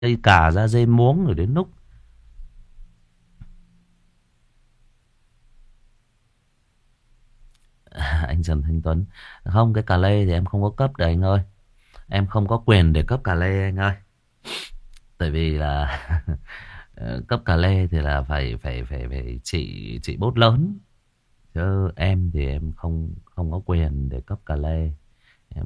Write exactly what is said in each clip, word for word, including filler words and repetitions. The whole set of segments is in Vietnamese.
dây cà ra dây muống rồi đến lúc anh Trần Thanh Tuấn, không, cái cà lê thì em không có cấp đấy anh ơi. Em không có quyền để cấp cà lê anh ơi. Tại vì là cấp cà lê thì là phải phải phải phải chị chị bốt lớn, chứ em thì em không không có quyền để cấp cà lê. Em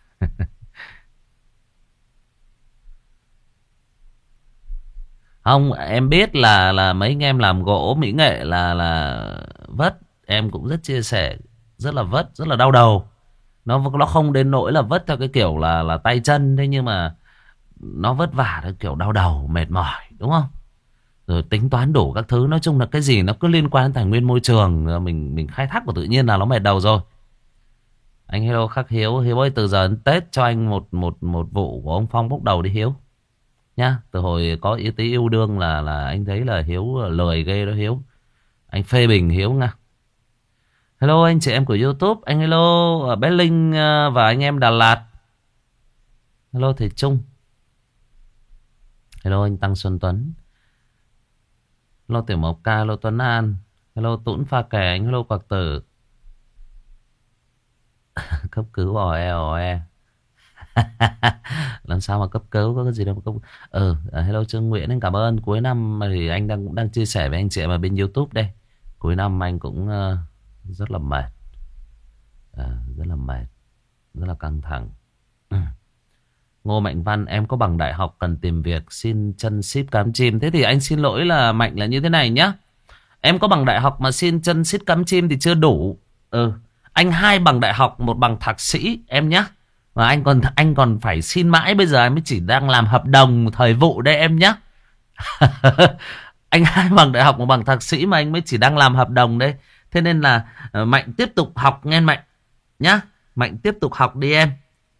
không, em biết là là mấy anh em làm gỗ mỹ nghệ là là vất, em cũng rất chia sẻ, rất là vất, rất là đau đầu. Nó nó không đến nỗi là vất theo cái kiểu là là tay chân, thế nhưng mà nó vất vả theo kiểu đau đầu mệt mỏi, đúng không? Rồi tính toán đủ các thứ, nói chung là cái gì nó cứ liên quan đến tài nguyên môi trường, mình mình khai thác của tự nhiên là nó mệt đầu rồi. Anh hello khắc Hiếu, Hiếu ơi, từ giờ đến Tết cho anh một một một vụ của ông Phong bốc đầu đi Hiếu nhá. Từ hồi có ý tí yêu đương là là anh thấy là Hiếu lười ghê đó Hiếu. Anh phê bình Hiếu nha. Hello anh chị em của YouTube, anh hello ở Bé Linh và anh em Đà Lạt. Hello thầy Trung. Hello anh Tăng Xuân Tuấn. Hello Tiểu Mộc Ca, hello Tuấn An. Hello Tũn Pha Kè, anh hello Quạc Tử. Cấp cứu ò e ò e. Làm sao mà cấp cứu, có cái gì đâu mà cấp. Ừ, hello Trương Nguyễn, anh cảm ơn. Cuối năm thì anh đang cũng đang chia sẻ với anh chị em ở bên YouTube đây. Cuối năm anh cũng uh, rất là mệt. À, rất là mệt, rất là căng thẳng. Ngô Mạnh Văn, em có bằng đại học cần tìm việc, xin chân ship cắm chim. Thế thì anh xin lỗi là Mạnh là như thế này nhá. Em có bằng đại học mà xin chân ship cắm chim thì chưa đủ. Ừ, anh hai bằng đại học, một bằng thạc sĩ em nhá. Và anh còn anh còn phải xin mãi, bây giờ anh mới chỉ đang làm hợp đồng thời vụ đây em nhá. Anh hai bằng đại học, một bằng thạc sĩ mà anh mới chỉ đang làm hợp đồng đây. Thế nên là Mạnh tiếp tục học nghe Mạnh nhá. Mạnh tiếp tục học đi em.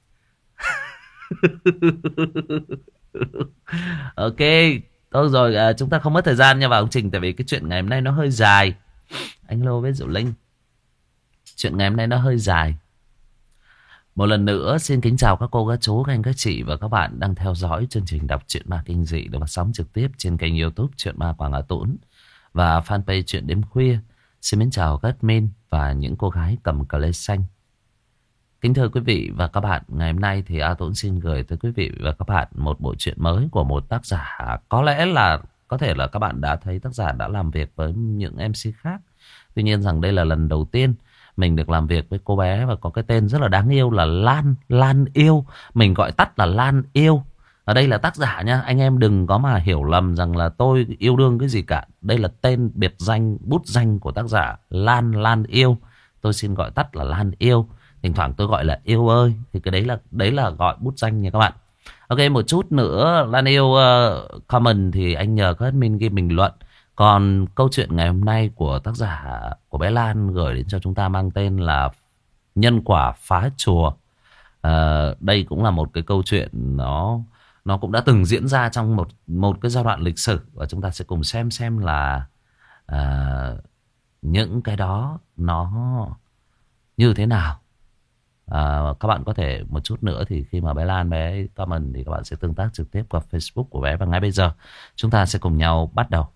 Ok, thôi rồi, à, chúng ta không mất thời gian nha vào công trình, tại vì cái chuyện ngày hôm nay nó hơi dài. Anh lâu với Diệu Linh, chuyện ngày hôm nay nó hơi dài. Một lần nữa xin kính chào các cô, các chú, các anh, các chị và các bạn đang theo dõi chương trình đọc truyện ma kinh dị được phát sóng trực tiếp trên kênh YouTube Truyện Ma Quảng Hà Tũng và fanpage Truyện Đêm Khuya. Xin mến chào các admin và những cô gái cầm cờ lê xanh. Kính thưa quý vị và các bạn, ngày hôm nay thì A Tũng xin gửi tới quý vị và các bạn một bộ truyện mới của một tác giả. Có lẽ là, có thể là các bạn đã thấy tác giả đã làm việc với những em xê khác. Tuy nhiên rằng đây là lần đầu tiên mình được làm việc với cô bé và có cái tên rất là đáng yêu là Lan, Lan Yêu. Mình gọi tắt là Lan Yêu. Ở đây là tác giả nha, anh em đừng có mà hiểu lầm rằng là tôi yêu đương cái gì cả. Đây là tên biệt danh, bút danh của tác giả Lan, Lan Yêu. Tôi xin gọi tắt là Lan Yêu. Thỉnh thoảng tôi gọi là Yêu ơi, thì cái đấy là đấy là gọi bút danh nha các bạn. Ok, một chút nữa Lan Yêu uh, comment thì anh nhờ các admin ghi bình luận. Còn câu chuyện ngày hôm nay của tác giả, của bé Lan gửi đến cho chúng ta mang tên là Nhân Quả Phá Chùa. uh, Đây cũng là một cái câu chuyện nó nó cũng đã từng diễn ra trong một một cái giai đoạn lịch sử, và chúng ta sẽ cùng xem xem là uh, những cái đó nó như thế nào. À, các bạn có thể một chút nữa thì khi mà bé Lan bé comment thì các bạn sẽ tương tác trực tiếp qua Facebook của bé. Và ngay bây giờ chúng ta sẽ cùng nhau bắt đầu.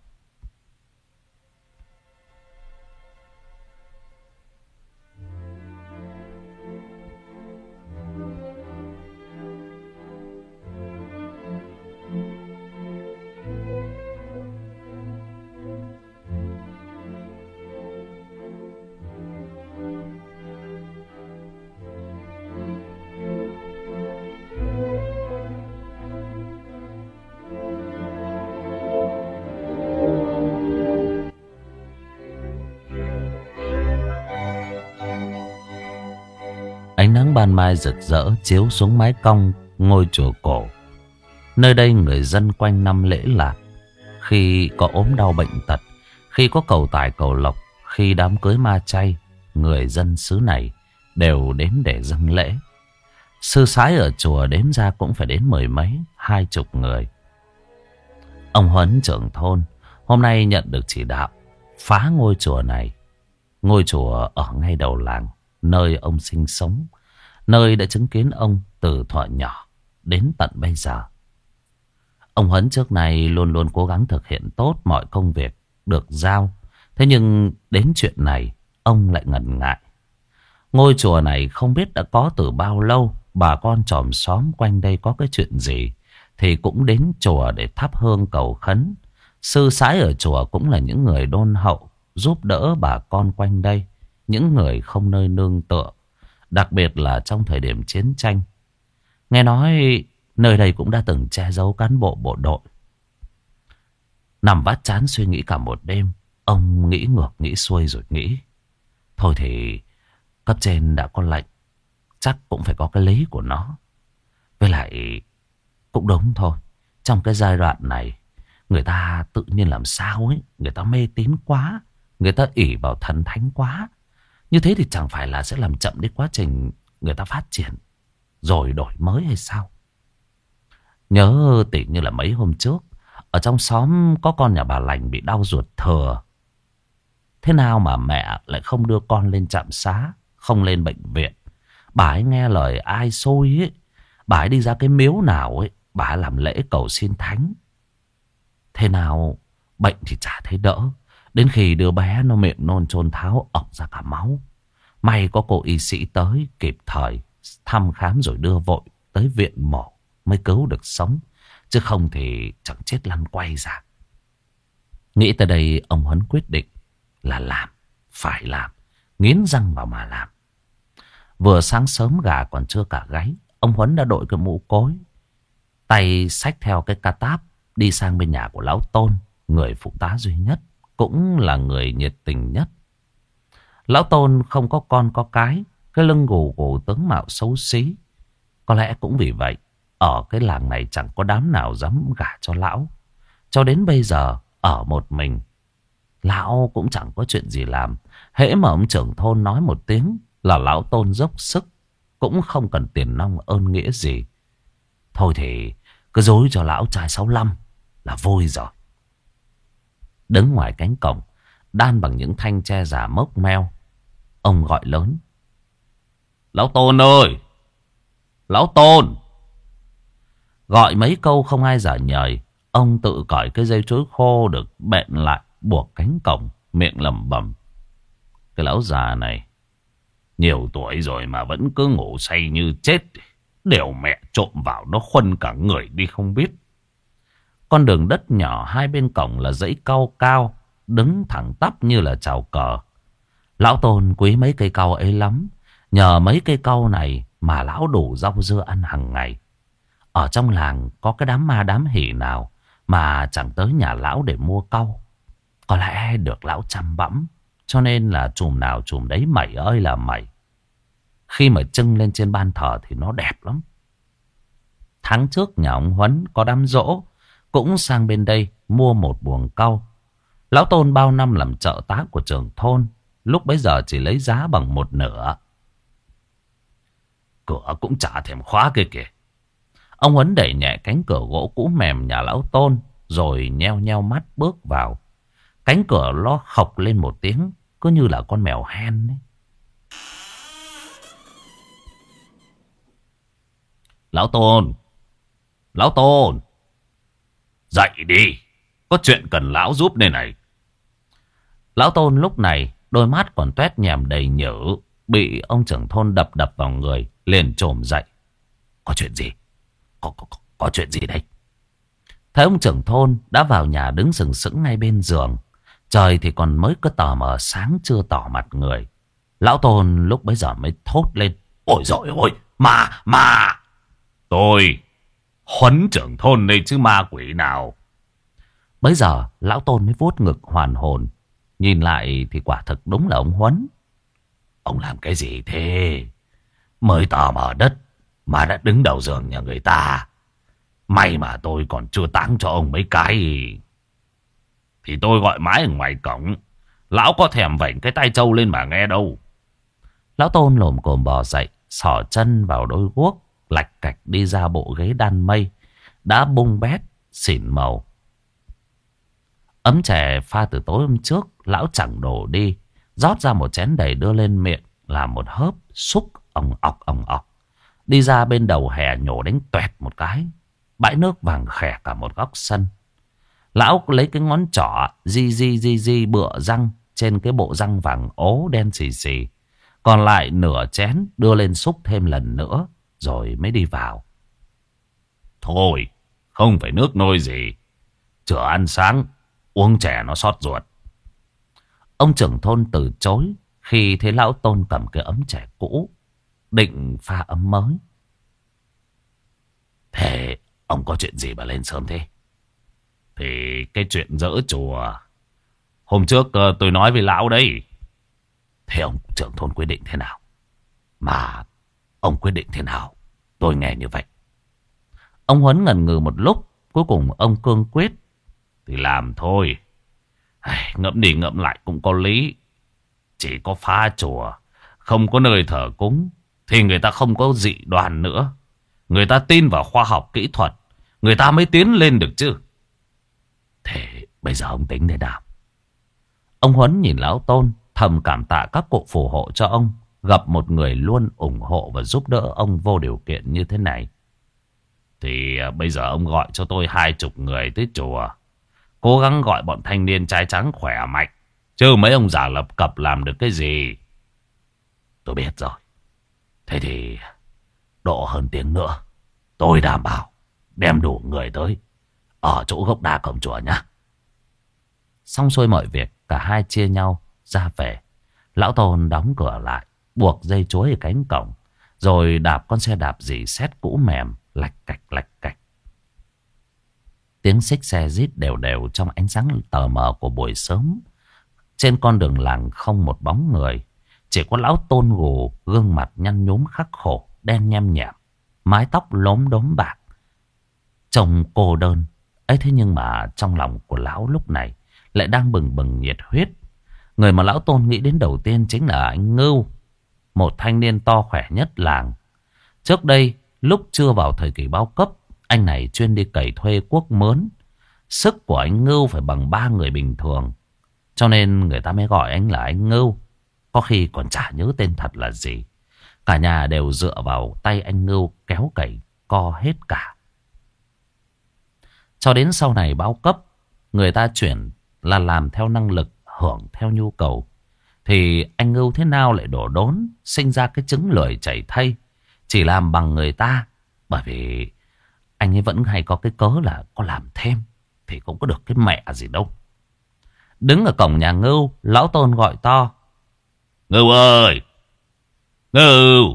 Ánh nắng ban mai rực rỡ chiếu xuống mái cong ngôi chùa cổ. Nơi đây người dân quanh năm lễ lạc. Khi có ốm đau bệnh tật, khi có cầu tài cầu lộc, khi đám cưới ma chay, người dân xứ này đều đến để dâng lễ. Sư sái ở chùa đếm ra cũng phải đến mười mấy, hai chục người. Ông Huấn trưởng thôn hôm nay nhận được chỉ đạo phá ngôi chùa này. Ngôi chùa ở ngay đầu làng, nơi ông sinh sống, nơi đã chứng kiến ông từ thuở nhỏ đến tận bây giờ. Ông Huấn trước này luôn luôn cố gắng thực hiện tốt mọi công việc được giao. Thế nhưng đến chuyện này, ông lại ngần ngại. Ngôi chùa này không biết đã có từ bao lâu. Bà con chòm xóm quanh đây có cái chuyện gì thì cũng đến chùa để thắp hương cầu khấn. Sư sãi ở chùa cũng là những người đôn hậu, giúp đỡ bà con quanh đây, những người không nơi nương tựa, đặc biệt là trong thời điểm chiến tranh. Nghe nói nơi đây cũng đã từng che giấu cán bộ bộ đội. Nằm vắt chán suy nghĩ cả một đêm, ông nghĩ ngược nghĩ xuôi rồi nghĩ. Thôi thì cấp trên đã có lệnh, chắc cũng phải có cái lý của nó. Với lại cũng đúng thôi. Trong cái giai đoạn này, người ta tự nhiên làm sao ấy, người ta mê tín quá, người ta ỷ vào thần thánh quá. Như thế thì chẳng phải là sẽ làm chậm đi quá trình người ta phát triển rồi đổi mới hay sao? Nhớ tỉ như là mấy hôm trước, ở trong xóm có con nhà bà lành bị đau ruột thừa. Thế nào mà mẹ lại không đưa con lên trạm xá, không lên bệnh viện? Bà ấy nghe lời ai xôi ấy, bà ấy đi ra cái miếu nào ấy, bà ấy làm lễ cầu xin thánh. Thế nào bệnh thì chả thấy đỡ. Đến khi đứa bé nó miệng nôn chôn tháo ọc ra cả máu. May có cô y sĩ tới kịp thời thăm khám rồi đưa vội tới viện mổ mới cứu được sống. Chứ không thì chẳng chết lăn quay ra. Nghĩ tới đây ông Huấn quyết định là làm, phải làm, nghiến răng vào mà làm. Vừa sáng sớm gà còn chưa cả gáy, ông Huấn đã đội cái mũ cối, tay xách theo cái ca táp đi sang bên nhà của lão Tôn, người phụ tá duy nhất, cũng là người nhiệt tình nhất. Lão Tôn không có con có cái, cái lưng gù gù tướng mạo xấu xí. Có lẽ cũng vì vậy, ở cái làng này chẳng có đám nào dám gả cho lão. Cho đến bây giờ, ở một mình, lão cũng chẳng có chuyện gì làm. Hễ mà ông trưởng thôn nói một tiếng là lão Tôn dốc sức, cũng không cần tiền nong ơn nghĩa gì. Thôi thì cứ dối cho lão trai sáu lăm là vui rồi. Đứng ngoài cánh cổng, đan bằng những thanh tre già mốc meo, ông gọi lớn: Lão Tôn ơi! Lão Tôn! Gọi mấy câu không ai trả lời. Ông tự cởi cái dây chuối khô được bện lại buộc cánh cổng, miệng lẩm bẩm: Cái lão già này nhiều tuổi rồi mà vẫn cứ ngủ say như chết. Đều mẹ trộm vào nó khuân cả người đi không biết. Con đường đất nhỏ hai bên cổng là dãy cau cao, đứng thẳng tắp như là chào cờ. Lão Tôn quý mấy cây cau ấy lắm. Nhờ mấy cây cau này mà lão đủ rau dưa ăn hàng ngày. Ở trong làng có cái đám ma đám hỉ nào mà chẳng tới nhà lão để mua cau. Có lẽ được lão chăm bẵm, cho nên là chùm nào chùm đấy mẩy ơi là mẩy. Khi mà trưng lên trên ban thờ thì nó đẹp lắm. Tháng trước nhà ông Huấn có đám giỗ, cũng sang bên đây mua một buồng cau. Lão Tôn bao năm làm trợ tá của trưởng thôn, lúc bấy giờ chỉ lấy giá bằng một nửa. Cửa cũng chả thèm khóa kia kìa. Ông Huấn đẩy nhẹ cánh cửa gỗ cũ mềm nhà lão Tôn, rồi nheo nheo mắt bước vào. Cánh cửa lo khộc lên một tiếng, cứ như là con mèo hen ấy. Lão Tôn! Lão Tôn! Dậy đi! Có chuyện cần lão giúp đây này. Lão Tôn lúc này đôi mắt còn toét nhèm đầy nhỡ, bị ông trưởng thôn đập đập vào người, liền trồm dậy. Có chuyện gì? Có, có, có, có chuyện gì đây? Thấy ông trưởng thôn đã vào nhà đứng sừng sững ngay bên giường. Trời thì còn mới có tờ mờ sáng chưa tỏ mặt người. Lão Tôn lúc bấy giờ mới thốt lên: Ôi dồi ôi! Ma! Ma! Tôi Huấn trưởng thôn đây chứ ma quỷ nào. Bấy giờ lão Tôn mới vuốt ngực hoàn hồn. Nhìn lại thì quả thực đúng là ông Huấn. Ông làm cái gì thế? Mới tò mò đất mà đã đứng đầu giường nhà người ta. May mà tôi còn chưa táng cho ông mấy cái. Thì tôi gọi mãi ở ngoài cổng. Lão có thèm vảnh cái tay trâu lên mà nghe đâu. Lão Tôn lồm cồm bò dậy, xỏ chân vào đôi guốc, lạch cạch đi ra bộ ghế đan mây đã bung bét xỉn màu. Ấm chè pha từ tối hôm trước lão chẳng đổ đi, rót ra một chén đầy đưa lên miệng, làm một hớp xúc ồng ọc ồng ọc. Đi ra bên đầu hè nhổ đánh toẹt một cái. bãi nước vàng khè cả một góc sân. Lão lấy cái ngón trỏ di di di di bựa răng trên cái bộ răng vàng ố đen xì xì. Còn lại nửa chén đưa lên xúc thêm lần nữa rồi mới đi vào. Thôi, không phải nước nôi gì. Chưa ăn sáng, uống chè nó xót ruột. Ông trưởng thôn từ chối khi thấy lão Tôn cầm cái ấm chè cũ, định pha ấm mới. Thế ông có chuyện gì mà lên sớm thế? Thì cái chuyện dỡ chùa hôm trước tôi nói với lão đấy. Thế ông trưởng thôn quyết định thế nào? Mà ông quyết định thế nào? Tôi nghe như vậy. Ông Huấn ngần ngừ một lúc, cuối cùng ông cương quyết. Thì làm thôi. Ngẫm đi ngẫm lại cũng có lý. Chỉ có phá chùa, không có nơi thờ cúng, thì người ta không có dị đoan nữa. Người ta tin vào khoa học kỹ thuật, người ta mới tiến lên được chứ. Thế bây giờ ông tính thế nào? Ông Huấn nhìn lão Tôn, thầm cảm tạ các cụ phù hộ cho ông gặp một người luôn ủng hộ và giúp đỡ ông vô điều kiện như thế này. Thì bây giờ ông gọi cho tôi hai chục người tới chùa. Cố gắng gọi bọn thanh niên trai trắng khỏe mạnh. Chứ mấy ông già lập cập làm được cái gì. Tôi biết rồi. Thế thì độ hơn tiếng nữa, tôi đảm bảo đem đủ người tới ở chỗ gốc đa cổng chùa nhá. Xong xuôi mọi việc, cả hai chia nhau ra về. Lão Tôn đóng cửa lại, buộc dây chuối ở cánh cổng, rồi đạp con xe đạp dì xét cũ mềm, lạch cạch lạch cạch. Tiếng xích xe rít đều đều trong ánh sáng tờ mờ của buổi sớm. Trên con đường làng không một bóng người, chỉ có lão Tôn gù, gương mặt nhăn nhúm khắc khổ, đen nhem nhẹm, mái tóc lốm đốm bạc, trông cô đơn ấy. Thế nhưng mà trong lòng của lão lúc này lại đang bừng bừng nhiệt huyết. Người mà lão Tôn nghĩ đến đầu tiên chính là anh Ngưu, một thanh niên to khỏe nhất làng. Trước đây, lúc chưa vào thời kỳ bao cấp, anh này chuyên đi cày thuê cuốc mướn. Sức của anh Ngưu phải bằng ba người bình thường, cho nên người ta mới gọi anh là anh Ngưu. Có khi còn chả nhớ tên thật là gì. Cả nhà đều dựa vào tay anh Ngưu kéo cày co hết cả. Cho đến sau này bao cấp, người ta chuyển là làm theo năng lực, hưởng theo nhu cầu, thì anh Ngưu thế nào lại đổ đốn, sinh ra cái trứng lười chảy thây, chỉ làm bằng người ta. Bởi vì anh ấy vẫn hay có cái cớ là có làm thêm thì cũng có được cái mẹ gì đâu. Đứng ở cổng nhà Ngưu, lão Tôn gọi to: Ngưu ơi! Ngưu!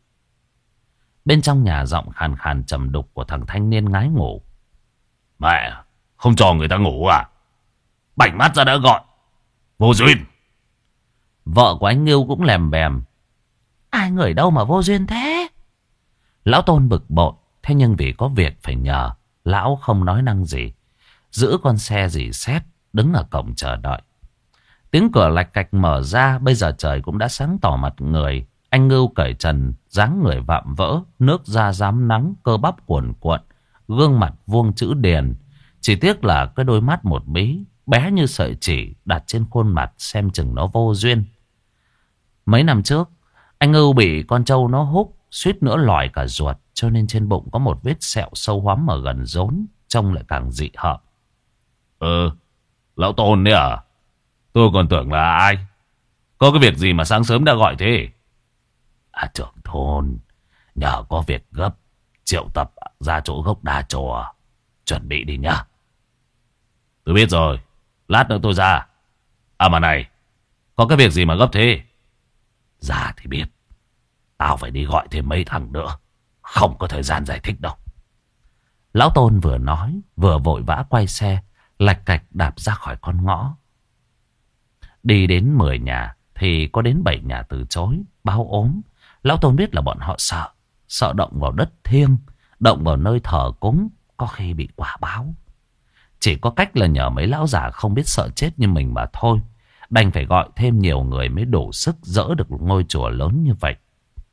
Bên trong nhà giọng khàn khàn trầm đục của thằng thanh niên ngái ngủ. Mẹ, không cho người ta ngủ à? Bảnh mắt ra đã gọi. Vô duyên! Vợ của anh Ngưu cũng lèm bèm: Ai người đâu mà vô duyên thế? Lão Tôn bực bội, thế nhưng vì có việc phải nhờ, lão không nói năng gì, giữ con xe dì xét đứng ở cổng chờ đợi. Tiếng cửa lạch cạch mở ra. Bây giờ trời cũng đã sáng tỏ mặt người. Anh Ngưu cởi trần, dáng người vạm vỡ, nước da rám nắng, cơ bắp cuồn cuộn, gương mặt vuông chữ điền. Chỉ tiếc là cái đôi mắt một bí, bé như sợi chỉ, đặt trên khuôn mặt xem chừng nó vô duyên. Mấy năm trước, anh Ngưu bị con trâu nó húc, suýt nữa lòi cả ruột, cho nên trên bụng có một vết sẹo sâu hoắm ở gần rốn, trông lại càng dị hợm. Ừ, lão Tôn đấy à? Tôi còn tưởng là ai. Có cái việc gì mà sáng sớm đã gọi thế? À, trưởng thôn nhờ có việc gấp, triệu tập ra chỗ gốc đa chùa. Chuẩn bị đi nhá. Tôi biết rồi, lát nữa tôi ra. À mà này, có cái việc gì mà gấp thế? Ra thì biết, tao phải đi gọi thêm mấy thằng nữa, không có thời gian giải thích đâu. Lão Tôn vừa nói vừa vội vã quay xe, lạch cạch đạp ra khỏi con ngõ. Đi đến mười nhà thì có đến bảy nhà từ chối, báo ốm. Lão Tôn biết là bọn họ sợ, sợ động vào đất thiêng, động vào nơi thờ cúng, có khi bị quả báo. Chỉ có cách là nhờ mấy lão già không biết sợ chết như mình mà thôi. Đành phải gọi thêm nhiều người mới đủ sức dỡ được ngôi chùa lớn như vậy.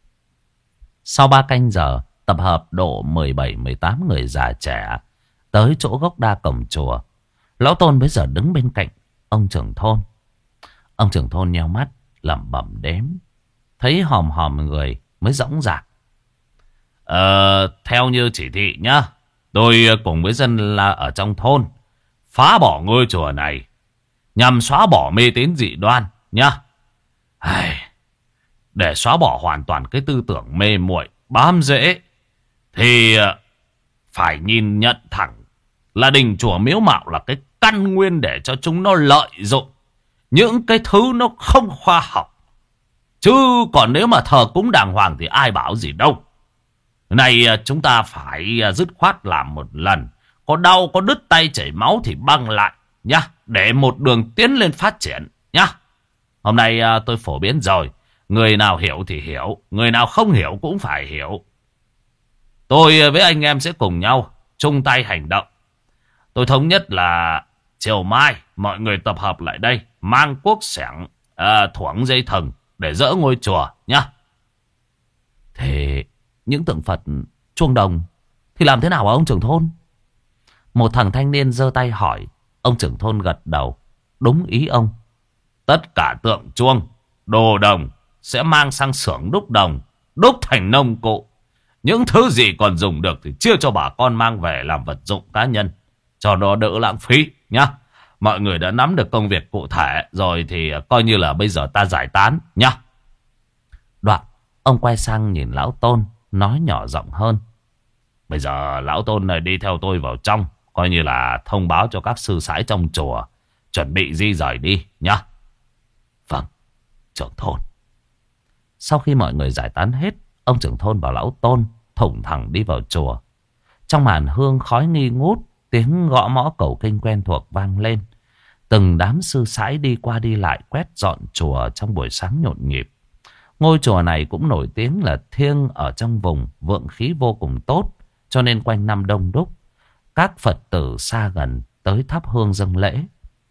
Sau ba canh giờ, tập hợp độ mười bảy mười tám người già trẻ tới chỗ gốc đa cổng chùa. Lão Tôn bây giờ đứng bên cạnh ông trưởng thôn. Ông trưởng thôn nheo mắt lẩm bẩm đếm, thấy hòm hòm người mới dõng dạc. Ờ, theo như chỉ thị nhá, tôi cùng với dân là ở trong thôn phá bỏ ngôi chùa này nhằm xóa bỏ mê tín dị đoan nhá. Để xóa bỏ hoàn toàn cái tư tưởng mê muội bám rễ thì phải nhìn nhận thẳng là đình chùa miếu mạo là cái căn nguyên để cho chúng nó lợi dụng những cái thứ nó không khoa học. Chứ còn nếu mà thờ cúng đàng hoàng thì ai bảo gì đâu. Này chúng ta phải dứt khoát làm một lần. Có đau có đứt tay chảy máu thì băng lại nhá, để một đường tiến lên phát triển nhá. Hôm nay tôi phổ biến rồi. Người nào hiểu thì hiểu, người nào không hiểu cũng phải hiểu. Tôi với anh em sẽ cùng nhau chung tay hành động. Tôi thống nhất là chiều mai mọi người tập hợp lại đây, mang cuốc xẻng, à, thoảng dây thừng để dỡ ngôi chùa nhá. Thế những tượng Phật, chuông đồng thì làm thế nào hả ông trưởng thôn? Một thằng thanh niên giơ tay hỏi. Ông trưởng thôn gật đầu. Đúng ý ông. Tất cả tượng chuông, đồ đồng sẽ mang sang xưởng đúc đồng, đúc thành nông cụ. Những thứ gì còn dùng được thì chia cho bà con mang về làm vật dụng cá nhân, cho nó đỡ lãng phí nhá. Mọi người đã nắm được công việc cụ thể rồi thì coi như là bây giờ ta giải tán nhá. Đoạn ông quay sang nhìn lão Tôn, nói nhỏ giọng hơn. Bây giờ lão Tôn này đi theo tôi vào trong, coi như là thông báo cho các sư sãi trong chùa chuẩn bị di rời đi nhá. Vâng, trưởng thôn. Sau khi mọi người giải tán hết, ông trưởng thôn và lão Tôn thủng thẳng đi vào chùa. Trong màn hương khói nghi ngút, tiếng gõ mõ cầu kinh quen thuộc vang lên. Từng đám sư sãi đi qua đi lại quét dọn chùa trong buổi sáng nhộn nhịp. Ngôi chùa này cũng nổi tiếng là thiêng ở trong vùng, vượng khí vô cùng tốt, cho nên quanh năm đông đúc. Các Phật tử xa gần tới thắp hương dâng lễ.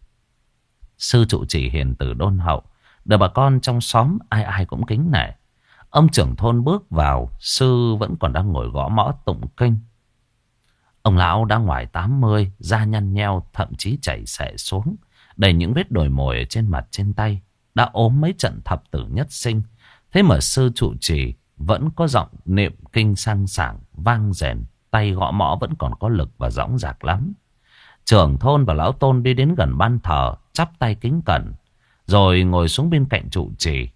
Sư trụ trì hiền từ đôn hậu, được bà con trong xóm ai ai cũng kính nể. Ông trưởng thôn bước vào, sư vẫn còn đang ngồi gõ mõ tụng kinh. Ông lão đã ngoài tám mươi, da nhăn nheo, thậm chí chảy xệ xuống, đầy những vết đồi mồi ở trên mặt trên tay. Đã ốm mấy trận thập tử nhất sinh. Thế mà sư trụ trì vẫn có giọng niệm kinh sang sảng, vang rền. Tay gõ mõ vẫn còn có lực và dõng dạc lắm. Trưởng thôn và lão Tôn đi đến gần ban thờ, chắp tay kính cẩn, rồi ngồi xuống bên cạnh trụ trì.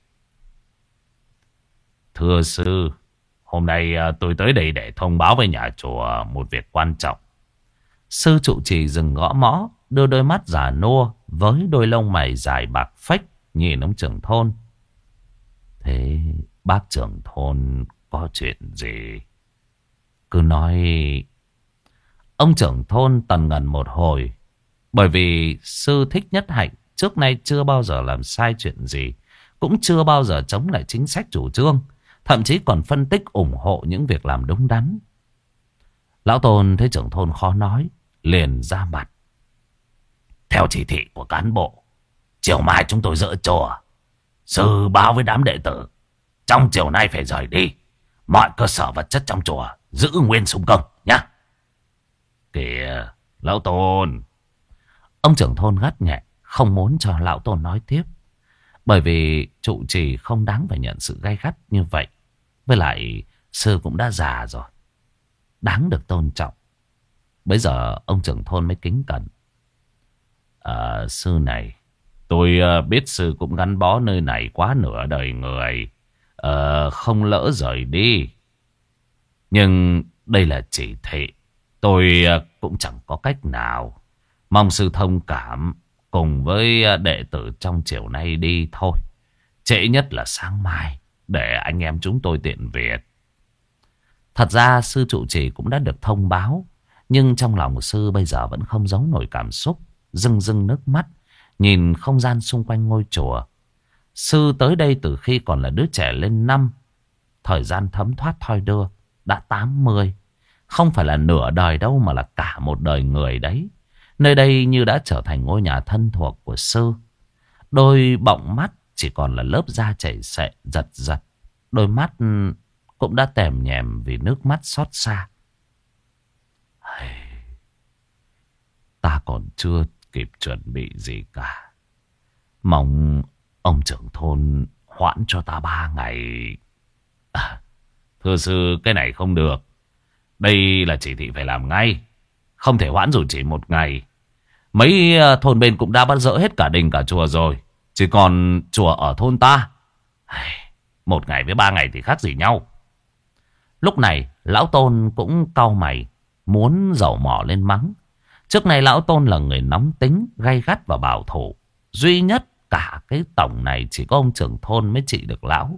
Thưa sư, hôm nay tôi tới đây để thông báo với nhà chùa một việc quan trọng. Sư trụ trì dừng gõ mõ, đưa đôi mắt già nua với đôi lông mày dài bạc phách nhìn ông trưởng thôn. Thế bác trưởng thôn có chuyện gì? Cứ nói. Ông trưởng thôn tần ngần một hồi. Bởi vì sư Thích Nhất Hạnh trước nay chưa bao giờ làm sai chuyện gì, cũng chưa bao giờ chống lại chính sách chủ trương, thậm chí còn phân tích ủng hộ những việc làm đúng đắn. Lão Tôn thấy trưởng thôn khó nói, liền ra mặt. Theo chỉ thị của cán bộ, chiều mai chúng tôi dỡ chùa. Sư báo với đám đệ tử, trong chiều nay phải rời đi. Mọi cơ sở vật chất trong chùa giữ nguyên xung công nhá. Kìa lão Tôn. Ông trưởng thôn gắt nhẹ, không muốn cho lão Tôn nói tiếp. Bởi vì trụ trì không đáng phải nhận sự gay gắt như vậy. Với lại sư cũng đã già rồi, đáng được tôn trọng. Bây giờ ông trưởng thôn mới kính cẩn. À, sư này, tôi biết sư cũng gắn bó nơi này quá nửa đời người, à, không lỡ rời đi. Nhưng đây là chỉ thị, tôi cũng chẳng có cách nào. Mong sư thông cảm, cùng với đệ tử trong chiều nay đi thôi. Trễ nhất là sáng mai, để anh em chúng tôi tiện việc. Thật ra sư trụ trì cũng đã được thông báo, nhưng trong lòng sư bây giờ vẫn không giấu nổi cảm xúc, rưng rưng nước mắt, nhìn không gian xung quanh ngôi chùa. Sư tới đây từ khi còn là đứa trẻ lên năm. Thời gian thấm thoát thoi đưa, đã tám mươi. Không phải là nửa đời đâu mà là cả một đời người đấy. Nơi đây như đã trở thành ngôi nhà thân thuộc của sư. Đôi bọng mắt chỉ còn là lớp da chảy xệ giật giật. Đôi mắt cũng đã tèm nhèm vì nước mắt xót xa. Ta còn chưa kịp chuẩn bị gì cả. Mong ông trưởng thôn hoãn cho ta ba ngày. À, thưa sư, cái này không được. Đây là chỉ thị phải làm ngay, không thể hoãn dù chỉ một ngày. Mấy thôn bên cũng đã bắt dỡ hết cả đình cả chùa rồi, chỉ còn chùa ở thôn ta. Một ngày với ba ngày thì khác gì nhau. Lúc này lão Tôn cũng cau mày, muốn dầu mỏ lên mắng. Trước này lão Tôn là người nóng tính, gay gắt và bảo thủ. Duy nhất cả cái tổng này chỉ có ông trưởng thôn mới trị được lão.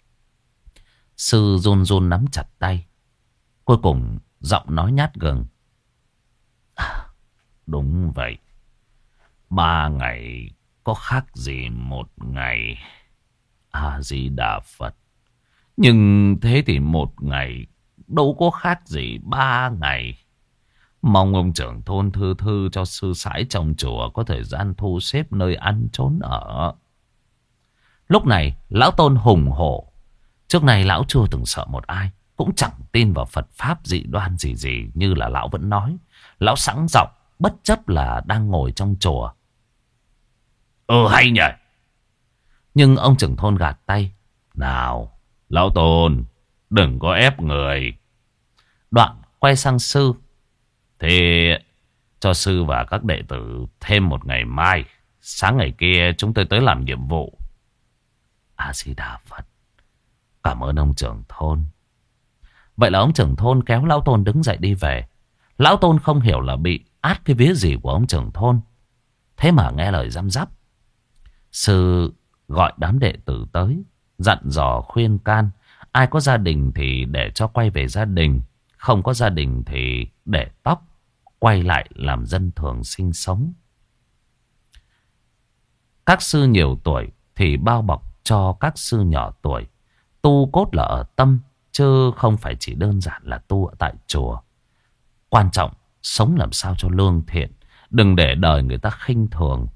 Sư run run nắm chặt tay. Cuối cùng giọng nói nhát gừng. À, đúng vậy. Ba ngày có khác gì một ngày. A-di-đà Phật. Nhưng thế thì một ngày đâu có khác gì ba ngày. Mong ông trưởng thôn thư thư cho sư sãi trong chùa có thời gian thu xếp nơi ăn trốn ở. Lúc này lão Tôn hùng hổ. Trước này lão chưa từng sợ một ai, cũng chẳng tin vào Phật Pháp dị đoan gì gì như là lão vẫn nói. Lão sẵn giọng bất chấp là đang ngồi trong chùa. Ừ hay nhỉ. Nhưng ông trưởng thôn gạt tay. Nào lão Tôn, đừng có ép người. Đoạn quay sang sư. Thế cho sư và các đệ tử thêm một ngày mai. Sáng ngày kia chúng tôi tới làm nhiệm vụ. A-di-đà Phật. Cảm ơn ông trưởng thôn. Vậy là ông trưởng thôn kéo lão Tôn đứng dậy đi về. Lão Tôn không hiểu là bị át cái vía gì của ông trưởng thôn, thế mà nghe lời răm rắp. Sư gọi đám đệ tử tới, dặn dò khuyên can. Ai có gia đình thì để cho quay về gia đình, không có gia đình thì để tóc, quay lại làm dân thường sinh sống. Các sư nhiều tuổi thì bao bọc cho các sư nhỏ tuổi. Tu cốt là ở tâm, chứ không phải chỉ đơn giản là tu ở tại chùa. Quan trọng sống làm sao cho lương thiện, đừng để đời người ta khinh thường.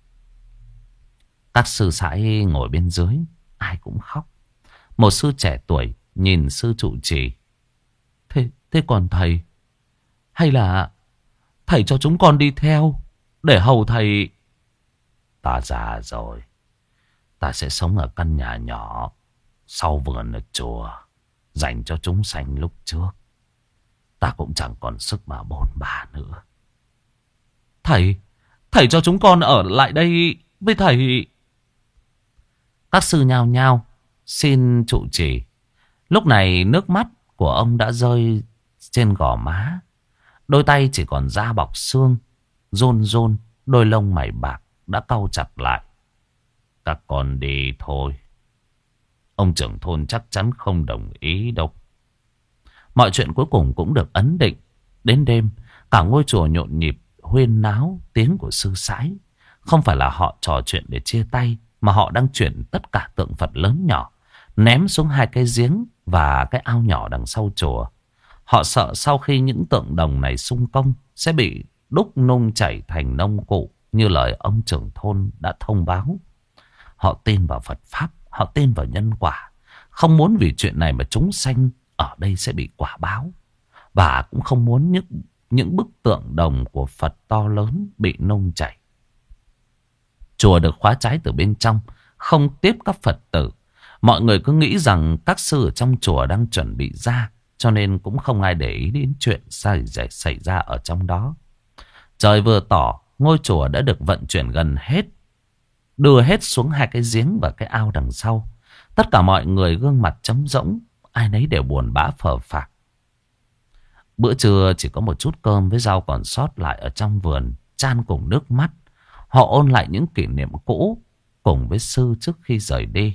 Các sư sãi ngồi bên dưới, ai cũng khóc. Một sư trẻ tuổi nhìn sư trụ trì. Thế, thế còn thầy? Hay là thầy cho chúng con đi theo để hầu thầy? Ta già rồi, ta sẽ sống ở căn nhà nhỏ sau vườn ở chùa, dành cho chúng sanh lúc trước. Ta cũng chẳng còn sức mà bôn ba nữa. Thầy, thầy cho chúng con ở lại đây với thầy. Các sư nhao nhao xin trụ trì. Lúc này nước mắt của ông đã rơi trên gò má. Đôi tay chỉ còn da bọc xương, rôn rôn, đôi lông mày bạc đã cau chặt lại. Các con đi thôi. Ông trưởng thôn chắc chắn không đồng ý đâu. Mọi chuyện cuối cùng cũng được ấn định. Đến đêm, cả ngôi chùa nhộn nhịp, huyên náo tiếng của sư sãi. Không phải là họ trò chuyện để chia tay, mà họ đang chuyển tất cả tượng Phật lớn nhỏ, ném xuống hai cái giếng và cái ao nhỏ đằng sau chùa. Họ sợ sau khi những tượng đồng này xung công sẽ bị đúc nung chảy thành nông cụ như lời ông trưởng thôn đã thông báo. Họ tin vào Phật Pháp, họ tin vào nhân quả, không muốn vì chuyện này mà chúng sanh ở đây sẽ bị quả báo. Và cũng không muốn những, những bức tượng đồng của Phật to lớn bị nung chảy. Chùa được khóa trái từ bên trong, không tiếp các Phật tử. Mọi người cứ nghĩ rằng các sư ở trong chùa đang chuẩn bị ra, cho nên cũng không ai để ý đến chuyện xảy, xảy ra ở trong đó. Trời vừa tỏ, ngôi chùa đã được vận chuyển gần hết, đưa hết xuống hai cái giếng và cái ao đằng sau. Tất cả mọi người gương mặt trống rỗng, ai nấy đều buồn bã phờ phạc. Bữa trưa chỉ có một chút cơm với rau còn sót lại ở trong vườn, chan cùng nước mắt. Họ ôn lại những kỷ niệm cũ cùng với sư trước khi rời đi.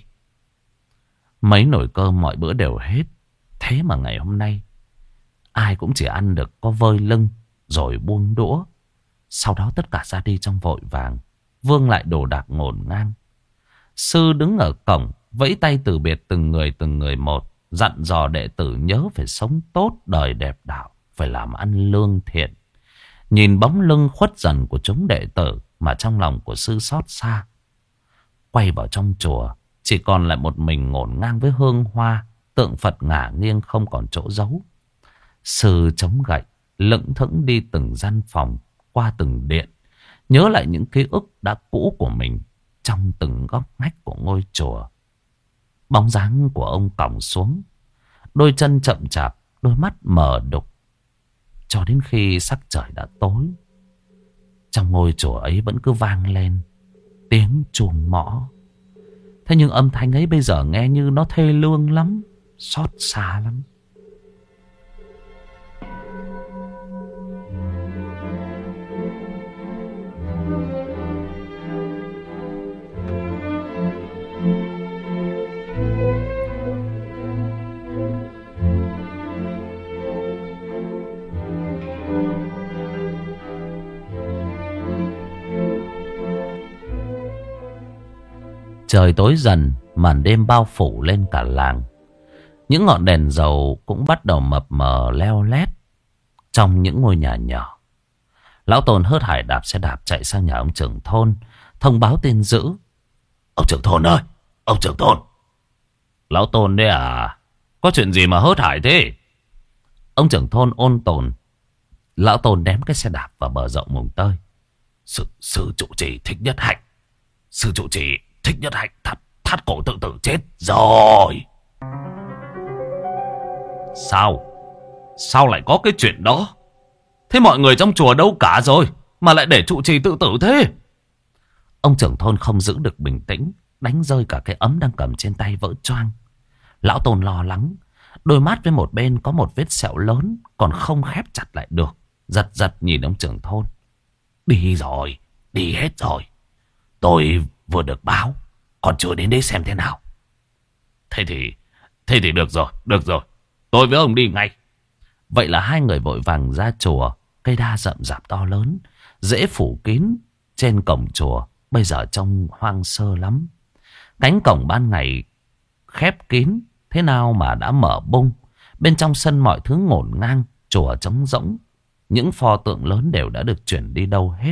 Mấy nồi cơm mọi bữa đều hết. Thế mà ngày hôm nay ai cũng chỉ ăn được có vơi lưng rồi buông đũa. Sau đó tất cả ra đi trong vội vàng, vương lại đồ đạc ngổn ngang. Sư đứng ở cổng vẫy tay từ biệt từng người từng người một, dặn dò đệ tử nhớ phải sống tốt, đời đẹp đạo, phải làm ăn lương thiện. Nhìn bóng lưng khuất dần của chúng đệ tử mà trong lòng của sư xót xa. Quay vào trong chùa, chỉ còn lại một mình ngổn ngang với hương hoa, tượng Phật ngả nghiêng không còn chỗ giấu. Sư chống gậy, lững thững đi từng gian phòng, qua từng điện, nhớ lại những ký ức đã cũ của mình trong từng góc ngách của ngôi chùa. Bóng dáng của ông còng xuống, đôi chân chậm chạp, đôi mắt mờ đục cho đến khi sắc trời đã tối. Trong ngôi chùa ấy vẫn cứ vang lên tiếng chuông mõ. Thế nhưng âm thanh ấy bây giờ nghe như nó thê lương lắm, xót xa lắm. Trời tối dần, màn đêm bao phủ lên cả làng. Những ngọn đèn dầu cũng bắt đầu mập mờ leo lét trong những ngôi nhà nhỏ. Lão Tôn hớt hải đạp xe đạp chạy sang nhà ông trưởng thôn, thông báo tin dữ. Ông trưởng thôn ơi, ông trưởng thôn. Lão Tôn đấy à? Có chuyện gì mà hớt hải thế? Ông trưởng thôn ôn tồn. Lão Tôn đém cái xe đạp vào bờ rộng mùng tơi. Sư, sư trụ trì Thích Nhất Hạnh. Sư trụ trì Thích Nhất Hạnh thắt, thắt cổ tự tử chết rồi. Sao? Sao lại có cái chuyện đó? Thế mọi người trong chùa đâu cả rồi mà lại để trụ trì tự tử thế? Ông trưởng thôn không giữ được bình tĩnh, đánh rơi cả cái ấm đang cầm trên tay vỡ choang. Lão Tôn lo lắng, đôi mắt với một bên có một vết sẹo lớn còn không khép chặt lại được, giật giật nhìn ông trưởng thôn. Đi rồi, đi hết rồi. Tôi vừa được báo, còn chưa đến đấy xem thế nào. Thế thì, thế thì được rồi, được rồi. Tôi với ông đi ngay. Vậy là hai người vội vàng ra chùa. Cây đa rậm rạp to lớn, dễ phủ kín trên cổng chùa, bây giờ trông hoang sơ lắm. Cánh cổng ban ngày khép kín, thế nào mà đã mở bung. Bên trong sân mọi thứ ngổn ngang, chùa trống rỗng. Những pho tượng lớn đều đã được chuyển đi đâu hết.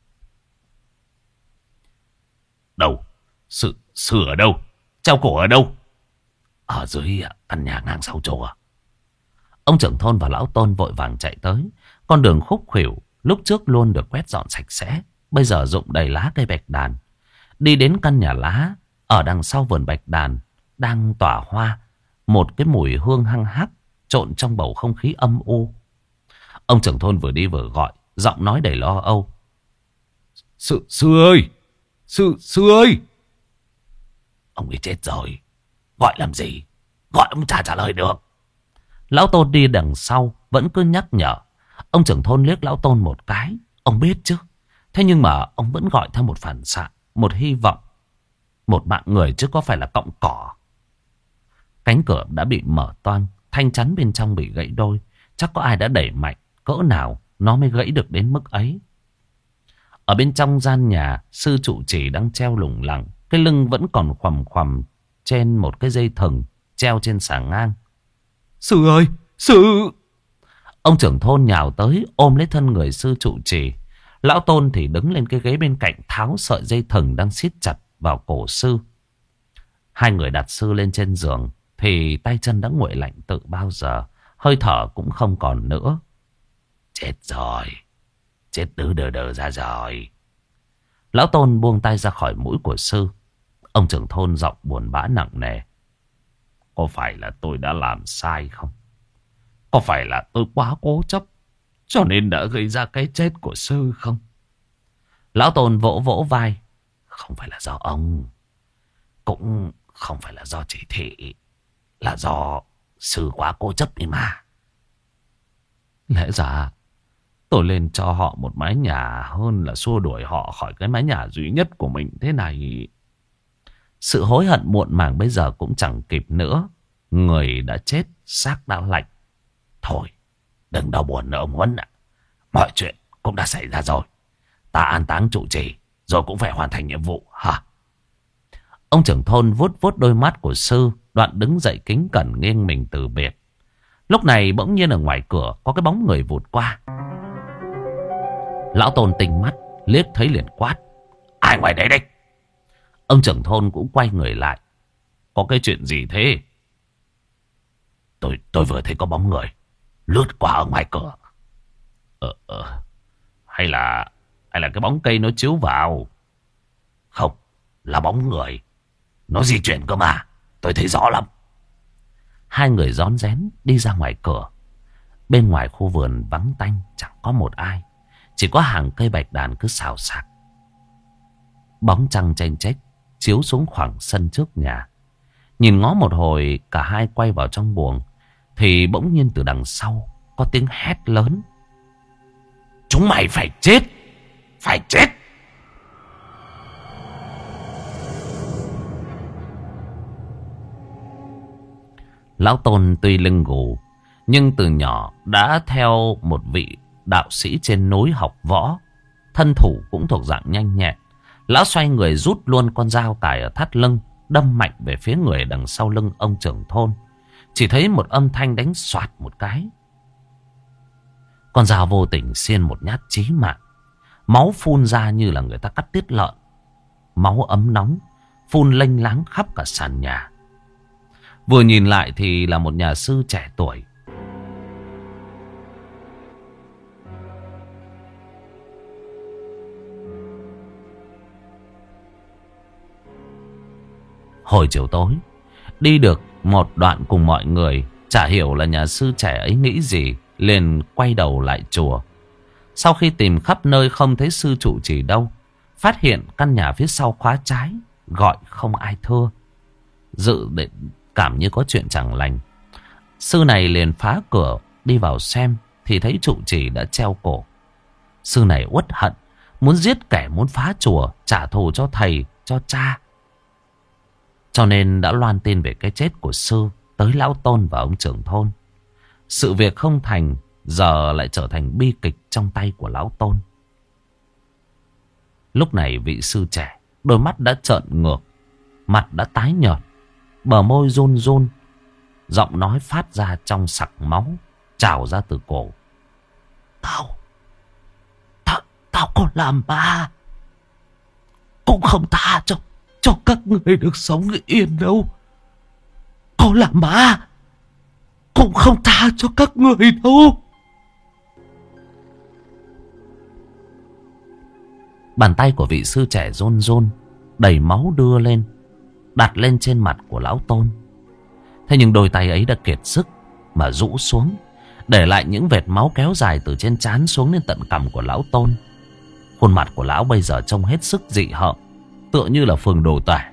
Đâu? Sư, sư ở đâu? Treo cổ ở đâu? Ở dưới căn nhà ngang sau chùa. Ông trưởng thôn và lão Tôn vội vàng chạy tới. Con đường khúc khuỷu lúc trước luôn được quét dọn sạch sẽ, bây giờ rụng đầy lá cây bạch đàn. Đi đến căn nhà lá ở đằng sau vườn bạch đàn đang tỏa hoa, một cái mùi hương hăng hắc trộn trong bầu không khí âm u. Ông trưởng thôn vừa đi vừa gọi, giọng nói đầy lo âu. Sư, sư ơi! Sư, sư ơi! Ông ấy chết rồi. Gọi làm gì? Gọi ông chả trả lời được. Lão Tôn đi đằng sau vẫn cứ nhắc nhở. Ông trưởng thôn liếc lão Tôn một cái. Ông biết chứ. Thế nhưng mà ông vẫn gọi theo một phản xạ, một hy vọng. Một mạng người chứ có phải là cọng cỏ. Cánh cửa đã bị mở toang, thanh chắn bên trong bị gãy đôi. Chắc có ai đã đẩy mạnh, cỡ nào nó mới gãy được đến mức ấy. Ở bên trong gian nhà, sư trụ trì đang treo lủng lẳng. Cái lưng vẫn còn khoằm khoằm trên một cái dây thừng treo trên xà ngang. Sư ơi! Sư! Ông trưởng thôn nhào tới ôm lấy thân người sư trụ trì. Lão Tôn thì đứng lên cái ghế bên cạnh tháo sợi dây thừng đang siết chặt vào cổ sư. Hai người đặt sư lên trên giường thì tay chân đã nguội lạnh từ bao giờ. Hơi thở cũng không còn nữa. Chết rồi. Chết tứ đờ đờ ra rồi. Lão Tôn buông tay ra khỏi mũi của sư. Ông trưởng thôn giọng buồn bã nặng nề. Có phải là tôi đã làm sai không? Có phải là tôi quá cố chấp cho nên đã gây ra cái chết của sư không? Lão Tôn vỗ vỗ vai. Không phải là do ông, cũng không phải là do chỉ thị, là do sư quá cố chấp đi mà. Lẽ ra tôi lên cho họ một mái nhà hơn là xua đuổi họ khỏi cái mái nhà duy nhất của mình thế này. Sự hối hận muộn màng bây giờ cũng chẳng kịp nữa. Người đã chết, xác đã lạnh. Thôi, đừng đau buồn nữa ông Huấn ạ. Mọi chuyện cũng đã xảy ra rồi. Ta an táng trụ trì, rồi cũng phải hoàn thành nhiệm vụ hả? Ông trưởng thôn vuốt vuốt đôi mắt của sư, đoạn đứng dậy kính cẩn nghiêng mình từ biệt. Lúc này bỗng nhiên ở ngoài cửa có cái bóng người vụt qua. Lão Tôn tinh mắt, liếc thấy liền quát. Ai ngoài đấy đây? Ông trưởng thôn cũng quay người lại. Có cái chuyện gì thế? Tôi tôi vừa thấy có bóng người lướt qua ở ngoài cửa. Ờ, ờ, hay là hay là cái bóng cây nó chiếu vào? Không, là bóng người. Nó di chuyển cơ mà. Tôi thấy rõ lắm. Hai người rón rén đi ra ngoài cửa. Bên ngoài khu vườn vắng tanh, chẳng có một ai. Chỉ có hàng cây bạch đàn cứ xào xạc. Bóng trăng chênh chếch chiếu xuống khoảng sân trước nhà. Nhìn ngó một hồi, cả hai quay vào trong buồng, thì bỗng nhiên từ đằng sau có tiếng hét lớn. Chúng mày phải chết! Phải chết! Lão Tôn tuy lưng gù, nhưng từ nhỏ đã theo một vị đạo sĩ trên núi học võ. Thân thủ cũng thuộc dạng nhanh nhẹn. Lão xoay người rút luôn con dao cài ở thắt lưng, đâm mạnh về phía người đằng sau lưng ông trưởng thôn. Chỉ thấy một âm thanh đánh xoạt một cái. Con dao vô tình xiên một nhát chí mạng. Máu phun ra như là người ta cắt tiết lợn. Máu ấm nóng phun lênh láng khắp cả sàn nhà. Vừa nhìn lại thì là một nhà sư trẻ tuổi. Hồi chiều tối, đi được một đoạn cùng mọi người, chả hiểu là nhà sư trẻ ấy nghĩ gì, liền quay đầu lại chùa. Sau khi tìm khắp nơi không thấy sư trụ trì đâu, phát hiện căn nhà phía sau khóa trái, gọi không ai thưa. Dự định cảm như có chuyện chẳng lành, sư này liền phá cửa đi vào xem, thì thấy trụ trì đã treo cổ. Sư này uất hận, muốn giết kẻ muốn phá chùa, trả thù cho thầy, cho cha. Cho nên đã loan tin về cái chết của sư tới lão Tôn và ông trưởng thôn. Sự việc không thành, giờ lại trở thành bi kịch trong tay của lão Tôn. Lúc này vị sư trẻ, đôi mắt đã trợn ngược, mặt đã tái nhợt, bờ môi run run, giọng nói phát ra trong sặc máu, trào ra từ cổ. Tao, tao, tao có làm ba, cũng không tha cho, cho các người được sống yên đâu. Có làm ba, cũng không tha cho các người đâu. Bàn tay của vị sư trẻ run run, đầy máu đưa lên, đặt lên trên mặt của lão Tôn. Thế nhưng đôi tay ấy đã kiệt sức mà rũ xuống, để lại những vệt máu kéo dài từ trên trán xuống đến tận cằm của lão Tôn. Khuôn mặt của lão bây giờ trông hết sức dị hợm, tựa như là phường đồ tể.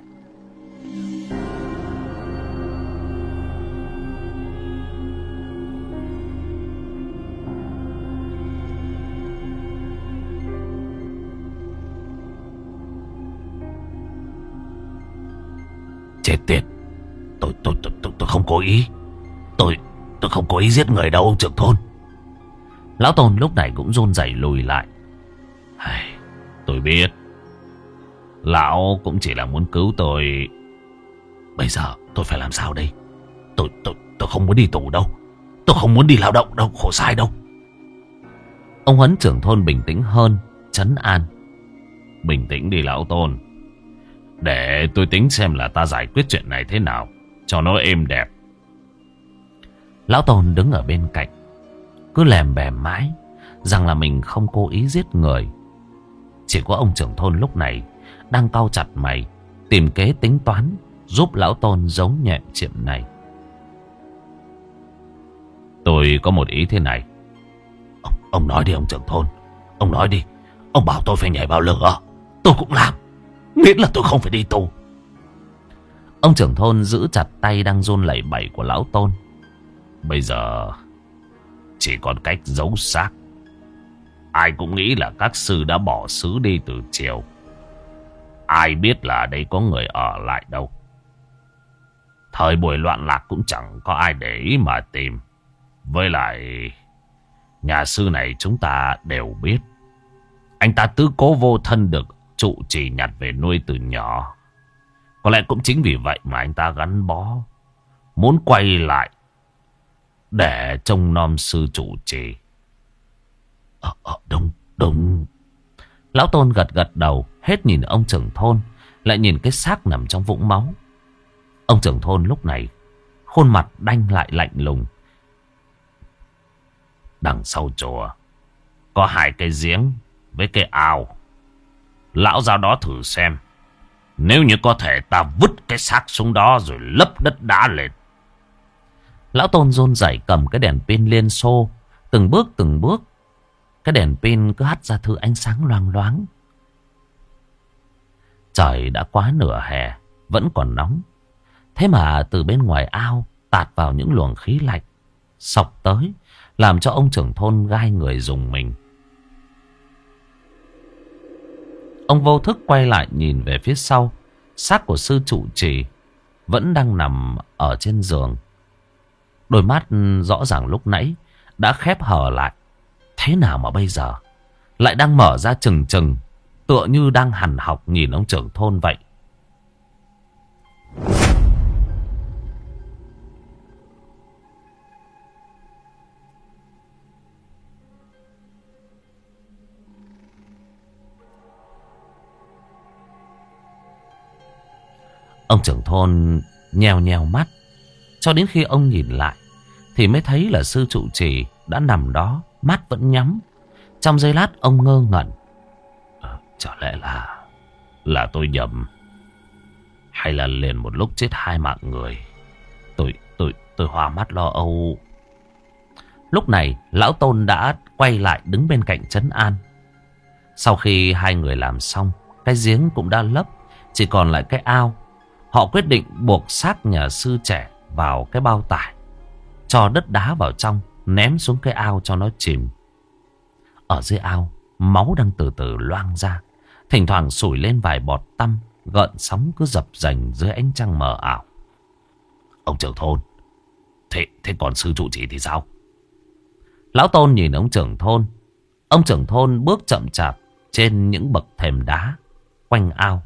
Chết tiệt, tôi, tôi, tôi, tôi, tôi không cố ý. Tôi, tôi không cố ý giết người đâu ông trưởng thôn. Lão Tôn lúc này cũng run rẩy lùi lại. Tôi biết, lão cũng chỉ là muốn cứu tôi. Bây giờ tôi phải làm sao đây? Tôi, tôi, tôi không muốn đi tù đâu. Tôi không muốn đi lao động đâu, khổ sai đâu. Ông Huấn trưởng thôn bình tĩnh hơn, trấn an. Bình tĩnh đi lão Tôn, để tôi tính xem là ta giải quyết chuyện này thế nào cho nó êm đẹp. Lão Tôn đứng ở bên cạnh, cứ lèm bèm mãi rằng là mình không cố ý giết người. Chỉ có ông trưởng thôn lúc này đang cau chặt mày, tìm kế tính toán giúp lão Tôn giấu nhẹm chuyện này. Tôi có một ý thế này. Ông, ông nói đi ông trưởng thôn. Ông nói đi. Ông bảo tôi phải nhảy vào lửa, tôi cũng làm, miễn là tôi không phải đi tù. Ông trưởng thôn giữ chặt tay đang run lẩy bẩy của lão Tôn. Bây giờ chỉ còn cách giấu xác. Ai cũng nghĩ là các sư đã bỏ xứ đi từ chiều. Ai biết là đây có người ở lại đâu. Thời buổi loạn lạc cũng chẳng có ai để ý mà tìm. Với lại nhà sư này chúng ta đều biết, anh ta tứ cố vô thân được trụ trì nhặt về nuôi từ nhỏ. Có lẽ cũng chính vì vậy mà anh ta gắn bó, muốn quay lại để trông nom sư trụ trì. Ờ, ờ, đúng, đúng. Lão Tôn gật gật đầu, hết nhìn ông trưởng thôn, lại nhìn cái xác nằm trong vũng máu. Ông trưởng thôn lúc này khuôn mặt đanh lại lạnh lùng. Đằng sau chùa có hai cái giếng với cái ao. Lão ra đó thử xem. Nếu như có thể ta vứt cái xác xuống đó rồi lấp đất đá lên. Lão Tôn run rẩy cầm cái đèn pin Liên Xô Từng bước từng bước, cái đèn pin cứ hắt ra thứ ánh sáng loang loáng. Trời đã quá nửa hè, vẫn còn nóng. Thế mà từ bên ngoài ao tạt vào những luồng khí lạnh xộc tới, làm cho ông trưởng thôn gai người rùng mình. Ông vô thức quay lại nhìn về phía sau. Xác của sư trụ trì vẫn đang nằm ở trên giường. Đôi mắt rõ ràng lúc nãy đã khép hờ lại. Thế nào mà bây giờ lại đang mở ra trừng trừng, tựa như đang hằn học nhìn ông trưởng thôn vậy. Ông trưởng thôn nheo nheo mắt, cho đến khi ông nhìn lại thì mới thấy là sư trụ trì đã nằm đó, mắt vẫn nhắm. Trong giây lát ông ngơ ngẩn. À, chả lẽ là Là tôi nhầm, hay là liền một lúc chết hai mạng người? Tôi tôi tôi hoa mắt lo âu. Lúc này lão Tôn đã quay lại đứng bên cạnh trấn an. Sau khi hai người làm xong, cái giếng cũng đã lấp, chỉ còn lại cái ao. Họ quyết định buộc xác nhà sư trẻ vào cái bao tải, cho đất đá vào trong, ném xuống cái ao cho nó chìm. Ở dưới ao, máu đang từ từ loang ra, thỉnh thoảng sủi lên vài bọt tăm, gợn sóng cứ dập dềnh dưới ánh trăng mờ ảo. Ông trưởng thôn, thế, thế còn sư trụ trì thì sao? Lão Tôn nhìn ông trưởng thôn. Ông trưởng thôn bước chậm chạp trên những bậc thềm đá quanh ao.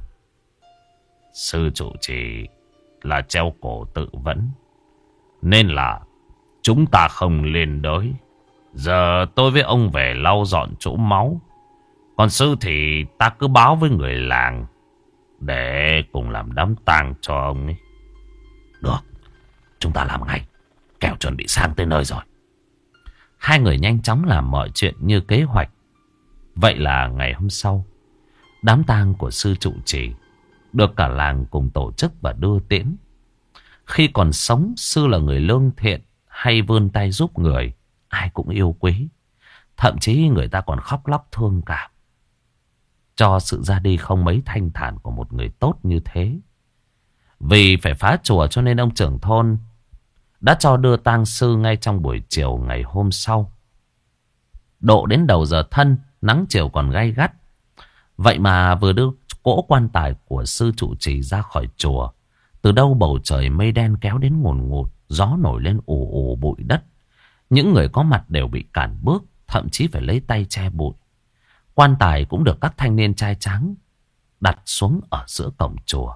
Sư trụ trì là treo cổ tự vẫn, nên là chúng ta không lên đới. Giờ tôi với ông về lau dọn chỗ máu, còn sư thì ta cứ báo với người làng để cùng làm đám tang cho ông ấy. Được, chúng ta làm ngay, kẻo chuẩn bị sang tới nơi rồi. Hai người nhanh chóng làm mọi chuyện như kế hoạch. Vậy là ngày hôm sau, đám tang của sư trụ trì được cả làng cùng tổ chức và đưa tiễn. Khi còn sống, sư là người lương thiện, hay vươn tay giúp người, ai cũng yêu quý. Thậm chí người ta còn khóc lóc thương cảm cho sự ra đi không mấy thanh thản của một người tốt như thế. Vì phải phá chùa cho nên ông trưởng thôn đã cho đưa tang sư ngay trong buổi chiều ngày hôm sau. Độ đến đầu giờ thân, nắng chiều còn gay gắt. Vậy mà vừa đưa cỗ quan tài của sư trụ trì ra khỏi chùa, từ đâu bầu trời mây đen kéo đến ngùn ngụt, gió nổi lên ù ù bụi đất. Những người có mặt đều bị cản bước, thậm chí phải lấy tay che bụi. Quan tài cũng được các thanh niên trai tráng đặt xuống ở giữa cổng chùa.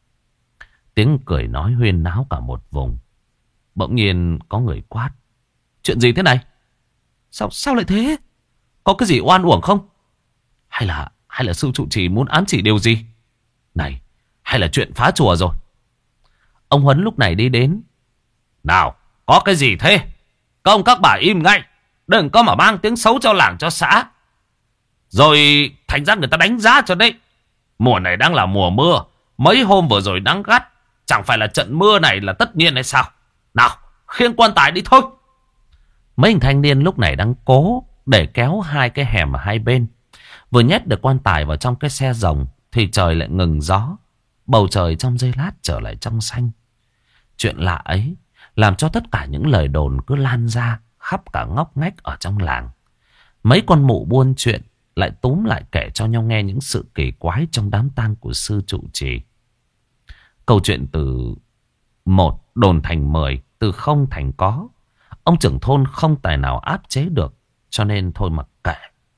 Tiếng cười nói huyên náo cả một vùng. Bỗng nhiên có người quát: chuyện gì thế này? Sao sao lại thế? Có cái gì oan uổng không? Hay là hay là sư trụ trì muốn ám chỉ điều gì? Này, hay là chuyện phá chùa rồi? Ông Huấn lúc này đi đến. Nào, có cái gì thế? Các ông các bà im ngay, đừng có mà mang tiếng xấu cho làng cho xã, rồi thành ra người ta đánh giá cho đấy. Mùa này đang là mùa mưa, mấy hôm vừa rồi nắng gắt, chẳng phải là trận mưa này là tất nhiên hay sao? Nào, khiêng quan tài đi thôi. Mấy anh thanh niên lúc này đang cố để kéo hai cái hẻm ở hai bên. Vừa nhét được quan tài vào trong cái xe rồng thì trời lại ngừng gió. Bầu trời trong giây lát trở lại trong xanh. Chuyện lạ ấy làm cho tất cả những lời đồn cứ lan ra khắp cả ngóc ngách ở trong làng. Mấy con mụ buôn chuyện lại túm lại kể cho nhau nghe những sự kỳ quái trong đám tang của sư trụ trì. Câu chuyện từ một đồn thành mười, từ không thành có. Ông trưởng thôn không tài nào áp chế được, cho nên thôi mặc kệ.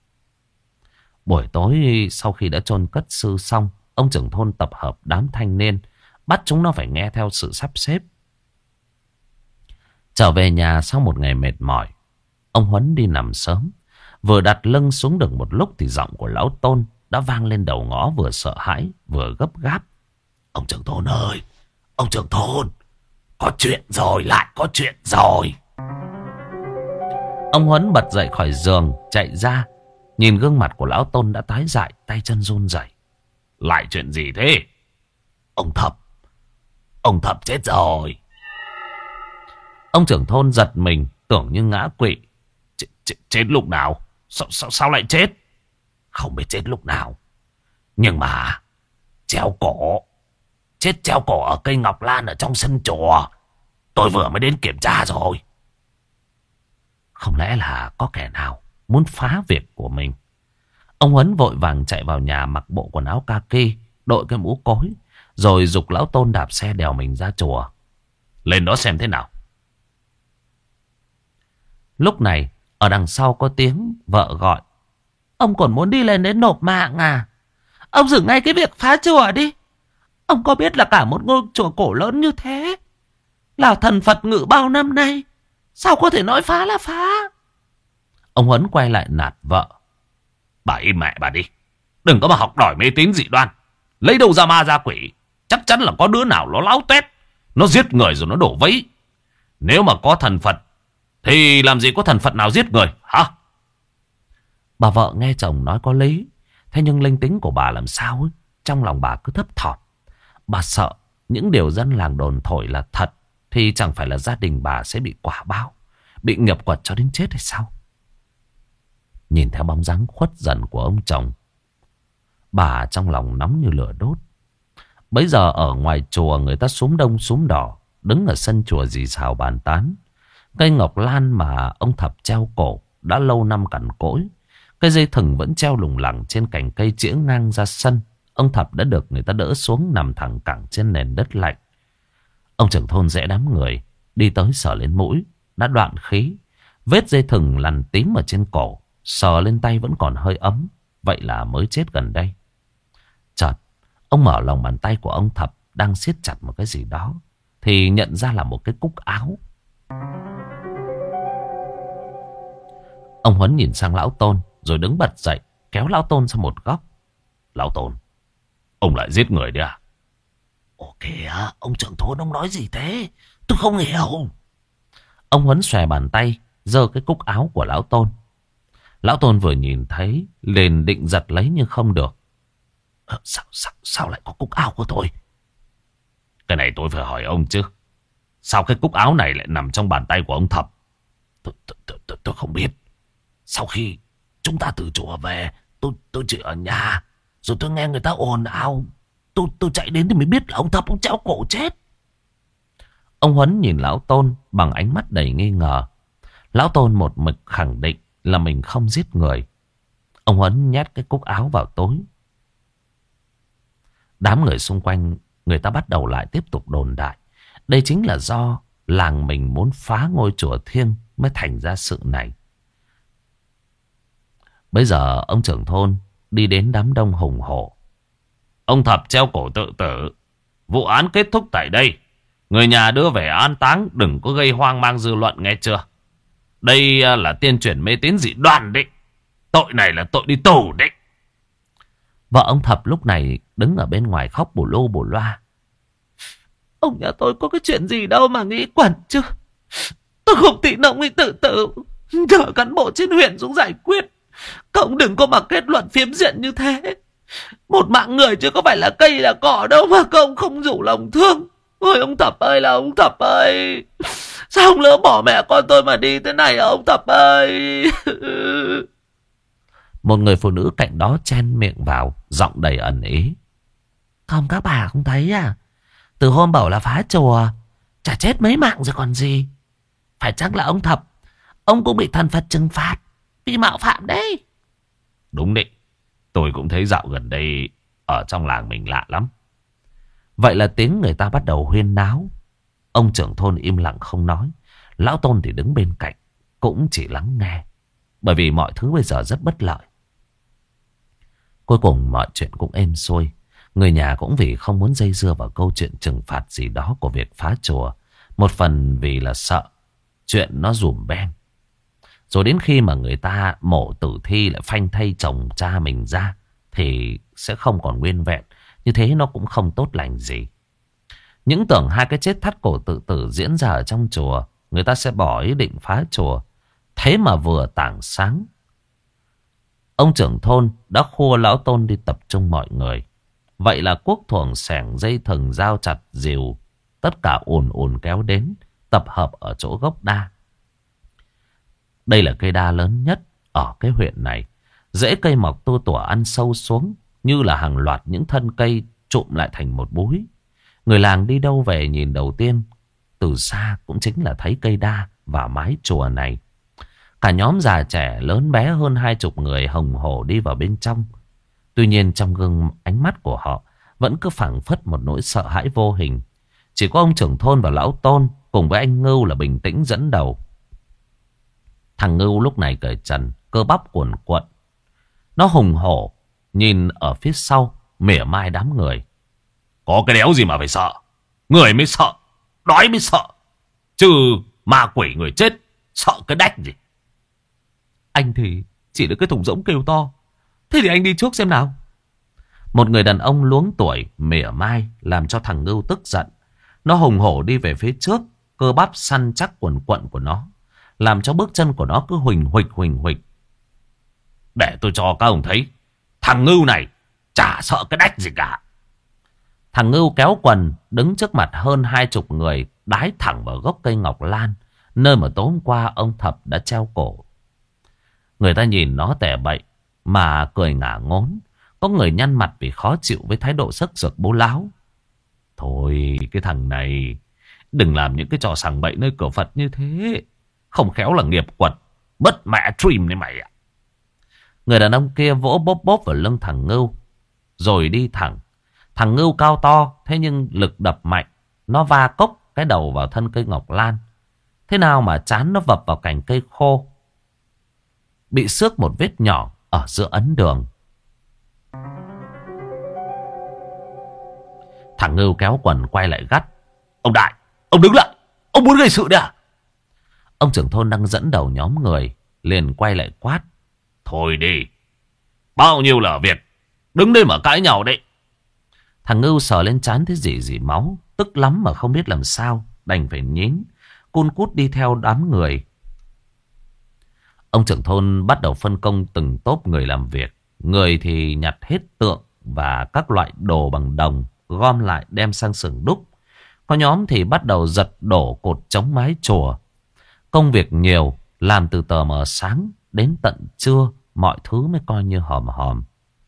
Buổi tối sau khi đã chôn cất sư xong, ông trưởng thôn tập hợp đám thanh niên, bắt chúng nó phải nghe theo sự sắp xếp. Trở về nhà sau một ngày mệt mỏi, ông Huấn đi nằm sớm. Vừa đặt lưng xuống được một lúc thì giọng của lão Tôn đã vang lên đầu ngõ, vừa sợ hãi vừa gấp gáp. Ông trưởng thôn ơi, ông trưởng thôn, có chuyện rồi, lại có chuyện rồi. Ông Huấn bật dậy khỏi giường, chạy ra, nhìn gương mặt của lão Tôn đã tái dại, tay chân run rẩy. Lại chuyện gì thế? Ông Thập, ông Thập chết rồi. Ông trưởng thôn giật mình, tưởng như ngã quỵ. Ch Ch chết lúc nào? Sao, sao, sao lại chết? Không biết chết lúc nào. Nhưng mà treo cổ. Chết treo cổ ở cây ngọc lan ở trong sân chùa. Tôi vừa mới đến kiểm tra rồi. Không lẽ là có kẻ nào muốn phá việc của mình? Ông Huấn vội vàng chạy vào nhà, mặc bộ quần áo kaki, đội cái mũ cối, rồi giục lão Tôn đạp xe đèo mình ra chùa. Lên đó xem thế nào. Lúc này ở đằng sau có tiếng vợ gọi. Ông còn muốn đi lên đến nộp mạng à? Ông dừng ngay cái việc phá chùa đi. Ông có biết là cả một ngôi chùa cổ lớn như thế, là thần Phật ngự bao năm nay, sao có thể nói phá là phá? Ông Huấn quay lại nạt vợ. Bà im mẹ bà đi. Đừng có mà học đòi mê tín dị đoan. Lấy đâu ra ma ra quỷ. Chắc chắn là có đứa nào nó láo tét, nó giết người rồi nó đổ vấy. Nếu mà có thần Phật thì làm gì có thần Phật nào giết người hả? Bà vợ nghe chồng nói có lý. Thế nhưng linh tính của bà làm sao ấy, trong lòng bà cứ thấp thỏm. Bà sợ những điều dân làng đồn thổi là thật, thì chẳng phải là gia đình bà sẽ bị quả báo, bị nghiệp quật cho đến chết hay sao? Nhìn theo bóng dáng khuất dần của ông chồng, bà trong lòng nóng như lửa đốt. Bấy giờ ở ngoài chùa người ta xúm đông xúm đỏ, đứng ở sân chùa rì rào bàn tán. Cây ngọc lan mà ông Thập treo cổ đã lâu năm cằn cỗi. Cây dây thừng vẫn treo lủng lẳng trên cành cây chĩa ngang ra sân. Ông Thập đã được người ta đỡ xuống nằm thẳng cẳng trên nền đất lạnh. Ông trưởng thôn rẽ đám người, đi tới sờ lên mũi, đã đoạn khí. Vết dây thừng lằn tím ở trên cổ, sờ lên tay vẫn còn hơi ấm. Vậy là mới chết gần đây. Chợt, ông mở lòng bàn tay của ông Thập đang siết chặt một cái gì đó, thì nhận ra là một cái cúc áo. Ông Huấn nhìn sang lão Tôn, rồi đứng bật dậy, kéo lão Tôn sang một góc. Lão Tôn, ông lại giết người đấy à? Ồ kìa, ông trưởng thôn ông nói gì thế? Tôi không hiểu. Ông Huấn xòe bàn tay, giơ cái cúc áo của lão Tôn. Lão Tôn vừa nhìn thấy, liền định giật lấy nhưng không được. À, sao, sao, sao lại có cúc áo của tôi? Cái này tôi phải hỏi ông chứ. Sao cái cúc áo này lại nằm trong bàn tay của ông Thập? Tôi, tôi, tôi, tôi, tôi không biết. Sau khi chúng ta từ chùa về, tôi tôi chỉ ở nhà, rồi tôi nghe người ta ồn ào, tôi tôi chạy đến thì mới biết là ông Thập ông treo cổ chết. Ông Huấn nhìn lão Tôn bằng ánh mắt đầy nghi ngờ. Lão Tôn một mực khẳng định là mình không giết người. Ông Huấn nhét cái cúc áo vào túi. Đám người xung quanh, người ta bắt đầu lại tiếp tục đồn đại. Đây chính là do làng mình muốn phá ngôi chùa thiêng mới thành ra sự này. Bây giờ ông trưởng thôn đi đến đám đông hùng hổ. Ông Thập treo cổ tự tử. Vụ án kết thúc tại đây. Người nhà đưa về an táng, đừng có gây hoang mang dư luận nghe chưa? Đây là tuyên truyền mê tín dị đoan đấy. Tội này là tội đi tù đấy. Vợ ông Thập lúc này đứng ở bên ngoài khóc bù lô bù loa. Ông nhà tôi có cái chuyện gì đâu mà nghĩ quẩn chứ. Tôi không tin ông ấy tự tử. Nhờ cán bộ trên huyện xuống giải quyết. Cậu đừng có mà kết luận phiếm diện như thế. Một mạng người chứ có phải là cây là cỏ đâu mà cậu không rủ lòng thương. Ôi ông Thập ơi là ông Thập ơi. Sao ông lỡ bỏ mẹ con tôi mà đi thế này ông Thập ơi. Một người phụ nữ cạnh đó chen miệng vào, giọng đầy ẩn ý. Không các bà không thấy à? Từ hôm bảo là phá chùa, chả chết mấy mạng rồi còn gì. Phải chắc là ông Thập, ông cũng bị thần Phật trừng phạt vì mạo phạm đấy. Đúng đấy. Tôi cũng thấy dạo gần đây ở trong làng mình lạ lắm. Vậy là tiếng người ta bắt đầu huyên náo. Ông trưởng thôn im lặng không nói. Lão Tôn thì đứng bên cạnh, cũng chỉ lắng nghe. Bởi vì mọi thứ bây giờ rất bất lợi. Cuối cùng mọi chuyện cũng êm xuôi. Người nhà cũng vì không muốn dây dưa vào câu chuyện trừng phạt gì đó của việc phá chùa. Một phần vì là sợ chuyện nó dùm beng. Rồi đến khi mà người ta mổ tử thi lại phanh thây chồng cha mình ra, thì sẽ không còn nguyên vẹn. Như thế nó cũng không tốt lành gì. Những tưởng hai cái chết thắt cổ tự tử diễn ra ở trong chùa, người ta sẽ bỏ ý định phá chùa. Thế mà vừa tảng sáng, ông trưởng thôn đã khua lão Tôn đi tập trung mọi người. Vậy là cuốc thuồng xẻng dây thừng dao chặt rìu, tất cả ùn ùn kéo đến, tập hợp ở chỗ gốc đa. Đây là cây đa lớn nhất ở cái huyện này. Rễ cây mọc tua tủa ăn sâu xuống, như là hàng loạt những thân cây trụm lại thành một búi. Người làng đi đâu về nhìn đầu tiên từ xa cũng chính là thấy cây đa và mái chùa này. Cả nhóm già trẻ lớn bé hơn hai chục người hồng hổ đi vào bên trong. Tuy nhiên trong gương ánh mắt của họ vẫn cứ phảng phất một nỗi sợ hãi vô hình. Chỉ có ông trưởng thôn và lão Tôn cùng với anh Ngưu là bình tĩnh dẫn đầu. Thằng Ngưu lúc này cởi trần, cơ bắp cuồn cuộn. Nó hùng hổ nhìn ở phía sau, mỉa mai đám người. Có cái đéo gì mà phải sợ. Người mới sợ, đói mới sợ. Chứ ma quỷ người chết sợ cái đách gì. Anh thì chỉ được cái thùng rỗng kêu to. Thế thì anh đi trước xem nào. Một người đàn ông luống tuổi mỉa mai làm cho thằng Ngưu tức giận. Nó hùng hổ đi về phía trước, cơ bắp săn chắc quần quận của nó làm cho bước chân của nó cứ huỳnh huỳnh huỳnh huỳnh. Để tôi cho các ông thấy, thằng Ngưu này chả sợ cái đách gì cả. Thằng Ngưu kéo quần đứng trước mặt hơn hai chục người, đái thẳng vào gốc cây ngọc lan, nơi mà tối hôm qua ông Thập đã treo cổ. Người ta nhìn nó tẻ bậy mà cười ngả ngốn. Có người nhăn mặt vì khó chịu với thái độ sức sực bố láo. Thôi cái thằng này đừng làm những cái trò sằng bậy nơi cửa Phật như thế. Không khéo là nghiệp quật, mất mẹ stream đấy mày ạ. Người đàn ông kia vỗ bóp bóp vào lưng thằng Ngưu rồi đi thẳng. Thằng Ngưu cao to, thế nhưng lực đập mạnh. Nó va cốc cái đầu vào thân cây ngọc lan. Thế nào mà chán nó vập vào cành cây khô, bị xước một vết nhỏ ở giữa ấn đường. Thằng Ngưu kéo quần quay lại gắt. Ông Đại, ông đứng lại, ông muốn gây sự đấy à? Ông trưởng thôn đang dẫn đầu nhóm người liền quay lại quát. Thôi đi, bao nhiêu là việc, đứng đây mà cãi nhau đấy. Thằng Ngưu sờ lên trán thấy dỉ dỉ máu, tức lắm mà không biết làm sao, đành phải nhín, cun cút đi theo đám người. Ông trưởng thôn bắt đầu phân công từng tốp người làm việc. Người thì nhặt hết tượng và các loại đồ bằng đồng, gom lại đem sang xưởng đúc. Có nhóm thì bắt đầu giật đổ cột chống mái chùa. Công việc nhiều, làm từ tờ mờ sáng đến tận trưa, mọi thứ mới coi như hòm hòm.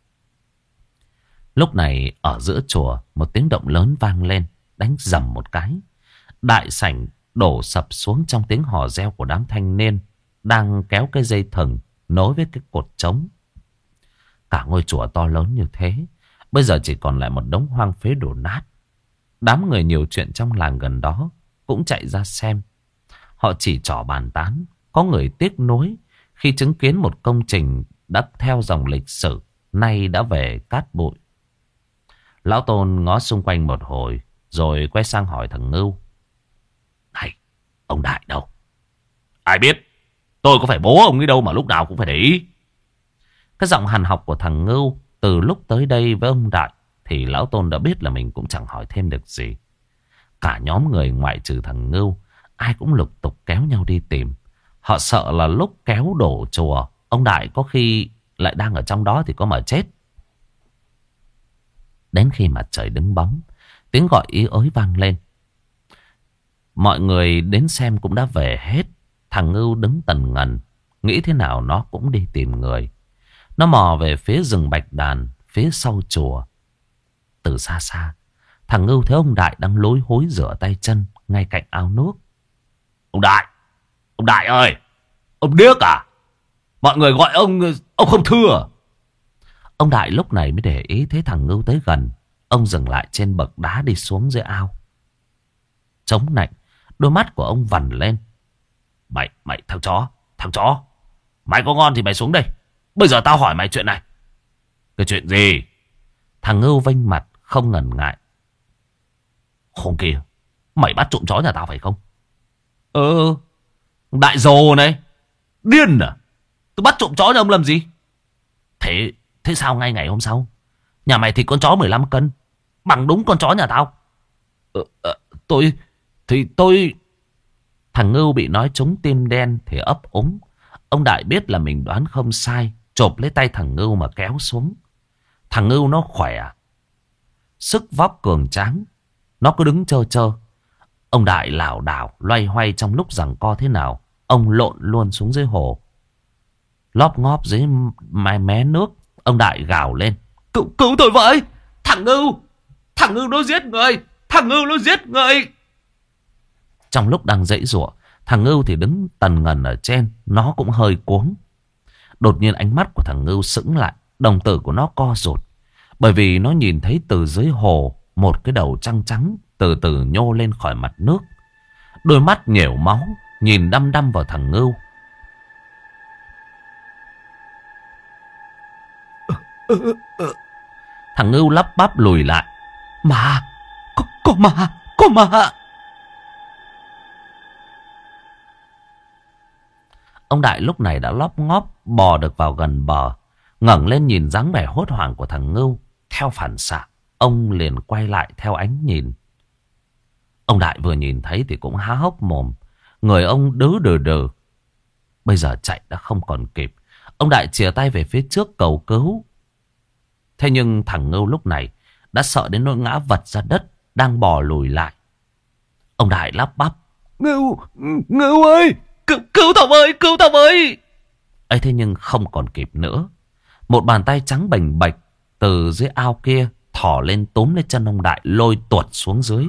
Lúc này ở giữa chùa, một tiếng động lớn vang lên, đánh rầm một cái. Đại sảnh đổ sập xuống trong tiếng hò reo của đám thanh niên đang kéo cái dây thừng nối với cái cột trống. Cả ngôi chùa to lớn như thế, bây giờ chỉ còn lại một đống hoang phế đổ nát. Đám người nhiều chuyện trong làng gần đó cũng chạy ra xem. Họ chỉ trỏ bàn tán. Có người tiếc nuối khi chứng kiến một công trình đã theo dòng lịch sử nay đã về cát bụi. Lão Tôn ngó xung quanh một hồi rồi quay sang hỏi thằng Ngưu. Này, ông Đại đâu? Ai biết, tôi có phải bố ông ấy đâu mà lúc nào cũng phải để ý. Cái giọng hằn học của thằng Ngưu từ lúc tới đây với ông Đại thì Lão Tôn đã biết là mình cũng chẳng hỏi thêm được gì. Cả nhóm người ngoại trừ thằng Ngưu, ai cũng lục tục kéo nhau đi tìm. Họ sợ là lúc kéo đổ chùa, ông Đại có khi lại đang ở trong đó thì có mà chết. Đến khi mặt trời đứng bóng, tiếng gọi ý ới vang lên. Mọi người đến xem cũng đã về hết. Thằng Ngưu đứng tần ngần, nghĩ thế nào nó cũng đi tìm người. Nó mò về phía rừng bạch đàn, phía sau chùa. Từ xa xa, thằng Ngưu thấy ông Đại đang lối hối rửa tay chân ngay cạnh ao nước. Ông Đại, ông Đại ơi, ông điếc à? Mọi người gọi ông, ông không thưa. Ông Đại lúc này mới để ý thấy thằng Ngưu tới gần. Ông dừng lại trên bậc đá đi xuống dưới ao. Chống nạnh, đôi mắt của ông vằn lên. Mày, mày thằng chó, thằng chó, mày có ngon thì mày xuống đây. Bây giờ tao hỏi mày chuyện này. Cái chuyện gì? Thằng Ngưu vênh mặt không ngần ngại. Hôm kia mày bắt trộm chó nhà tao phải không? Ờ, Đại rồ này, điên à? Tôi bắt trộm chó nhà ông làm gì? Thế Thế sao ngay ngày hôm sau nhà mày thịt con chó mười lăm cân, bằng đúng con chó nhà tao? Ờ, ờ, tôi Thì tôi Thằng Ngưu bị nói trúng tim đen thì ấp úng. Ông Đại biết là mình đoán không sai, chộp lấy tay thằng Ngưu mà kéo xuống. Thằng Ngưu nó khỏe, sức vóc cường tráng, nó cứ đứng chơ chơ. Ông Đại lảo đảo loay hoay trong lúc giằng co thế nào. ông lộn luôn xuống dưới hồ. Lóp ngóp dưới mái mé nước, ông Đại gào lên: Cứu, cứu tôi với! Thằng Ngưu! Thằng Ngưu nó giết người! Thằng Ngưu nó giết người! Trong lúc đang giãy giụa, thằng Ngưu thì đứng tần ngần ở trên. Nó cũng hơi cuống. Đột nhiên ánh mắt của thằng Ngưu sững lại. Đồng tử của nó co rụt. Bởi vì nó nhìn thấy từ dưới hồ một cái đầu trăng trắng từ từ nhô lên khỏi mặt nước. Đôi mắt nhểu máu nhìn đăm đăm vào thằng Ngưu. Thằng Ngưu lắp bắp lùi lại. Mà! Có, có mà! Có mà! Ông Đại lúc này đã lóp ngóp bò được vào gần bờ. Ngẩng lên nhìn dáng vẻ hốt hoảng của thằng Ngưu. Theo phản xạ, ông liền quay lại theo ánh nhìn. Ông Đại vừa nhìn thấy thì cũng há hốc mồm. Người ông đứ đừ đừ. Bây giờ chạy đã không còn kịp. Ông Đại chìa tay về phía trước cầu cứu. Thế nhưng thằng Ngưu lúc này đã sợ đến nỗi ngã vật ra đất, đang bò lùi lại. Ông Đại lắp bắp: Ngưu, Ngưu ơi! Cứu, cứu tao với, cứu tao với! ấy thế nhưng không còn kịp nữa. Một bàn tay trắng bềnh bạch từ dưới ao kia thỏ lên túm lấy chân ông Đại, lôi tuột xuống dưới.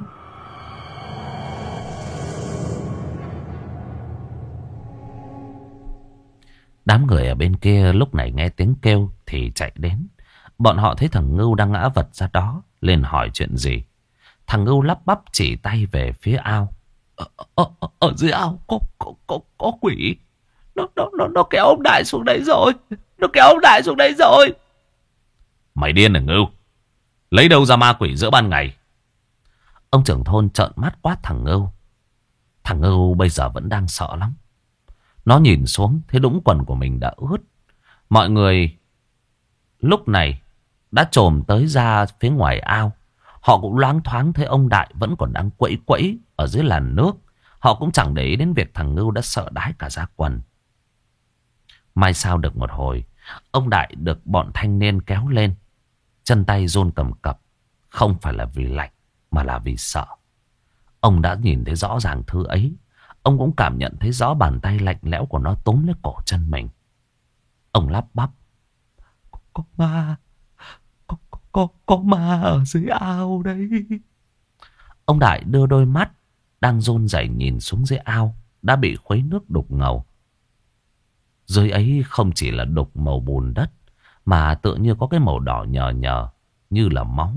Đám người ở bên kia lúc này nghe tiếng kêu thì chạy đến. Bọn họ thấy thằng Ngưu đang ngã vật ra đó, liền hỏi chuyện gì. Thằng Ngưu lắp bắp chỉ tay về phía ao. Ở, ở, ở, ở dưới ao có, có, có, có quỷ. Nó, nó, nó, nó kéo ông Đại xuống đấy rồi. Nó kéo ông Đại xuống đấy rồi. Mày điên à Ngưu? Lấy đâu ra ma quỷ giữa ban ngày? Ông trưởng thôn trợn mắt quát thằng Ngưu. Thằng Ngưu bây giờ vẫn đang sợ lắm. Nó nhìn xuống thấy đũng quần của mình đã ướt. Mọi người lúc này đã chồm tới ra phía ngoài ao. Họ cũng loáng thoáng thấy ông Đại vẫn còn đang quẫy quẫy ở dưới làn nước. Họ cũng chẳng để ý đến việc thằng Ngưu đã sợ đái cả da quần. Mai sau được một hồi, ông Đại được bọn thanh niên kéo lên. Chân tay run cầm cập. Không phải là vì lạnh mà là vì sợ. Ông đã nhìn thấy rõ ràng thứ ấy. Ông cũng cảm nhận thấy rõ bàn tay lạnh lẽo của nó túm lấy cổ chân mình. Ông lắp bắp: Có, có ma, có, có, có, có ma ở dưới ao đấy. Ông Đại đưa đôi mắt đang run rẩy nhìn xuống dưới ao đã bị khuấy nước đục ngầu. Dưới ấy không chỉ là đục màu bùn đất, mà tựa như có cái màu đỏ nhờ nhờ như là máu.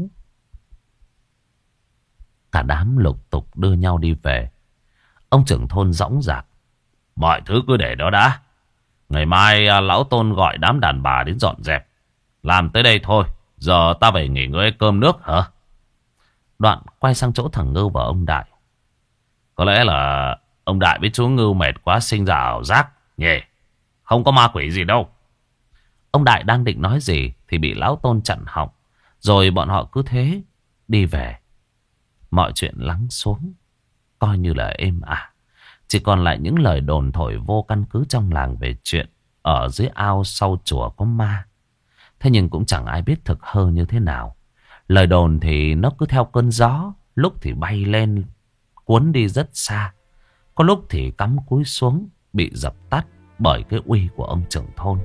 Cả đám lục tục đưa nhau đi về. Ông trưởng thôn dõng dạc: Mọi thứ cứ để đó đã. Ngày mai à, lão Tôn gọi đám đàn bà đến dọn dẹp. Làm tới đây thôi. Giờ ta về nghỉ ngơi cơm nước hả? Đoạn quay sang chỗ thằng Ngưu và ông Đại: Có lẽ là ông Đại với chú Ngưu mệt quá sinh ra ảo giác nhỉ. Không có ma quỷ gì đâu. Ông Đại đang định nói gì thì bị lão Tôn chặn họng. Rồi bọn họ cứ thế đi về. Mọi chuyện lắng xuống, coi như là êm ả. Chỉ còn lại những lời đồn thổi vô căn cứ trong làng về chuyện ở dưới ao sau chùa có ma. Thế nhưng cũng chẳng ai biết thực hư như thế nào. Lời đồn thì nó cứ theo cơn gió, lúc thì bay lên cuốn đi rất xa, có lúc thì cắm cúi xuống bị dập tắt bởi cái uy của ông trưởng thôn.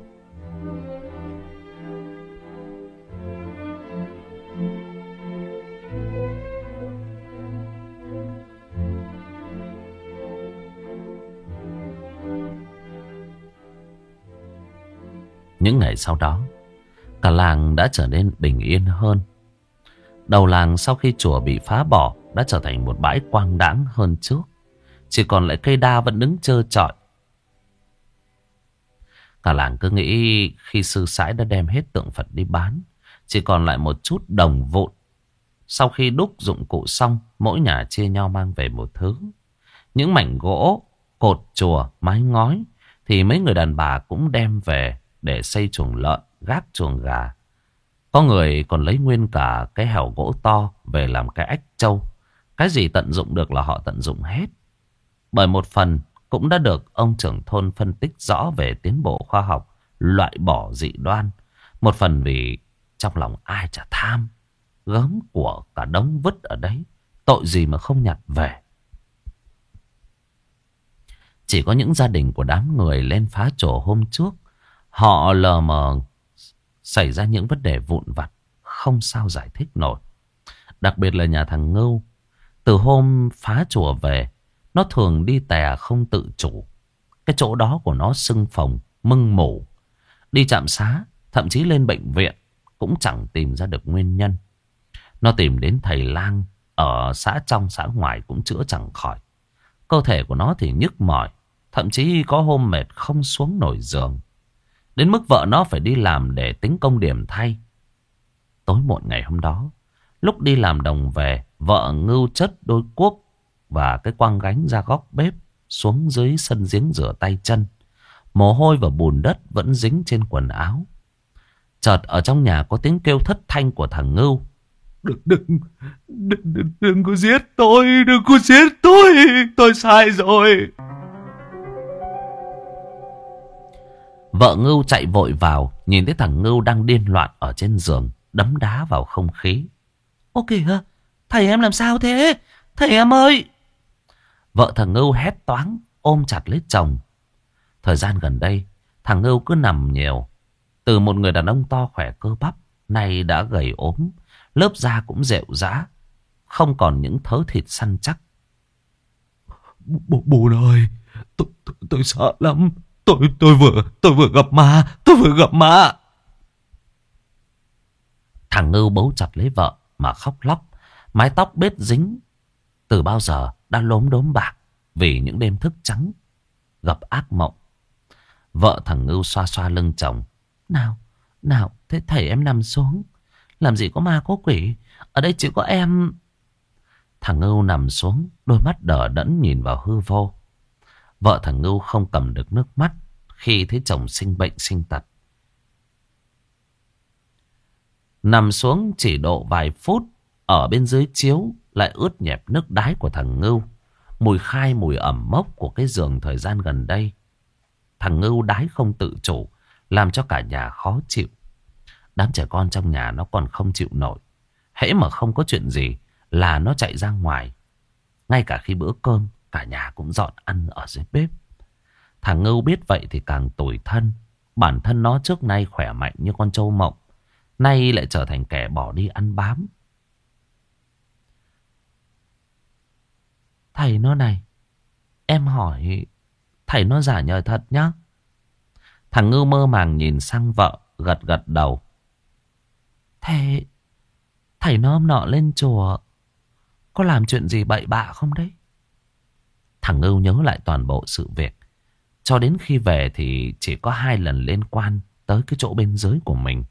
Những ngày sau đó, cả làng đã trở nên bình yên hơn. Đầu làng sau khi chùa bị phá bỏ đã trở thành một bãi quang đãng hơn trước. Chỉ còn lại cây đa vẫn đứng trơ trọi. Cả làng cứ nghĩ khi sư sãi đã đem hết tượng Phật đi bán, chỉ còn lại một chút đồng vụn. Sau khi đúc dụng cụ xong, mỗi nhà chia nhau mang về một thứ. Những mảnh gỗ, cột chùa, mái ngói thì mấy người đàn bà cũng đem về để xây chuồng lợn, gác chuồng gà. Có người còn lấy nguyên cả cái hẻo gỗ to về làm cái ách trâu. Cái gì tận dụng được là họ tận dụng hết. Bởi một phần cũng đã được ông trưởng thôn phân tích rõ về tiến bộ khoa học, loại bỏ dị đoan. Một phần vì trong lòng ai chả tham, gớm của cả đống vứt ở đấy, tội gì mà không nhặt về. Chỉ có những gia đình của đám người lên phá trổ hôm trước, họ lờ mờ xảy ra những vấn đề vụn vặt, không sao giải thích nổi. Đặc biệt là nhà thằng Ngưu. Từ hôm phá chùa về, nó thường đi tè không tự chủ. Cái chỗ đó của nó sưng phồng, mưng mủ. Đi trạm xá, thậm chí lên bệnh viện cũng chẳng tìm ra được nguyên nhân. Nó tìm đến thầy lang ở xã trong xã ngoài cũng chữa chẳng khỏi. Cơ thể của nó thì nhức mỏi, thậm chí có hôm mệt không xuống nổi giường. Đến mức vợ nó phải đi làm để tính công điểm thay. Tối muộn ngày hôm đó, lúc đi làm đồng về, vợ Ngưu chất đôi cuốc và cái quăng gánh ra góc bếp, xuống dưới sân giếng rửa tay chân. Mồ hôi và bùn đất vẫn dính trên quần áo. Chợt ở trong nhà có tiếng kêu thất thanh của thằng Ngưu. Đừng, đừng, đừng, đừng, đừng có giết tôi, đừng có giết tôi, tôi sai rồi. Vợ Ngưu chạy vội vào, nhìn thấy thằng Ngưu đang điên loạn ở trên giường, đấm đá vào không khí. Ô kìa, thầy em làm sao thế? Thầy em ơi! Vợ thằng Ngưu hét toáng, ôm chặt lấy chồng. Thời gian gần đây, thằng Ngưu cứ nằm nhiều. Từ một người đàn ông to khỏe cơ bắp, nay đã gầy ốm, lớp da cũng rệu rã, không còn những thớ thịt săn chắc. Bố, bố ơi, tôi, tôi, tôi sợ lắm. Tôi, tôi vừa, tôi vừa gặp ma, tôi vừa gặp ma. Thằng Ngưu bấu chặt lấy vợ mà khóc lóc, mái tóc bết dính từ bao giờ đã lốm đốm bạc vì những đêm thức trắng gặp ác mộng. Vợ thằng Ngưu xoa xoa lưng chồng. Nào, nào, thế thầy em nằm xuống. Làm gì có ma có quỷ, ở đây chỉ có em. Thằng Ngưu nằm xuống, đôi mắt đờ đẫn nhìn vào hư vô. Vợ thằng Ngưu không cầm được nước mắt khi thấy chồng sinh bệnh sinh tật. Nằm xuống chỉ độ vài phút, ở bên dưới chiếu lại ướt nhẹp nước đái của thằng Ngưu. Mùi khai mùi ẩm mốc của cái giường thời gian gần đây. Thằng Ngưu đái không tự chủ, làm cho cả nhà khó chịu. Đám trẻ con trong nhà nó còn không chịu nổi. Hễ mà không có chuyện gì là nó chạy ra ngoài. Ngay cả khi bữa cơm, cả nhà cũng dọn ăn ở dưới bếp. Thằng Ngưu biết vậy thì càng tủi thân. Bản thân nó trước nay khỏe mạnh như con trâu mộng, nay lại trở thành kẻ bỏ đi ăn bám. Thầy nó này, em hỏi, thầy nó giả nhờ thật nhá. Thằng Ngưu mơ màng nhìn sang vợ, gật gật đầu. Thế thầy nó hôm nọ lên chùa có làm chuyện gì bậy bạ không đấy? Thằng Ngưu nhớ lại toàn bộ sự việc. Cho đến khi về thì chỉ có hai lần liên quan tới cái chỗ bên dưới của mình.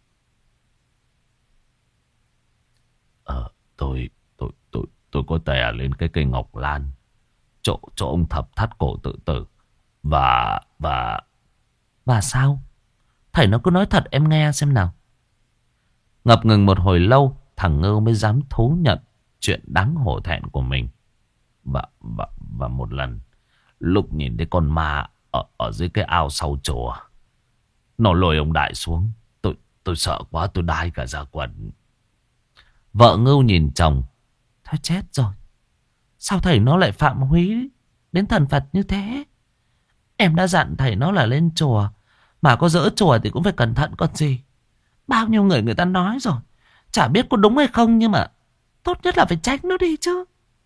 Ờ, tôi, tôi, tôi, tôi có tè lên cái cây ngọc lan, chỗ, chỗ ông thập thắt cổ tự tử. Và, và... Và sao? Thầy nó cứ nói thật em nghe xem nào. Ngập ngừng một hồi lâu, thằng Ngưu mới dám thú nhận chuyện đáng hổ thẹn của mình. Và, và, và một lần, lúc nhìn thấy con ma ở, ở dưới cái ao sau chùa, nó lôi ông Đại xuống. Tôi, tôi sợ quá, tôi đái cả da quần. Vợ Ngưu nhìn chồng. Thôi chết rồi, sao thầy nó lại phạm húy đến thần Phật như thế? Em đã dặn thầy nó là lên chùa, mà có dỡ chùa thì cũng phải cẩn thận còn gì. Bao nhiêu người người ta nói rồi, chả biết có đúng hay không, nhưng mà tốt nhất là phải tránh nó đi chứ.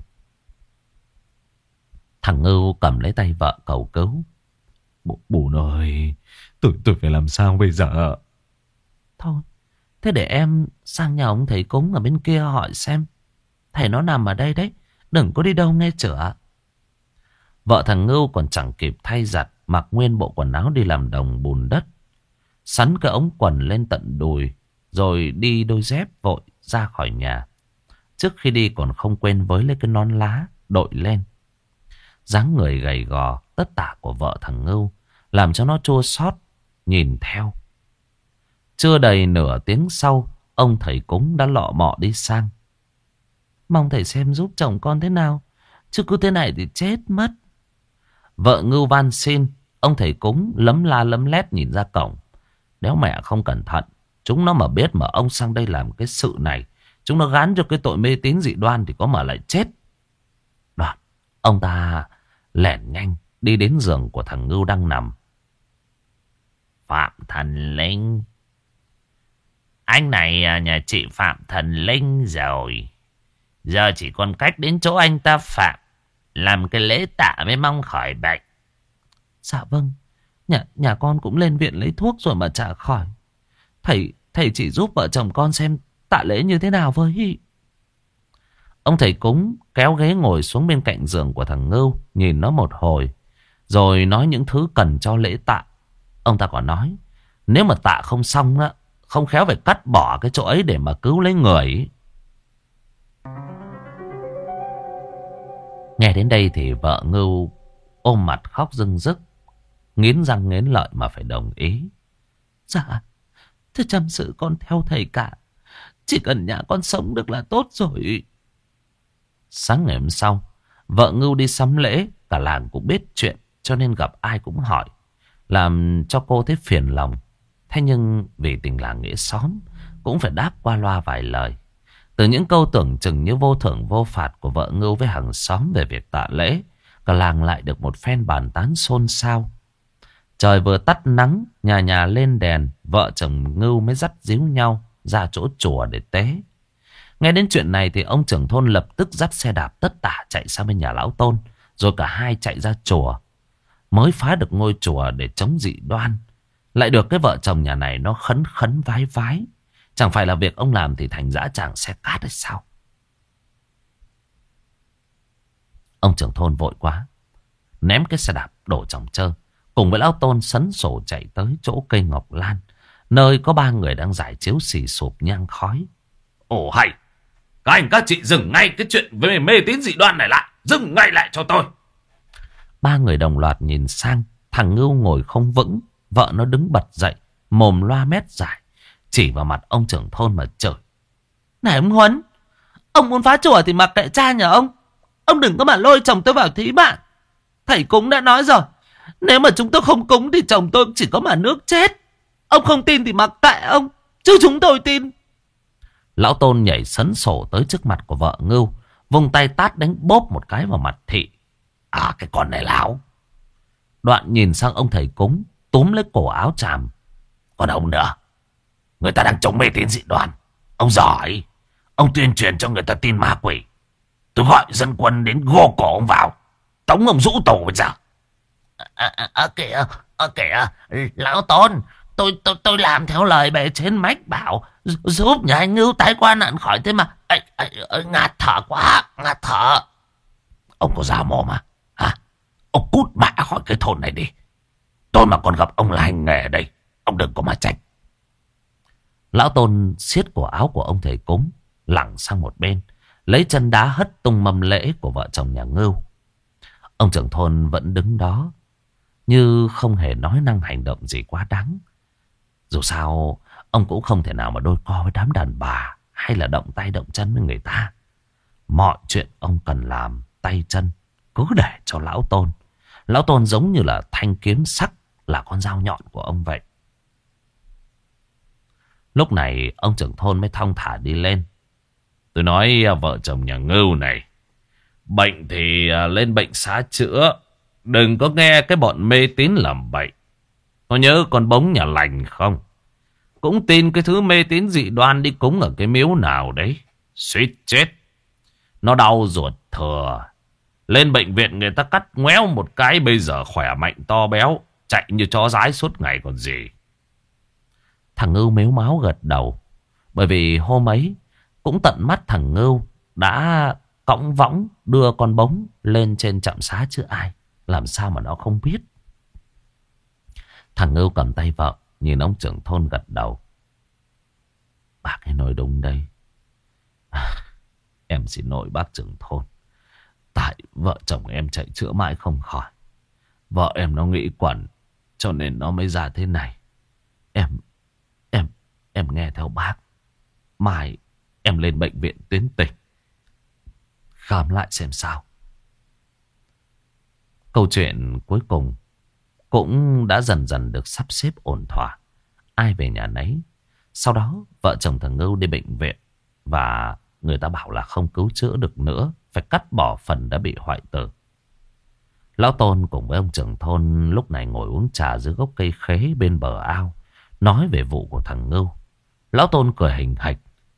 Thằng Ngưu cầm lấy tay vợ cầu cứu. Bố, bố ơi, tôi, tôi phải làm sao bây giờ? Thôi, thế để em sang nhà ông thầy cúng ở bên kia hỏi xem. Thầy nó nằm ở đây đấy, đừng có đi đâu nghe chữa. Vợ thằng Ngưu còn chẳng kịp thay giặt, mặc nguyên bộ quần áo đi làm đồng bùn đất, sắn cái ống quần lên tận đùi, rồi đi đôi dép vội ra khỏi nhà. Trước khi đi còn không quên với lấy cái nón lá đội lên. Dáng người gầy gò tất tả của vợ thằng Ngưu làm cho nó chua xót nhìn theo. Chưa đầy nửa tiếng sau, ông thầy cúng đã lọ mọ đi sang. Mong thầy xem giúp chồng con thế nào, chứ cứ thế này thì chết mất. Vợ Ngưu van xin. Ông thầy cúng lấm la lấm lét nhìn ra cổng. Nếu mẹ không cẩn thận, chúng nó mà biết mà ông sang đây làm cái sự này, chúng nó gán cho cái tội mê tín dị đoan thì có mà lại chết. Đoạn ông ta lẻn nhanh đi đến giường của thằng Ngưu đang nằm. Phạm Thần Linh. Anh này nhà chị Phạm Thần Linh rồi. Giờ chỉ còn cách đến chỗ anh ta Phạm, làm cái lễ tạ mới mong khỏi bệnh. Dạ vâng. Nhà, nhà con cũng lên viện lấy thuốc rồi mà chả khỏi. Thầy, thầy chỉ giúp vợ chồng con xem tạ lễ như thế nào với. Ông thầy cúng kéo ghế ngồi xuống bên cạnh giường của thằng Ngưu, nhìn nó một hồi, rồi nói những thứ cần cho lễ tạ. Ông ta còn nói, nếu mà tạ không xong á, không khéo phải cắt bỏ cái chỗ ấy để mà cứu lấy người. Nghe đến đây thì vợ Ngưu ôm mặt khóc rưng rức, nghiến răng nghiến lợi mà phải đồng ý. Dạ, thế chăm sự con theo thầy cả. Chỉ cần nhà con sống được là tốt rồi. Sáng ngày hôm sau, vợ Ngưu đi sắm lễ. Cả làng cũng biết chuyện, cho nên gặp ai cũng hỏi, làm cho cô thấy phiền lòng. Thế nhưng vì tình làng nghĩa xóm, cũng phải đáp qua loa vài lời. Từ những câu tưởng chừng như vô thưởng vô phạt của vợ Ngưu với hàng xóm về việc tạ lễ, cả làng lại được một phen bàn tán xôn xao. Trời vừa tắt nắng, nhà nhà lên đèn, vợ chồng Ngưu mới dắt díu nhau ra chỗ chùa để tế. Nghe đến chuyện này thì ông trưởng thôn lập tức dắt xe đạp tất tả chạy sang bên nhà lão Tôn, rồi cả hai chạy ra chùa. Mới phá được ngôi chùa để chống dị đoan, lại được cái vợ chồng nhà này nó khấn khấn vái vái. Chẳng phải là việc ông làm thì thành dã tràng xe cát hay sao? Ông trưởng thôn vội quá, ném cái xe đạp đổ chồng chơ, cùng với lão Tôn sấn sổ chạy tới chỗ cây ngọc lan, nơi có ba người đang giải chiếu xì sụp nhang khói. Ồ hay, các anh các chị dừng ngay cái chuyện về mê tín dị đoan này lại, dừng ngay lại cho tôi. Ba người đồng loạt nhìn sang. Thằng Ngưu ngồi không vững, vợ nó đứng bật dậy, mồm loa mét dài, chỉ vào mặt ông trưởng thôn mà chửi. Này ông Huấn, ông muốn phá chùa thì mặc kệ cha nhà ông. Ông đừng có mà lôi chồng tôi vào thí mạng. Thầy cúng đã nói rồi, nếu mà chúng tôi không cúng thì chồng tôi chỉ có mà nước chết. Ông không tin thì mặc kệ ông, chứ chúng tôi tin. Lão Tôn nhảy sấn sổ tới trước mặt của vợ Ngưu, vung tay tát đánh bốp một cái vào mặt thị. À, cái con này lão. Đoạn nhìn sang ông thầy cúng, túm lấy cổ áo chàm. Còn ông nữa, người ta đang chống mê tín dị đoan, ông giỏi. Ông tuyên truyền cho người ta tin ma quỷ. Tôi gọi dân quân đến gô cổ ông vào, tống ông rũ tù bây giờ. À, à, à, kìa, à, kìa, lão Tôn, tôi, tôi, tôi làm theo lời bề trên mách bảo, giúp nhà anh Ngưu tái qua nạn khỏi thế mà. Ê, ê, ê, ngạt thở quá, ngạt thở. Ông có ra mồm à? Hả? Ông cút mẹ khỏi cái thôn này đi. Tôi mà còn gặp ông là hành nghề ở đây, ông đừng có mà trách. Lão Tôn siết cổ áo của ông thầy cúng, lẳng sang một bên, lấy chân đá hất tung mâm lễ của vợ chồng nhà Ngưu. Ông trưởng thôn vẫn đứng đó, như không hề nói năng hành động gì quá đáng. Dù sao, ông cũng không thể nào mà đôi co với đám đàn bà, hay là động tay động chân với người ta. Mọi chuyện ông cần làm, tay chân, cứ để cho lão Tôn. Lão Tôn giống như là thanh kiếm sắc, là con dao nhọn của ông vậy. Lúc này ông trưởng thôn mới thong thả đi lên. Tôi nói vợ chồng nhà Ngưu này, bệnh thì lên bệnh xá chữa, đừng có nghe cái bọn mê tín làm bậy. Có nhớ con bống nhà lành không? Cũng tin cái thứ mê tín dị đoan đi cúng ở cái miếu nào đấy. Suýt chết. Nó đau ruột thừa. Lên bệnh viện người ta cắt ngoéo một cái, bây giờ khỏe mạnh to béo, chạy như chó dái suốt ngày còn gì. Thằng Ngưu mếu máo gật đầu. Bởi vì hôm ấy cũng tận mắt thằng Ngưu đã cõng võng đưa con bống lên trên trạm xá chứ ai. Làm sao mà nó không biết. Thằng Ngưu cầm tay vợ, nhìn ông trưởng thôn gật đầu. Bác ấy nói đúng đây. À, em xin lỗi bác trưởng thôn. Tại vợ chồng em chạy chữa mãi không khỏi. Vợ em nó nghĩ quẩn, cho nên nó mới ra thế này. Em, em, em nghe theo bác. Mai em lên bệnh viện tuyến tỉnh, khám lại xem sao. Câu chuyện cuối cùng cũng đã dần dần được sắp xếp ổn thỏa. Ai về nhà nấy. Sau đó vợ chồng thằng Ngưu đi bệnh viện, và người ta bảo là không cứu chữa được nữa, phải cắt bỏ phần đã bị hoại tử. Lão Tôn cùng với ông trưởng thôn lúc này ngồi uống trà dưới gốc cây khế bên bờ ao, nói về vụ của thằng Ngưu. Lão Tôn cười hình hạch.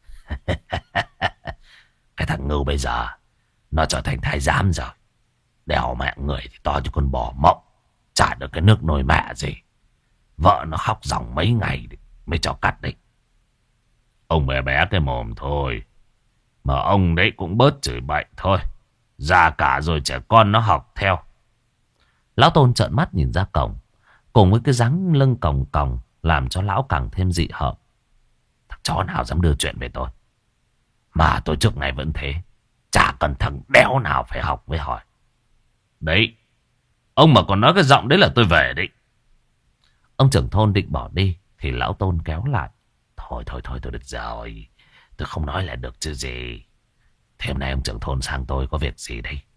Cái thằng Ngưu bây giờ nó trở thành thái giám rồi. Đèo mẹ người thì to cho con bò mộng, chả được cái nước nồi mẹ gì. Vợ nó khóc ròng mấy ngày mới cho cắt đấy. Ông bé bé cái mồm thôi, mà ông đấy cũng bớt chửi bậy thôi. Già cả rồi trẻ con nó học theo. Lão Tôn trợn mắt nhìn ra cổng, cùng với cái dáng lưng còng còng làm cho lão càng thêm dị hợm. Thằng chó nào dám đưa chuyện về tôi. Mà tôi trước này vẫn thế, chả cần thằng đéo nào phải học với hỏi. Đấy, ông mà còn nói cái giọng đấy là tôi về đấy. Ông trưởng thôn định bỏ đi thì lão Tôn kéo lại. Thôi thôi thôi tôi được rồi, tôi không nói lại được chứ gì. Thế hôm nay ông trưởng thôn sang tôi có việc gì đây?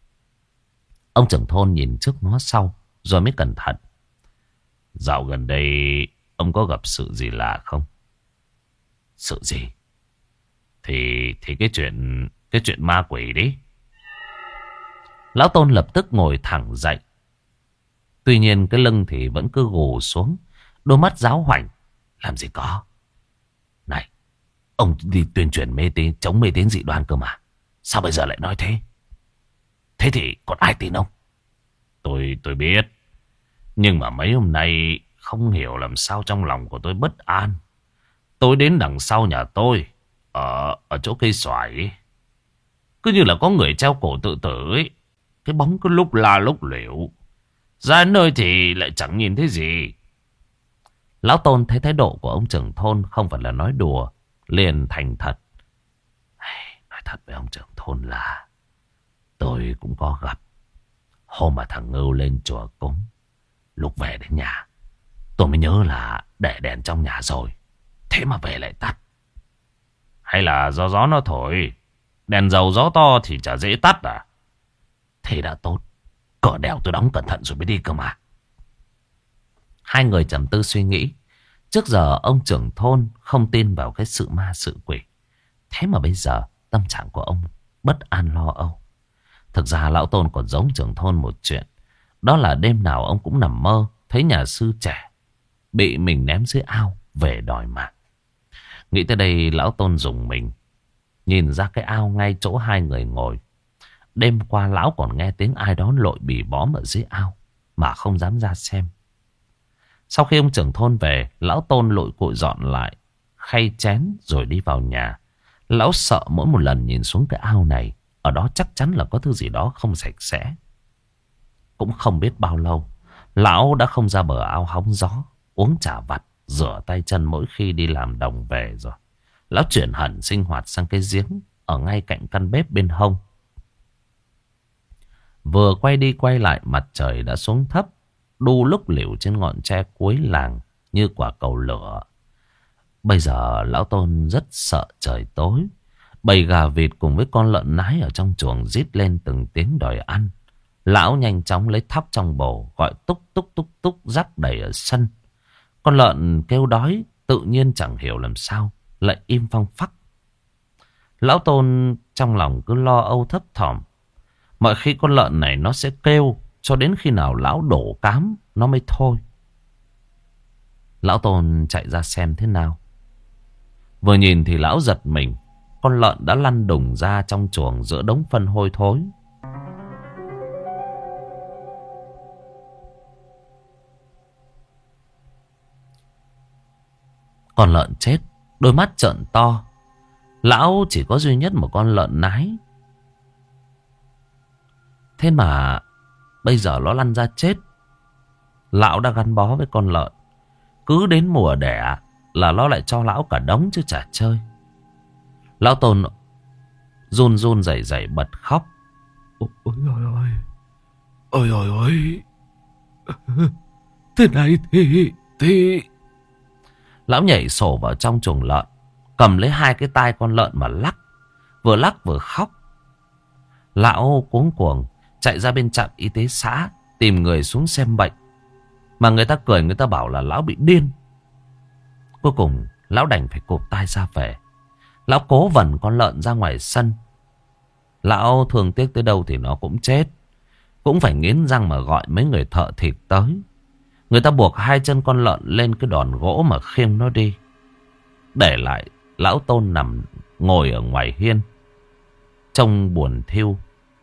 Ông trưởng thôn nhìn trước ngó sau rồi mới cẩn thận. Dạo gần đây ông có gặp sự gì lạ không? Sự gì? Thì thì cái chuyện cái chuyện ma quỷ đấy. Lão Tôn lập tức ngồi thẳng dậy. Tuy nhiên cái lưng thì vẫn cứ gù xuống, đôi mắt giáo hoành. Làm gì có. Này, ông đi tuyên truyền mê tín, chống mê tín dị đoan cơ mà. Sao bây giờ lại nói thế? Thế thì còn ai tin ông? Tôi tôi biết. Nhưng mà mấy hôm nay không hiểu làm sao trong lòng của tôi bất an. Tôi đến đằng sau nhà tôi, Ở, ở chỗ cây xoài ấy, cứ như là có người treo cổ tự tử ấy. Cái bóng cứ lúc la lúc liễu. Ra nơi thì lại chẳng nhìn thấy gì. Lão Tôn thấy thái độ của ông trưởng thôn không phải là nói đùa, liền thành thật. Nói thật với ông trưởng thôn là tôi cũng có gặp. Hôm mà thằng Ngưu lên chùa cúng, lúc về đến nhà tôi mới nhớ là để đèn trong nhà rồi, thế mà về lại tắt. Hay là do gió nó thổi? Đèn dầu gió to thì chả dễ tắt à? Thế đã tốt, cỡ đèo tôi đóng cẩn thận rồi mới đi cơ mà. Hai người trầm tư suy nghĩ. Trước giờ ông trưởng thôn không tin vào cái sự ma sự quỷ. Thế mà bây giờ tâm trạng của ông bất an lo âu. Thực ra lão Tôn còn giống trưởng thôn một chuyện. Đó là đêm nào ông cũng nằm mơ thấy nhà sư trẻ bị mình ném dưới ao về đòi mạng. Nghĩ tới đây lão Tôn rùng mình, nhìn ra cái ao ngay chỗ hai người ngồi. Đêm qua lão còn nghe tiếng ai đó lội bì bõm ở dưới ao mà không dám ra xem. Sau khi ông trưởng thôn về, lão Tôn lội cội dọn lại khay chén rồi đi vào nhà. Lão sợ mỗi một lần nhìn xuống cái ao này, ở đó chắc chắn là có thứ gì đó không sạch sẽ. Cũng không biết bao lâu, lão đã không ra bờ ao hóng gió, uống trà vặt, rửa tay chân mỗi khi đi làm đồng về rồi. Lão chuyển hẳn sinh hoạt sang cái giếng ở ngay cạnh căn bếp bên hông. Vừa quay đi quay lại, mặt trời đã xuống thấp, đu lúc liễu trên ngọn tre cuối làng như quả cầu lửa. Bây giờ lão Tôn rất sợ trời tối. Bầy gà vịt cùng với con lợn nái ở trong chuồng rít lên từng tiếng đòi ăn. Lão nhanh chóng lấy thóc trong bồ, gọi túc túc túc túc rắc đầy ở sân. Con lợn kêu đói tự nhiên chẳng hiểu làm sao lại im phăng phắc. Lão Tôn trong lòng cứ lo âu thấp thỏm. Mọi khi con lợn này nó sẽ kêu cho đến khi nào lão đổ cám nó mới thôi. Lão Tôn chạy ra xem thế nào. Vừa nhìn thì lão giật mình. Con lợn đã lăn đùng ra trong chuồng giữa đống phân hôi thối. Con lợn chết, đôi mắt trợn to. Lão chỉ có duy nhất một con lợn nái. Thế mà bây giờ nó lăn ra chết. Lão đã gắn bó với con lợn. Cứ đến mùa đẻ là nó lại cho lão cả đống chứ chả chơi. Lão Tôn run run rẩy rẩy bật khóc. Ôi ôi ôi ôi ôi ôi, thế này thì thì lão nhảy sổ vào trong chuồng lợn, cầm lấy hai cái tai con lợn mà lắc, vừa lắc vừa khóc. Lão cuống cuồng chạy ra bên trạm y tế xã tìm người xuống xem bệnh, mà người ta cười, người ta bảo là lão bị điên. Cuối cùng lão đành phải cụp tai ra về. Lão cố vần con lợn ra ngoài sân. Lão thường tiếc tới đâu thì nó cũng chết. cũng phải nghiến răng mà gọi mấy người thợ thịt tới. Người ta buộc hai chân con lợn lên cái đòn gỗ mà khiêng nó đi. Để lại lão Tôn nằm ngồi ở ngoài hiên, trông buồn thiu.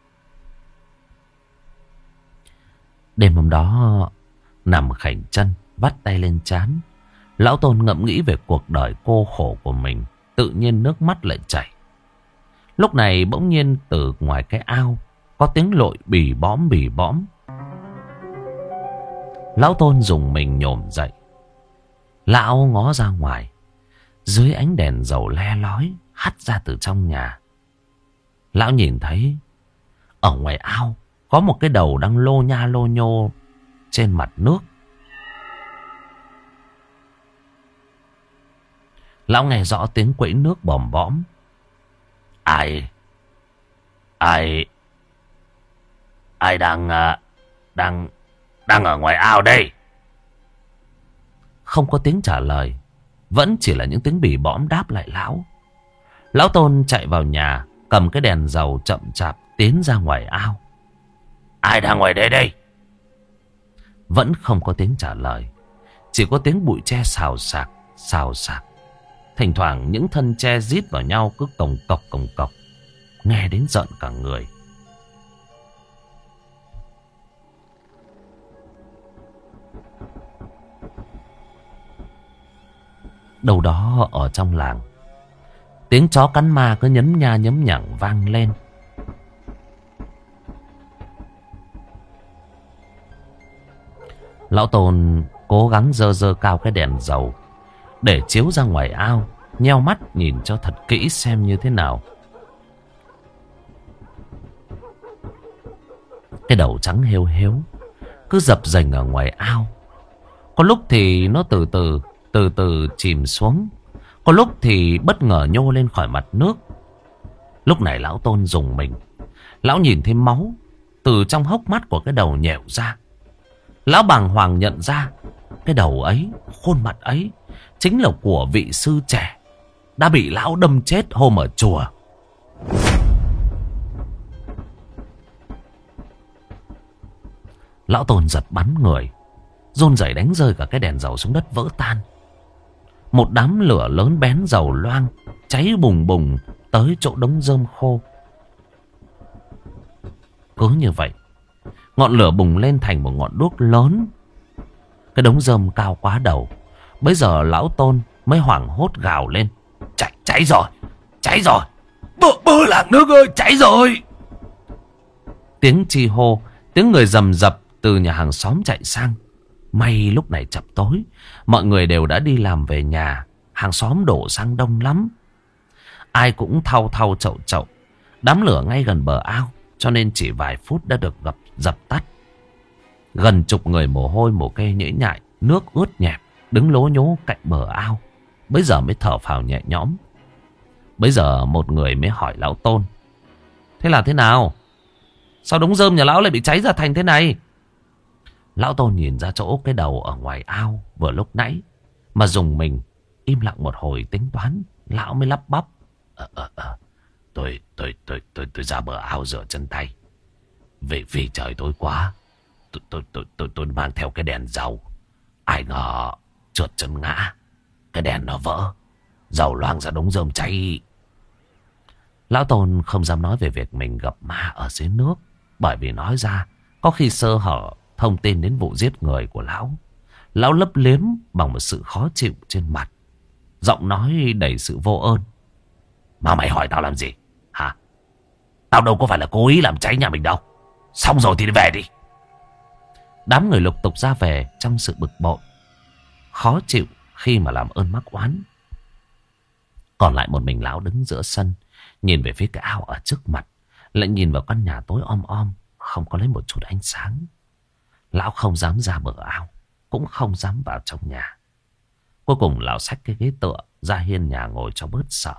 Đêm hôm đó nằm khảnh chân, vắt tay lên trán, lão Tôn ngẫm nghĩ về cuộc đời cô khổ của mình. Tự nhiên nước mắt lại chảy. Lúc này bỗng nhiên từ ngoài cái ao có tiếng lội bì bõm bì bõm. Lão Tôn dùng mình nhổm dậy. Lão ngó ra ngoài. Dưới ánh đèn dầu le lói hắt ra từ trong nhà, lão nhìn thấy ở ngoài ao có một cái đầu đang lô nha lô nhô trên mặt nước. Lão nghe rõ tiếng quẫy nước bòm bõm. Ai Ai Ai đang Đang Đang ở ngoài ao đây? Không có tiếng trả lời, vẫn chỉ là những tiếng bì bõm đáp lại lão. Lão Tôn chạy vào nhà, cầm cái đèn dầu chậm chạp tiến ra ngoài ao. Ai đang ngoài đây đây? Vẫn không có tiếng trả lời, chỉ có tiếng bụi tre xào xạc, xào xạc. Thỉnh thoảng những thân tre rít vào nhau cứ cồng cọc cồng cọc, nghe đến giận cả người. Đâu đó ở trong làng, tiếng chó cắn ma cứ nhấm nha nhấm nhẳng vang lên. Lão Tôn cố gắng giơ giơ cao cái đèn dầu để chiếu ra ngoài ao, nheo mắt nhìn cho thật kỹ xem như thế nào. Cái đầu trắng hêu hếu cứ dập dềnh ở ngoài ao. Có lúc thì nó từ từ từ từ chìm xuống, có lúc thì bất ngờ nhô lên khỏi mặt nước. Lúc này lão Tôn rùng mình. Lão nhìn thấy máu từ trong hốc mắt của cái đầu nhẻo ra. Lão bàng hoàng nhận ra cái đầu ấy, khuôn mặt ấy chính là của vị sư trẻ đã bị lão đâm chết hôm ở chùa. Lão Tôn giật bắn người, run rẩy đánh rơi cả cái đèn dầu xuống đất vỡ tan. Một đám lửa lớn bén dầu loang cháy bùng bùng tới chỗ đống rơm khô. Cứ như vậy, ngọn lửa bùng lên thành một ngọn đuốc lớn. Cái đống rơm cao quá đầu. Bây giờ lão Tôn mới hoảng hốt gào lên. Cháy, cháy rồi, cháy rồi. Bơ, bơ làng nước ơi, cháy rồi. Tiếng chi hô, tiếng người rầm rập từ nhà hàng xóm chạy sang. May lúc này chập tối, mọi người đều đã đi làm về nhà. Hàng xóm đổ sang đông lắm. Ai cũng thau thau chậu chậu. Đám lửa ngay gần bờ ao, cho nên chỉ vài phút đã được gặp dập tắt. Gần chục người mồ hôi mồ kê nhễ nhại, nước ướt nhẹp, đứng lố nhố cạnh bờ ao. Bây giờ mới thở phào nhẹ nhõm. Bây giờ một người mới hỏi lão Tôn. Thế là thế nào? Sao đống rơm nhà lão lại bị cháy ra thành thế này? Lão Tôn nhìn ra chỗ cái đầu ở ngoài ao vừa lúc nãy mà dùng mình, im lặng một hồi tính toán. Lão mới lắp bắp. Ờ, ờ, ờ. Tôi, tôi, tôi, tôi, tôi ra bờ ao rửa chân tay. Vì, vì trời tối quá, tôi, tôi, tôi, tôi, tôi mang theo cái đèn dầu. Ai ngờ trượt chân ngã, cái đèn nó vỡ, dầu loang ra đống rơm cháy. Lão Tôn không dám nói về việc mình gặp ma ở dưới nước, bởi vì nói ra có khi sơ hở thông tin đến vụ giết người của lão. Lão lấp liếm bằng một sự khó chịu trên mặt, giọng nói đầy sự vô ơn. Mà mày hỏi tao làm gì hả? Tao đâu có phải là cố ý làm cháy nhà mình đâu. Xong rồi thì đi về đi. Đám người lục tục ra về trong sự bực bội, khó chịu khi mà làm ơn mắc oán. Còn lại một mình lão đứng giữa sân, nhìn về phía cái ao ở trước mặt, lại nhìn vào căn nhà tối om om, không có lấy một chút ánh sáng. Lão không dám ra bờ ao, cũng không dám vào trong nhà. Cuối cùng lão xách cái ghế tựa ra hiên nhà ngồi cho bớt sợ.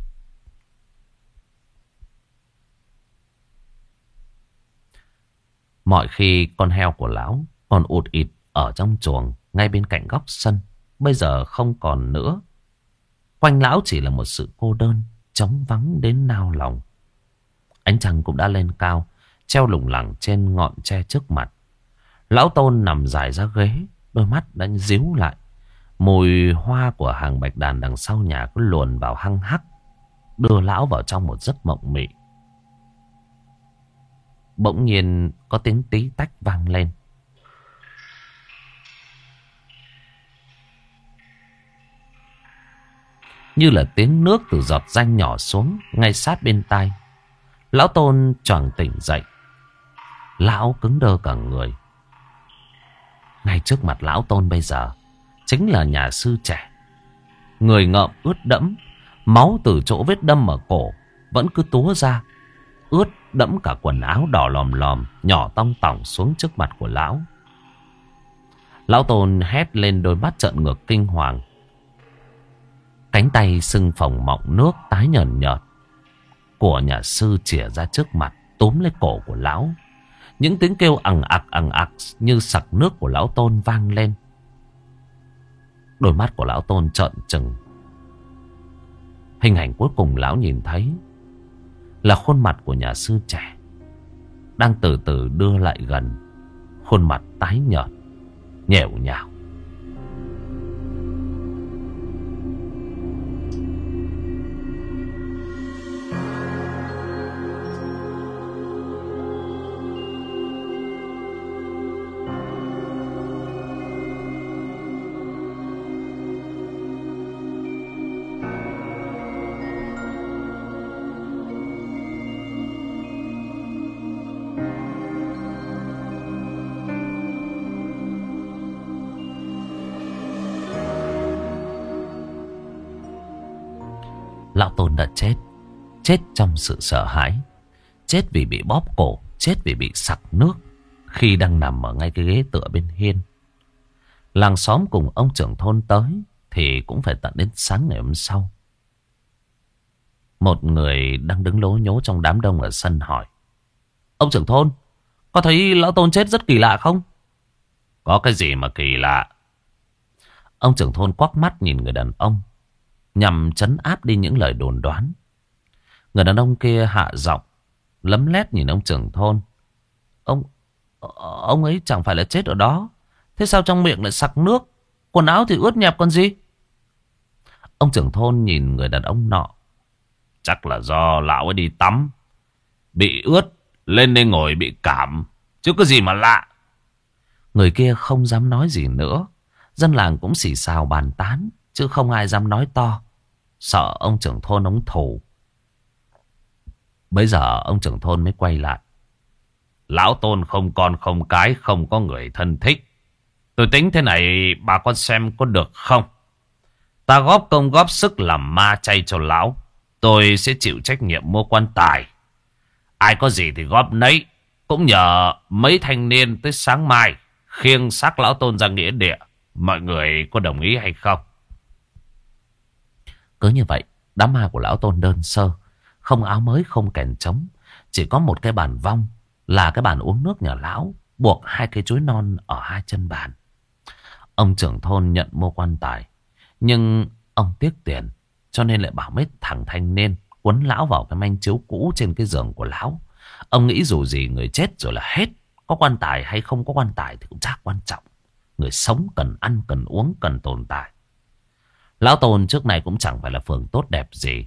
Mọi khi con heo của lão còn ụt ịt ở trong chuồng ngay bên cạnh góc sân, bây giờ không còn nữa. Quanh lão chỉ là một sự cô đơn, trống vắng đến nao lòng. Ánh trăng cũng đã lên cao, treo lủng lẳng trên ngọn tre trước mặt. Lão Tôn nằm dài ra ghế, đôi mắt đã díu lại. Mùi hoa của hàng bạch đàn đằng sau nhà cứ luồn vào hăng hắc, đưa lão vào trong một giấc mộng mị. Bỗng nhiên có tiếng tí tách vang lên. Như là tiếng nước từ giọt ranh nhỏ xuống ngay sát bên tai. Lão Tôn choàng tỉnh dậy. Lão cứng đơ cả người. Ngay trước mặt lão Tôn bây giờ chính là nhà sư trẻ. Người ngợm ướt đẫm, máu từ chỗ vết đâm ở cổ vẫn cứ túa ra, ướt đẫm cả quần áo đỏ lòm lòm, nhỏ tong tỏng xuống trước mặt của lão. Lão Tôn hét lên, đôi mắt trợn ngược kinh hoàng. Cánh tay sưng phồng mọng nước tái nhợt nhợt của nhà sư chìa ra trước mặt, túm lấy cổ của lão. Những tiếng kêu ằng ặc ằng ặc như sặc nước của lão Tôn vang lên. Đôi mắt của lão Tôn trợn trừng. Hình ảnh cuối cùng lão nhìn thấy là khuôn mặt của nhà sư trẻ đang từ từ đưa lại gần. Khuôn mặt tái nhợt, nhẽo nhào. Lão Tôn đã chết. Chết trong sự sợ hãi. Chết vì bị bóp cổ. Chết vì bị sặc nước khi đang nằm ở ngay cái ghế tựa bên hiên. Làng xóm cùng ông trưởng thôn tới thì cũng phải tận đến sáng ngày hôm sau. Một người đang đứng lố nhố trong đám đông ở sân hỏi: Ông trưởng thôn, có thấy lão Tôn chết rất kỳ lạ không? Có cái gì mà kỳ lạ? Ông trưởng thôn quắc mắt nhìn người đàn ông, nhằm trấn áp đi những lời đồn đoán. Người đàn ông kia hạ giọng, lấm lét nhìn ông trưởng thôn. Ông Ông ấy chẳng phải là chết ở đó. Thế sao trong miệng lại sặc nước, quần áo thì ướt nhẹp còn gì? Ông trưởng thôn nhìn người đàn ông nọ. Chắc là do lão ấy đi tắm, bị ướt, lên đây ngồi bị cảm, chứ có gì mà lạ. Người kia không dám nói gì nữa. Dân làng cũng xì xào bàn tán, chứ không ai dám nói to, sợ ông trưởng thôn ông thù. Bây giờ ông trưởng thôn mới quay lại. Lão Tôn không con không cái, không có người thân thích. Tôi tính thế này, bà con xem có được không? Ta góp công góp sức làm ma chay cho lão. Tôi sẽ chịu trách nhiệm mua quan tài. Ai có gì thì góp nấy. Cũng nhờ mấy thanh niên tới sáng mai khiêng xác lão Tôn ra nghĩa địa. Mọi người có đồng ý hay không? Cứ như vậy, đám ma của lão Tôn đơn sơ, không áo mới, không kèn trống, chỉ có một cái bàn vong, là cái bàn uống nước nhà lão, buộc hai cây chuối non ở hai chân bàn. Ông trưởng thôn nhận mua quan tài, nhưng ông tiếc tiền, cho nên lại bảo mấy thằng thanh niên quấn lão vào cái manh chiếu cũ trên cái giường của lão. Ông nghĩ dù gì người chết rồi là hết, có quan tài hay không có quan tài thì cũng chả quan trọng. Người sống cần ăn, cần uống, cần tồn tại. Lão Tôn trước này cũng chẳng phải là phường tốt đẹp gì,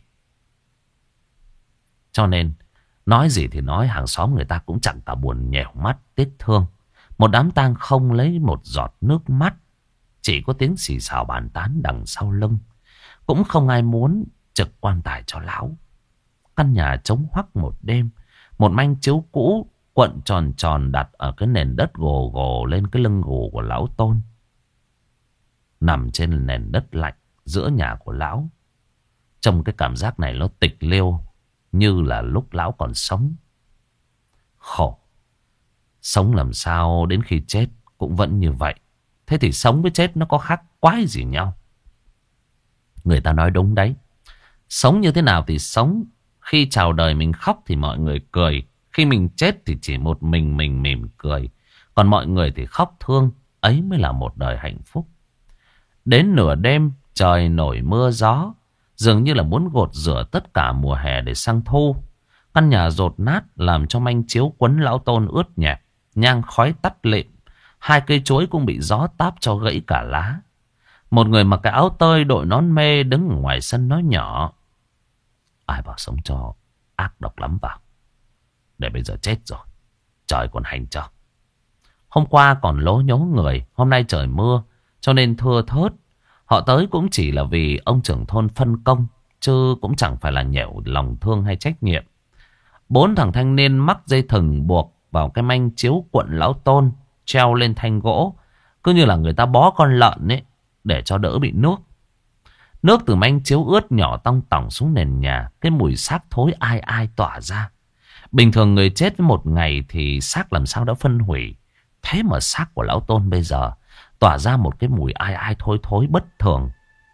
cho nên nói gì thì nói, hàng xóm người ta cũng chẳng cả buồn nhèo mắt tiếc thương. Một đám tang không lấy một giọt nước mắt, chỉ có tiếng xì xào bàn tán đằng sau lưng. Cũng không ai muốn trực quan tài cho lão. Căn nhà trống hoắc một đêm, một manh chiếu cũ cuộn tròn tròn đặt ở cái nền đất gồ gồ lên cái lưng gù của lão Tôn, nằm trên nền đất lạnh giữa nhà của lão. Trong cái cảm giác này nó tịch liêu như là lúc lão còn sống. Khổ. Sống làm sao đến khi chết cũng vẫn như vậy. Thế thì sống với chết nó có khác quái gì nhau? Người ta nói đúng đấy. Sống như thế nào thì sống. Khi chào đời mình khóc thì mọi người cười. Khi mình chết thì chỉ một mình mình mỉm cười. Còn mọi người thì khóc thương. Ấy mới là một đời hạnh phúc. Đến nửa đêm trời nổi mưa gió, dường như là muốn gột rửa tất cả mùa hè để sang thu. Căn nhà dột nát làm cho manh chiếu quấn lão Tôn ướt nhẹp. Nhang khói tắt lịm. Hai cây chuối cũng bị gió táp cho gãy cả lá. Một người mặc cái áo tơi đội nón mê đứng ở ngoài sân nói nhỏ. Ai bảo sống cho ác độc lắm vào. Để bây giờ chết rồi. Trời còn hành cho. Hôm qua còn lố nhố người. Hôm nay trời mưa. Cho nên thưa thớt. Họ tới cũng chỉ là vì ông trưởng thôn phân công. Chứ cũng chẳng phải là nhẹo lòng thương hay trách nhiệm. Bốn thằng thanh niên mắc dây thừng buộc vào cái manh chiếu cuộn lão Tôn. Treo lên thanh gỗ. Cứ như là người ta bó con lợn ấy. Để cho đỡ bị nước. Nước từ manh chiếu ướt nhỏ tong tỏng xuống nền nhà. Cái mùi xác thối ai ai tỏa ra. Bình thường người chết với một ngày thì xác làm sao đã phân hủy. Thế mà xác của lão Tôn bây giờ tỏa ra một cái mùi ai ai thối thối bất thường.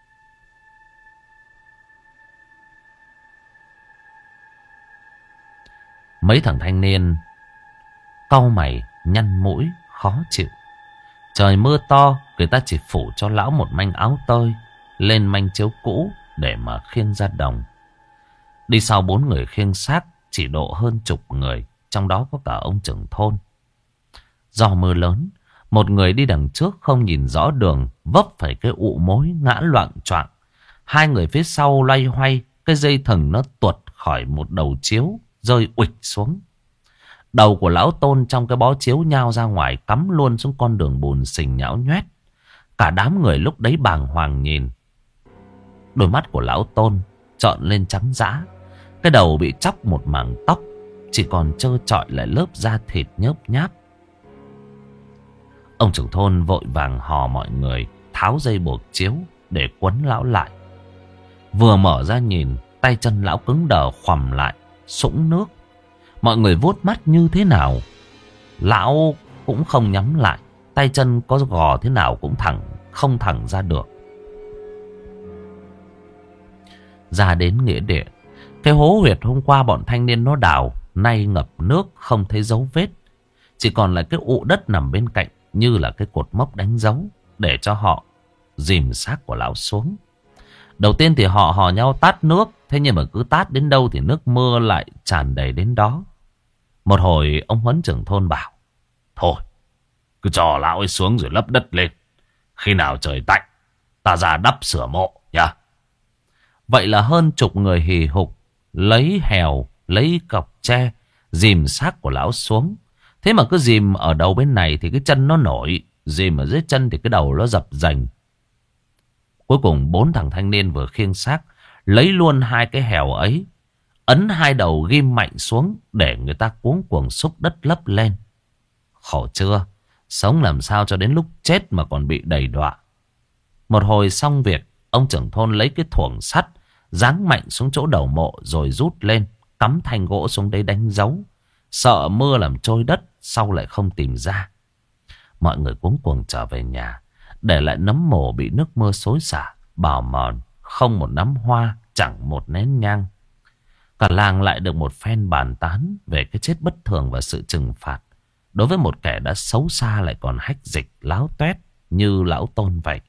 Mấy thằng thanh niên cau mày nhăn mũi khó chịu. Trời mưa to, người ta chỉ phủ cho lão một manh áo tơi lên manh chiếu cũ để mà khiêng ra đồng. Đi sau bốn người khiêng xác chỉ độ hơn chục người, trong đó có cả ông trưởng thôn. Do mưa lớn, một người đi đằng trước không nhìn rõ đường, vấp phải cái ụ mối ngã loạng choạng. Hai người phía sau loay hoay, cái dây thừng nó tuột khỏi một đầu chiếu, rơi uịch xuống. Đầu của lão Tôn trong cái bó chiếu nhao ra ngoài, cắm luôn xuống con đường bùn xình nhão nhoét. Cả đám người lúc đấy bàng hoàng nhìn. Đôi mắt của lão Tôn trợn lên trắng dã. Cái đầu bị chóc một mảng tóc, chỉ còn trơ trọi lại lớp da thịt nhớp nháp. Ông trưởng thôn vội vàng hò mọi người tháo dây buộc chiếu để quấn lão lại. Vừa mở ra nhìn, tay chân lão cứng đờ khoằm lại, sũng nước. Mọi người vuốt mắt như thế nào, lão cũng không nhắm lại. Tay chân có gò thế nào cũng thẳng, không thẳng ra được. Ra đến nghĩa địa, cái hố huyệt hôm qua bọn thanh niên nó đào nay ngập nước không thấy dấu vết. Chỉ còn là cái ụ đất nằm bên cạnh như là cái cột mốc đánh dấu để cho họ dìm xác của lão xuống. Đầu tiên thì họ hò nhau tát nước. Thế nhưng mà cứ tát đến đâu thì nước mưa lại tràn đầy đến đó. Một hồi ông Huấn trưởng thôn bảo: thôi cứ cho lão ấy xuống rồi lấp đất lên. Khi nào trời tạnh ta ra đắp sửa mộ nhá. Vậy là hơn chục người hì hục lấy hèo, lấy cọc tre dìm xác của lão xuống. Thế mà cứ dìm ở đầu bên này thì cái chân nó nổi, dìm ở dưới chân thì cái đầu nó dập dành. Cuối cùng bốn thằng thanh niên vừa khiêng xác lấy luôn hai cái hèo ấy, ấn hai đầu ghim mạnh xuống để người ta cuống cuồng xúc đất lấp lên. Khổ chưa, sống làm sao cho đến lúc chết mà còn bị đầy đọa. Một hồi xong việc, ông trưởng thôn lấy cái thuổng sắt giáng mạnh xuống chỗ đầu mộ rồi rút lên, cắm thanh gỗ xuống đấy đánh dấu. Sợ mưa làm trôi đất, sau lại không tìm ra. Mọi người cuống cuồng trở về nhà, để lại nấm mồ bị nước mưa xối xả, bào mòn, không một nắm hoa, chẳng một nén nhang. Cả làng lại được một phen bàn tán về cái chết bất thường và sự trừng phạt đối với một kẻ đã xấu xa lại còn hách dịch láo toét như lão Tôn vậy.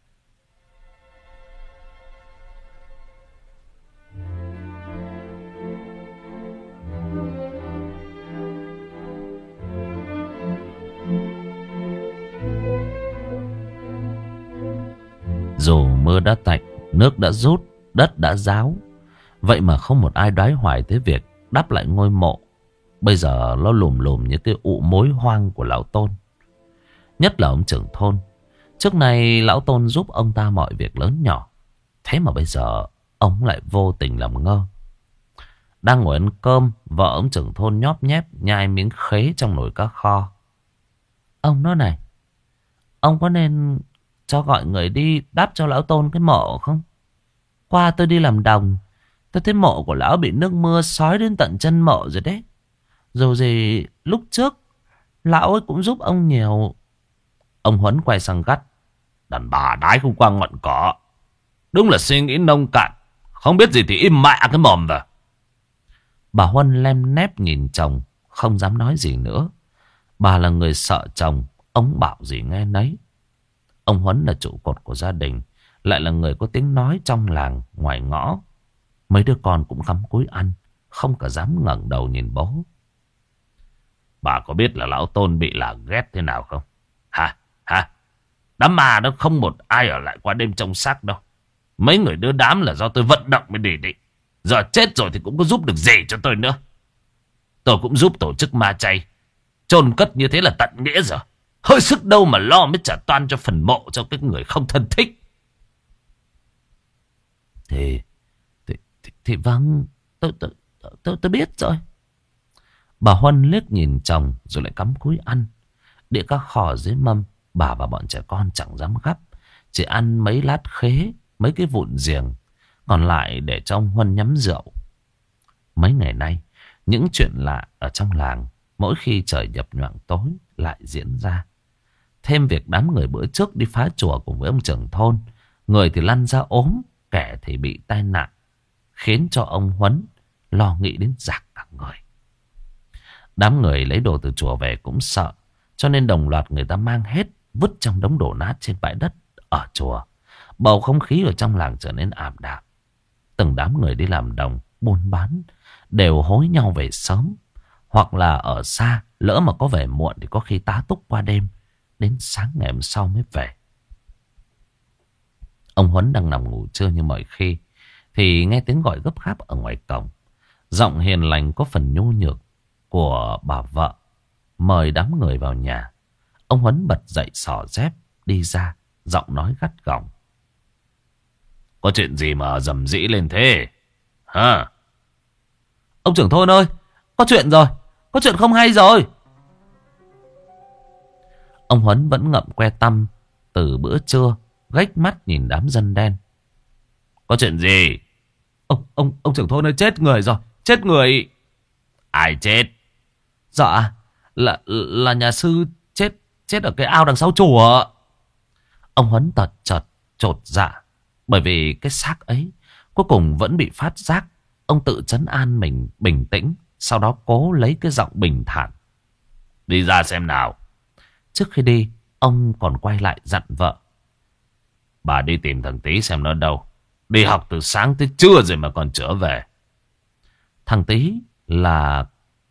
Dù mưa đã tạnh, nước đã rút, đất đã ráo, vậy mà không một ai đoái hoài tới việc đắp lại ngôi mộ. Bây giờ nó lùm lùm như cái ụ mối hoang của lão Tôn. Nhất là ông trưởng thôn. Trước này lão Tôn giúp ông ta mọi việc lớn nhỏ. Thế mà bây giờ ông lại vô tình làm ngơ. Đang ngồi ăn cơm, vợ ông trưởng thôn nhóp nhép nhai miếng khế trong nồi cá kho. Ông nói này, ông có nên cho gọi người đi đắp cho lão Tôn cái mộ không? Qua tôi đi làm đồng, tôi thấy mộ của lão bị nước mưa xói đến tận chân mộ rồi đấy. Dù gì lúc trước lão ấy cũng giúp ông nhiều. Ông Huấn quay sang gắt: đàn bà đái không qua ngọn cỏ, đúng là suy nghĩ nông cạn, không biết gì thì im mẹ cái mồm vào. Bà Huân lem nép nhìn chồng, không dám nói gì nữa. Bà là người sợ chồng, ông bảo gì nghe nấy. Ông Huấn là trụ cột của gia đình, lại là người có tiếng nói trong làng ngoài ngõ. Mấy đứa con cũng cắm cúi ăn, không cả dám ngẩng đầu nhìn bố. Bà có biết là lão Tôn bị là ghét thế nào không? Hả? Hả? Đám ma nó không một ai ở lại qua đêm trong xác đâu. Mấy người đưa đám là do tôi vận động mới để định. Giờ chết rồi thì cũng có giúp được gì cho tôi nữa. Tôi cũng giúp tổ chức ma chay. Chôn cất như thế là tận nghĩa rồi. Hơi sức đâu mà lo mới trả toan cho phần mộ cho cái người không thân thích. Thì Thì, thì, thì vâng, tôi, tôi, tôi, tôi biết rồi. Bà Huân liếc nhìn chồng rồi lại cắm cúi ăn. Đĩa cá kho dưới mâm, bà và bọn trẻ con chẳng dám gắp. Chỉ ăn mấy lát khế, mấy cái vụn giềng. Còn lại để cho ông Huân nhắm rượu. Mấy ngày nay, những chuyện lạ ở trong làng, mỗi khi trời nhập nhoạng tối lại diễn ra. Thêm việc đám người bữa trước đi phá chùa cùng với ông trưởng thôn. Người thì lăn ra ốm, kẻ thì bị tai nạn, khiến cho ông Huấn lo nghĩ đến rạc cả người. Đám người lấy đồ từ chùa về cũng sợ, cho nên đồng loạt người ta mang hết, vứt trong đống đổ nát trên bãi đất ở chùa. Bầu không khí ở trong làng trở nên ảm đạm. Từng đám người đi làm đồng, buôn bán đều hối nhau về sớm, hoặc là ở xa, lỡ mà có về muộn thì có khi tá túc qua đêm, đến sáng ngày hôm sau mới về. Ông Huấn đang nằm ngủ trưa như mọi khi, thì nghe tiếng gọi gấp gáp ở ngoài cổng. Giọng hiền lành có phần nhu nhược của bà vợ mời đám người vào nhà. Ông Huấn bật dậy xỏ dép đi ra, giọng nói gắt gỏng. Có chuyện gì mà rầm rĩ lên thế hả? Ông trưởng thôn ơi, có chuyện rồi, có chuyện không hay rồi. Ông Huấn vẫn ngậm que tăm từ bữa trưa, gách mắt nhìn đám dân đen. Có chuyện gì? Ông ông ông trưởng thôn ơi, chết người rồi, chết người. Ai chết? Dạ là là nhà sư chết chết ở cái ao đằng sau chùa. Ông Huấn tật chợt chột dạ, bởi vì cái xác ấy cuối cùng vẫn bị phát giác. Ông tự trấn an mình bình tĩnh, sau đó cố lấy cái giọng bình thản. Đi ra xem nào. Trước khi đi, ông còn quay lại dặn vợ. Bà đi tìm thằng Tý xem nó đâu. Đi học từ sáng tới trưa rồi mà còn trở về. Thằng Tý là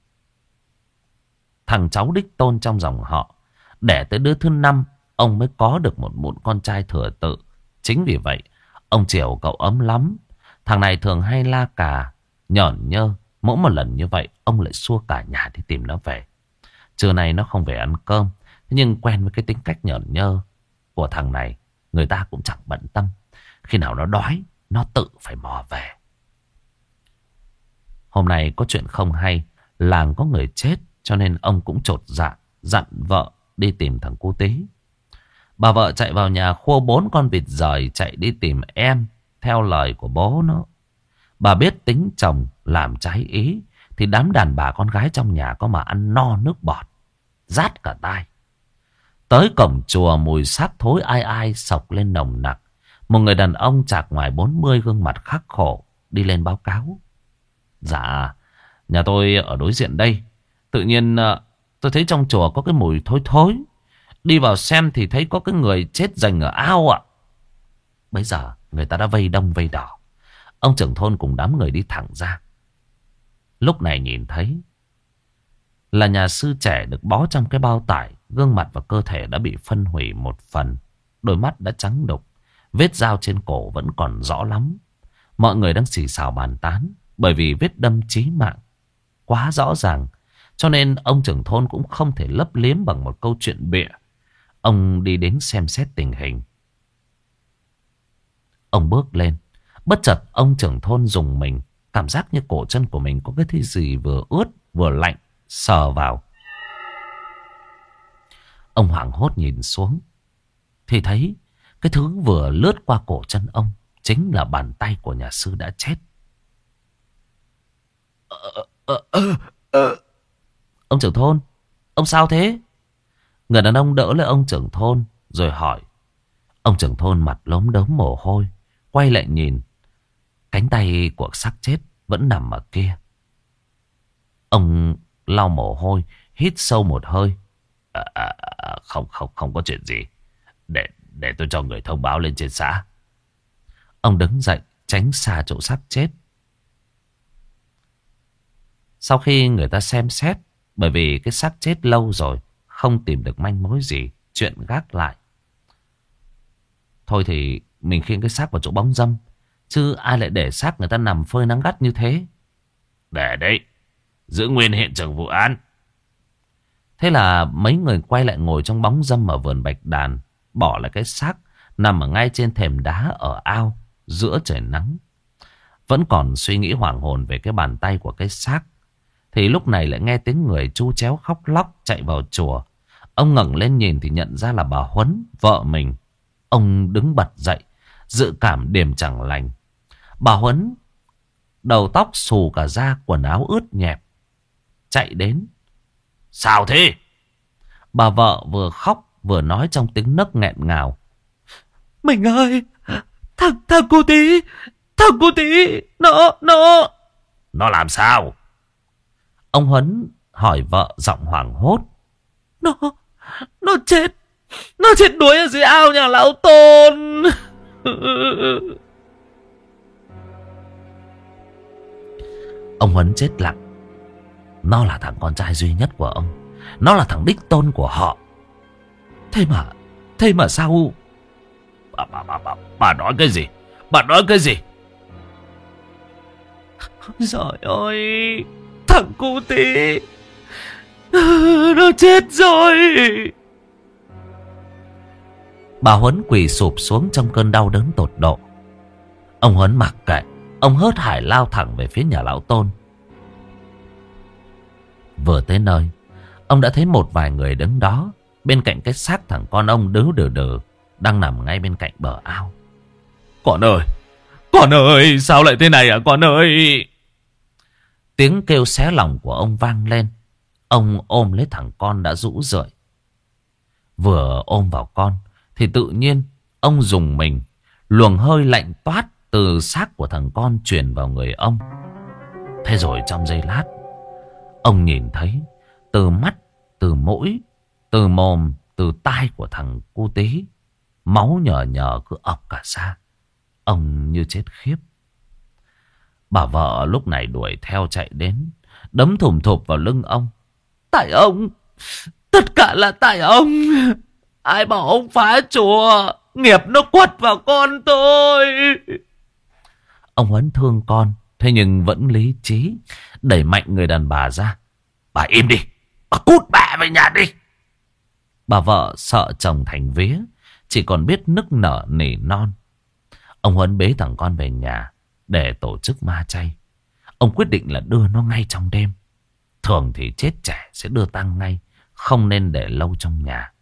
thằng cháu đích tôn trong dòng họ. Đẻ tới đứa thứ năm, ông mới có được một mụn con trai thừa tự. Chính vì vậy, ông chiều cậu ấm lắm. Thằng này thường hay la cà, nhởn nhơ. Mỗi một lần như vậy, ông lại xua cả nhà đi tìm nó về. Trưa nay nó không về ăn cơm. Nhưng quen với cái tính cách nhởn nhơ của thằng này, người ta cũng chẳng bận tâm. Khi nào nó đói, nó tự phải mò về. Hôm nay có chuyện không hay, làng có người chết, cho nên ông cũng chột dạ, dặn vợ đi tìm thằng cu Tý. Bà vợ chạy vào nhà khua bốn con vịt rời chạy đi tìm em, theo lời của bố nó. Bà biết tính chồng làm trái ý, thì đám đàn bà con gái trong nhà có mà ăn no nước bọt, rát cả tai. Tới cổng chùa, mùi xác thối ai ai sộc lên nồng nặc. Một người đàn ông chạc ngoài bốn mươi, gương mặt khắc khổ, đi lên báo cáo. Dạ, nhà tôi ở đối diện đây. Tự nhiên tôi thấy trong chùa có cái mùi thối thối. Đi vào xem thì thấy có cái người chết rành ở ao ạ. Bây giờ người ta đã vây đông vây đỏ. Ông trưởng thôn cùng đám người đi thẳng ra. Lúc này nhìn thấy là nhà sư trẻ được bó trong cái bao tải. Gương mặt và cơ thể đã bị phân hủy một phần. Đôi mắt đã trắng đục. Vết dao trên cổ vẫn còn rõ lắm. Mọi người đang xì xào bàn tán, bởi vì vết đâm chí mạng quá rõ ràng, cho nên ông trưởng thôn cũng không thể lấp liếm bằng một câu chuyện bịa. Ông đi đến xem xét tình hình. Ông bước lên. Bất chợt ông trưởng thôn rùng mình. Cảm giác như cổ chân của mình có cái thứ gì vừa ướt vừa lạnh sờ vào. Ông hoảng hốt nhìn xuống, thì thấy cái thứ vừa lướt qua cổ chân ông chính là bàn tay của nhà sư đã chết. Ờ, ờ, ờ, ờ. Ông trưởng thôn, ông sao thế? Người đàn ông đỡ lấy ông trưởng thôn rồi hỏi. Ông trưởng thôn mặt lốm đốm mồ hôi, quay lại nhìn. Cánh tay của xác chết vẫn nằm ở kia. Ông lau mồ hôi, hít sâu một hơi. À, à, à, không không không có chuyện gì. Để để tôi cho người thông báo lên trên xã. Ông đứng dậy tránh xa chỗ xác chết. Sau khi người ta xem xét, bởi vì cái xác chết lâu rồi, không tìm được manh mối gì, chuyện gác lại. Thôi thì mình khiêng cái xác vào chỗ bóng râm, chứ ai lại để xác người ta nằm phơi nắng gắt như thế. Để đấy, giữ nguyên hiện trường vụ án. Thế là mấy người quay lại ngồi trong bóng râm ở vườn bạch đàn, bỏ lại cái xác nằm ở ngay trên thềm đá ở ao giữa trời nắng. Vẫn còn suy nghĩ hoảng hồn về cái bàn tay của cái xác, thì lúc này lại nghe tiếng người chu chéo khóc lóc chạy vào chùa. Ông ngẩng lên nhìn thì nhận ra là bà Huấn, vợ mình. Ông đứng bật dậy, dự cảm điềm chẳng lành. Bà Huấn đầu tóc xù cả da, quần áo ướt nhẹp, chạy đến. Sao thế? Bà vợ vừa khóc vừa nói trong tiếng nấc nghẹn ngào. Mình ơi, thằng thằng cô tí, thằng cô tí, nó nó Nó làm sao? Ông Huấn hỏi vợ giọng hoảng hốt. Nó Nó chết, nó chết đuối ở dưới ao nhà lão Tôn. Ông Huấn chết lặng. Nó là thằng con trai duy nhất của ông, nó là thằng đích tôn của họ. Thế mà Thế mà sao? Bà, bà, bà, bà, bà nói cái gì? Bà nói cái gì? Trời ơi, thằng cu tí nó chết rồi. Bà Huấn quỳ sụp xuống trong cơn đau đớn tột độ. Ông Huấn mặc kệ, ông hớt hải lao thẳng về phía nhà lão Tôn. Vừa tới nơi, ông đã thấy một vài người đứng đó bên cạnh cái xác thằng con ông đứ đừ đừ đang nằm ngay bên cạnh bờ ao. Con ơi, con ơi, sao lại thế này à con ơi? Tiếng kêu xé lòng của ông vang lên. Ông ôm lấy thằng con đã rũ rượi. Vừa ôm vào con thì tự nhiên ông dùng mình, luồng hơi lạnh toát từ xác của thằng con truyền vào người ông. Thế rồi trong giây lát, ông nhìn thấy từ mắt, từ mũi, từ mồm, từ tai của thằng cu tí, máu nhờ nhờ cứ ọc cả ra. Ông như chết khiếp. Bà vợ lúc này đuổi theo chạy đến, đấm thùm thụp vào lưng ông. Tại ông, tất cả là tại ông. Ai bảo ông phá chùa, nghiệp nó quật vào con tôi. Ông Huấn thương con, thế nhưng vẫn lý trí, đẩy mạnh người đàn bà ra. Bà im đi, bà cút mẹ về nhà đi. Bà vợ sợ chồng thành vía, chỉ còn biết nức nở nỉ non. Ông Huấn bế thằng con về nhà để tổ chức ma chay. Ông quyết định là đưa nó ngay trong đêm. Thường thì chết trẻ sẽ đưa tang ngay, không nên để lâu trong nhà.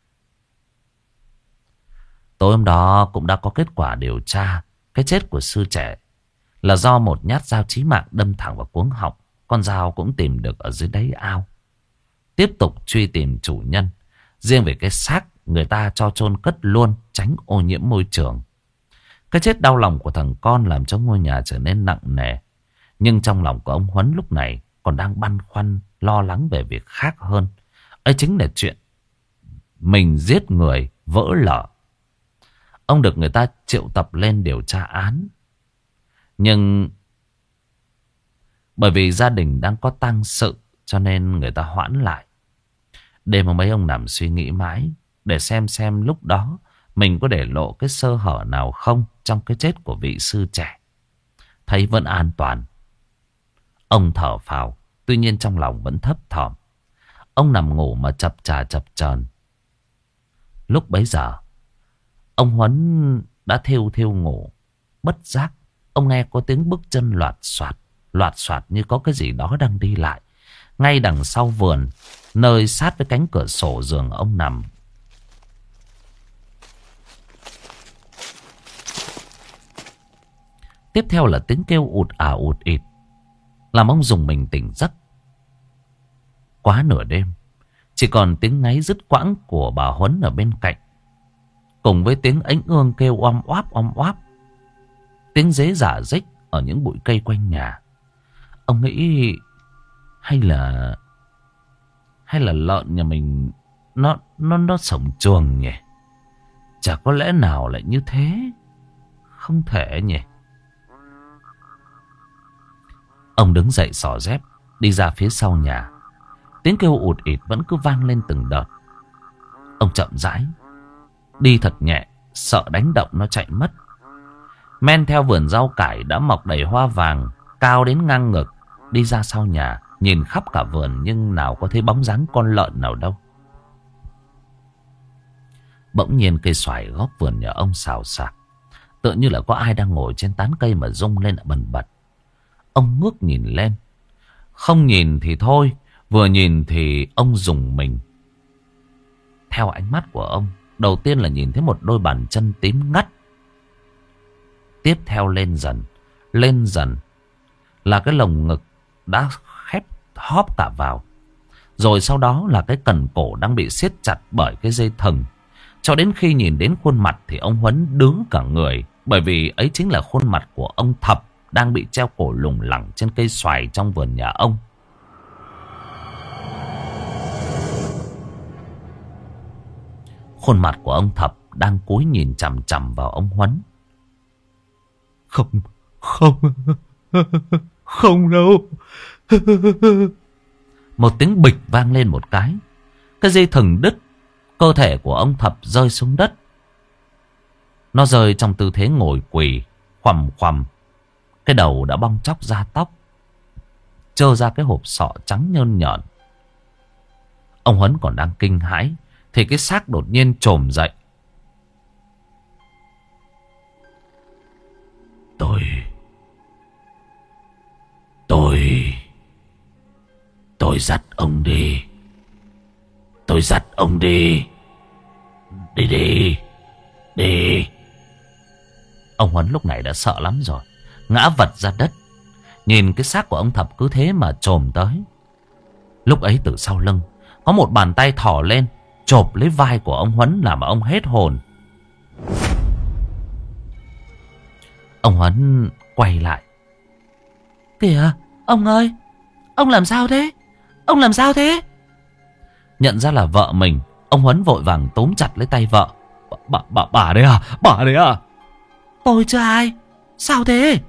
Tối hôm đó cũng đã có kết quả điều tra. Cái chết của sư trẻ là do một nhát dao chí mạng đâm thẳng vào cuống họng. Con dao cũng tìm được ở dưới đáy ao. Tiếp tục truy tìm chủ nhân. Riêng về cái xác, người ta cho chôn cất luôn, tránh ô nhiễm môi trường. Cái chết đau lòng của thằng con làm cho ngôi nhà trở nên nặng nề. Nhưng trong lòng của ông Huấn lúc này còn đang băn khoăn, lo lắng về việc khác hơn. Ấy chính là chuyện mình giết người vỡ lở. Ông được người ta triệu tập lên điều tra án. Nhưng bởi vì gia đình đang có tang sự cho nên người ta hoãn lại. Đêm hôm ấy ông nằm suy nghĩ mãi để xem xem lúc đó mình có để lộ cái sơ hở nào không trong cái chết của vị sư trẻ. Thấy vẫn an toàn, ông thở phào, tuy nhiên trong lòng vẫn thấp thỏm. Ông nằm ngủ mà chập chà chập chờn. Lúc bấy giờ, ông Huấn đã thiêu thiêu ngủ. Bất giác, ông nghe có tiếng bước chân loạt soạt, loạt soạt như có cái gì đó đang đi lại. Ngay đằng sau vườn, nơi sát với cánh cửa sổ giường ông nằm. Tiếp theo là tiếng kêu ụt ả ụt ịt, làm ông dùng mình tỉnh giấc. Quá nửa đêm, chỉ còn tiếng ngáy dứt quãng của bà Huấn ở bên cạnh, cùng với tiếng ánh ương kêu oăm oáp oăm oáp, tiếng dế rả rích ở những bụi cây quanh nhà. Ông nghĩ hay là hay là lợn nhà mình nó nó nó sống chuồng nhỉ? Chả có lẽ nào lại như thế? Không thể nhỉ? Ông đứng dậy xỏ dép, đi ra phía sau nhà. Tiếng kêu ụt ịt vẫn cứ vang lên từng đợt. Ông chậm rãi đi thật nhẹ, sợ đánh động nó chạy mất. Men theo vườn rau cải đã mọc đầy hoa vàng, cao đến ngang ngực, đi ra sau nhà, nhìn khắp cả vườn nhưng nào có thấy bóng dáng con lợn nào đâu. Bỗng nhiên cây xoài góc vườn nhà ông xào xạc, tựa như là có ai đang ngồi trên tán cây mà rung lên bần bật. Ông ngước nhìn lên. Không nhìn thì thôi, vừa nhìn thì ông rùng mình. Theo ánh mắt của ông, đầu tiên là nhìn thấy một đôi bàn chân tím ngắt. Tiếp theo lên dần, lên dần là cái lồng ngực đã khép hóp cả vào. Rồi sau đó là cái cần cổ đang bị siết chặt bởi cái dây thừng. Cho đến khi nhìn đến khuôn mặt thì ông Huấn đứng cả người. Bởi vì ấy chính là khuôn mặt của ông Thập đang bị treo cổ lủng lẳng trên cây xoài trong vườn nhà ông. Khuôn mặt của ông Thập đang cúi nhìn chằm chằm vào ông Huấn. Không, không, không đâu. Một tiếng bịch vang lên một cái. Cái dây thừng đứt. Cơ thể của ông Thập rơi xuống đất. Nó rơi trong tư thế ngồi quỳ, khoằm khoằm. Cái đầu đã bong tróc ra tóc, trơ ra cái hộp sọ trắng nhơn nhợn. Ông Huấn còn đang kinh hãi thì cái xác đột nhiên trồm dậy. Tôi Tôi Tôi dắt ông đi. Tôi dắt ông đi. Đi đi Đi. Ông Huấn lúc này đã sợ lắm rồi, ngã vật ra đất. Nhìn cái xác của ông Thập cứ thế mà chồm tới. Lúc ấy từ sau lưng có một bàn tay thò lên, chộp lấy vai của ông Huấn làm ông hết hồn. Ông Huấn quay lại. Kìa, ông ơi, ông làm sao thế? Ông làm sao thế? Nhận ra là vợ mình, ông Huấn vội vàng túm chặt lấy tay vợ. Bà, bà, bà đấy à? Bà đấy à? Tôi chứ ai? Sao thế?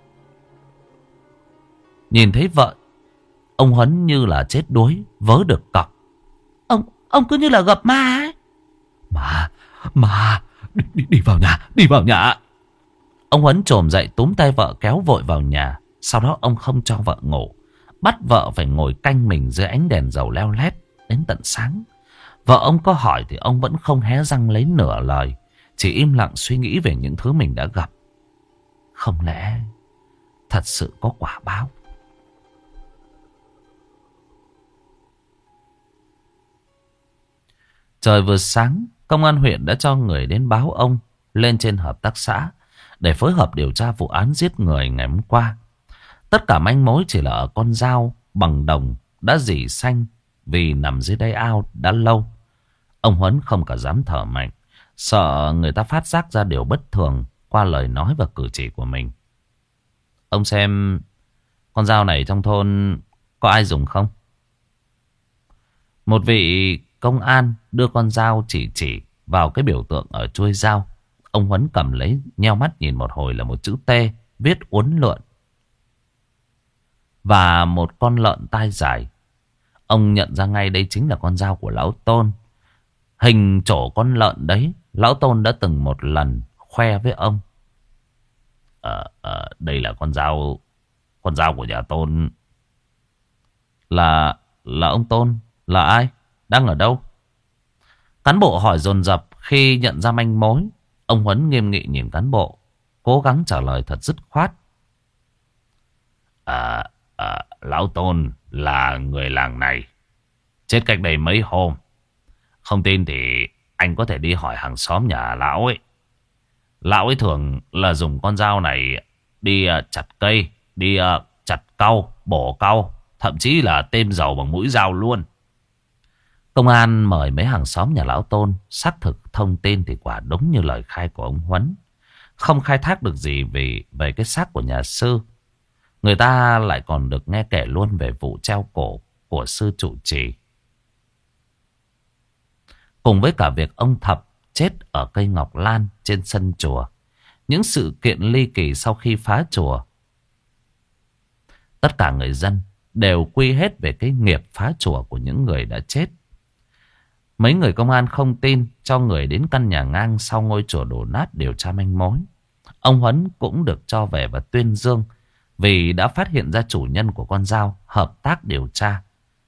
Nhìn thấy vợ, ông Huấn như là chết đuối, vớ được cọc. Ông, ông cứ như là gặp ma ấy. Mà, mà, đi, đi, đi vào nhà, đi vào nhà. Ông Huấn chồm dậy túm tay vợ kéo vội vào nhà. Sau đó ông không cho vợ ngủ, bắt vợ phải ngồi canh mình dưới ánh đèn dầu leo lét đến tận sáng. Vợ ông có hỏi thì ông vẫn không hé răng lấy nửa lời, chỉ im lặng suy nghĩ về những thứ mình đã gặp. Không lẽ thật sự có quả báo? Trời vừa sáng, công an huyện đã cho người đến báo ông lên trên hợp tác xã để phối hợp điều tra vụ án giết người ngày hôm qua. Tất cả manh mối chỉ là ở con dao bằng đồng đã rỉ xanh vì nằm dưới đáy ao đã lâu. Ông Huấn không cả dám thở mạnh, sợ người ta phát giác ra điều bất thường qua lời nói và cử chỉ của mình. Ông xem con dao này trong thôn có ai dùng không? Một vị công an đưa con dao chỉ chỉ vào cái biểu tượng ở chuôi dao. Ông Huấn cầm lấy, nheo mắt nhìn một hồi là một chữ T viết uốn lượn và một con lợn tai dài. Ông nhận ra ngay đây chính là con dao của lão Tôn. Hình trổ con lợn đấy, lão Tôn đã từng một lần khoe với ông. Ờ, à, đây là con dao, con dao của nhà Tôn. Là, là ông Tôn, là ai? Đang ở đâu? Cán bộ hỏi dồn dập khi nhận ra manh mối. Ông Huấn nghiêm nghị nhìn cán bộ, cố gắng trả lời thật dứt khoát. À, à, lão Tôn là người làng này, chết cách đây mấy hôm. Không tin thì anh có thể đi hỏi hàng xóm nhà lão ấy. Lão ấy thường là dùng con dao này đi uh, chặt cây, đi uh, chặt cau, bổ cau, thậm chí là têm dầu bằng mũi dao luôn. Công an mời mấy hàng xóm nhà lão Tôn xác thực thông tin thì quả đúng như lời khai của ông Huấn. Không khai thác được gì về, về cái xác của nhà sư. Người ta lại còn được nghe kể luôn về vụ treo cổ của sư trụ trì. Cùng với cả việc ông Thập chết ở cây ngọc lan trên sân chùa. Những sự kiện ly kỳ sau khi phá chùa. Tất cả người dân đều quy hết về cái nghiệp phá chùa của những người đã chết. Mấy người công an không tin, cho người đến căn nhà ngang sau ngôi chùa đổ nát điều tra manh mối. Ông Huấn cũng được cho về và tuyên dương vì đã phát hiện ra chủ nhân của con dao, hợp tác điều tra.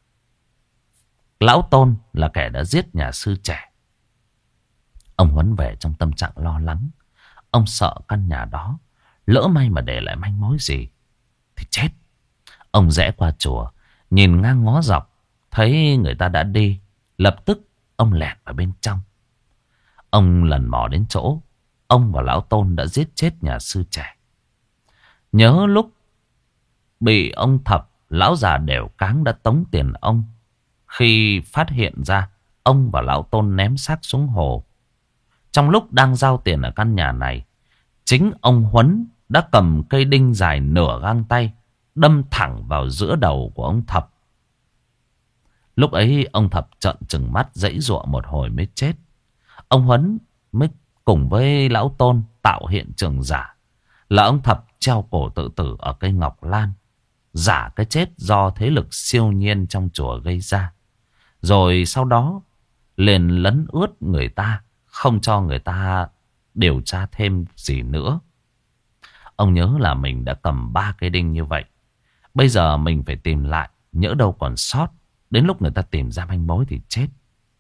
Lão Tôn là kẻ đã giết nhà sư trẻ. Ông Huấn về trong tâm trạng lo lắng. Ông sợ căn nhà đó lỡ may mà để lại manh mối gì thì chết. Ông rẽ qua chùa, nhìn ngang ngó dọc, thấy người ta đã đi. Lập tức ông lẻn vào bên trong. Ông lần mò đến chỗ ông và Lão Tôn đã giết chết nhà sư trẻ. Nhớ lúc bị ông Thập, lão già đều cáng đã tống tiền ông. Khi phát hiện ra, ông và Lão Tôn ném xác xuống hồ. Trong lúc đang giao tiền ở căn nhà này, chính ông Huấn đã cầm cây đinh dài nửa gang tay, đâm thẳng vào giữa đầu của ông Thập. Lúc ấy ông Thập trợn trừng mắt giãy giụa một hồi mới chết. Ông Huấn mới cùng với Lão Tôn tạo hiện trường giả là ông Thập treo cổ tự tử ở cây ngọc lan, giả cái chết do thế lực siêu nhiên trong chùa gây ra. Rồi sau đó liền lấn ướt người ta, không cho người ta điều tra thêm gì nữa. Ông nhớ là mình đã cầm ba cây đinh như vậy. Bây giờ mình phải tìm lại, nhỡ đâu còn sót. Đến lúc người ta tìm ra manh mối thì chết.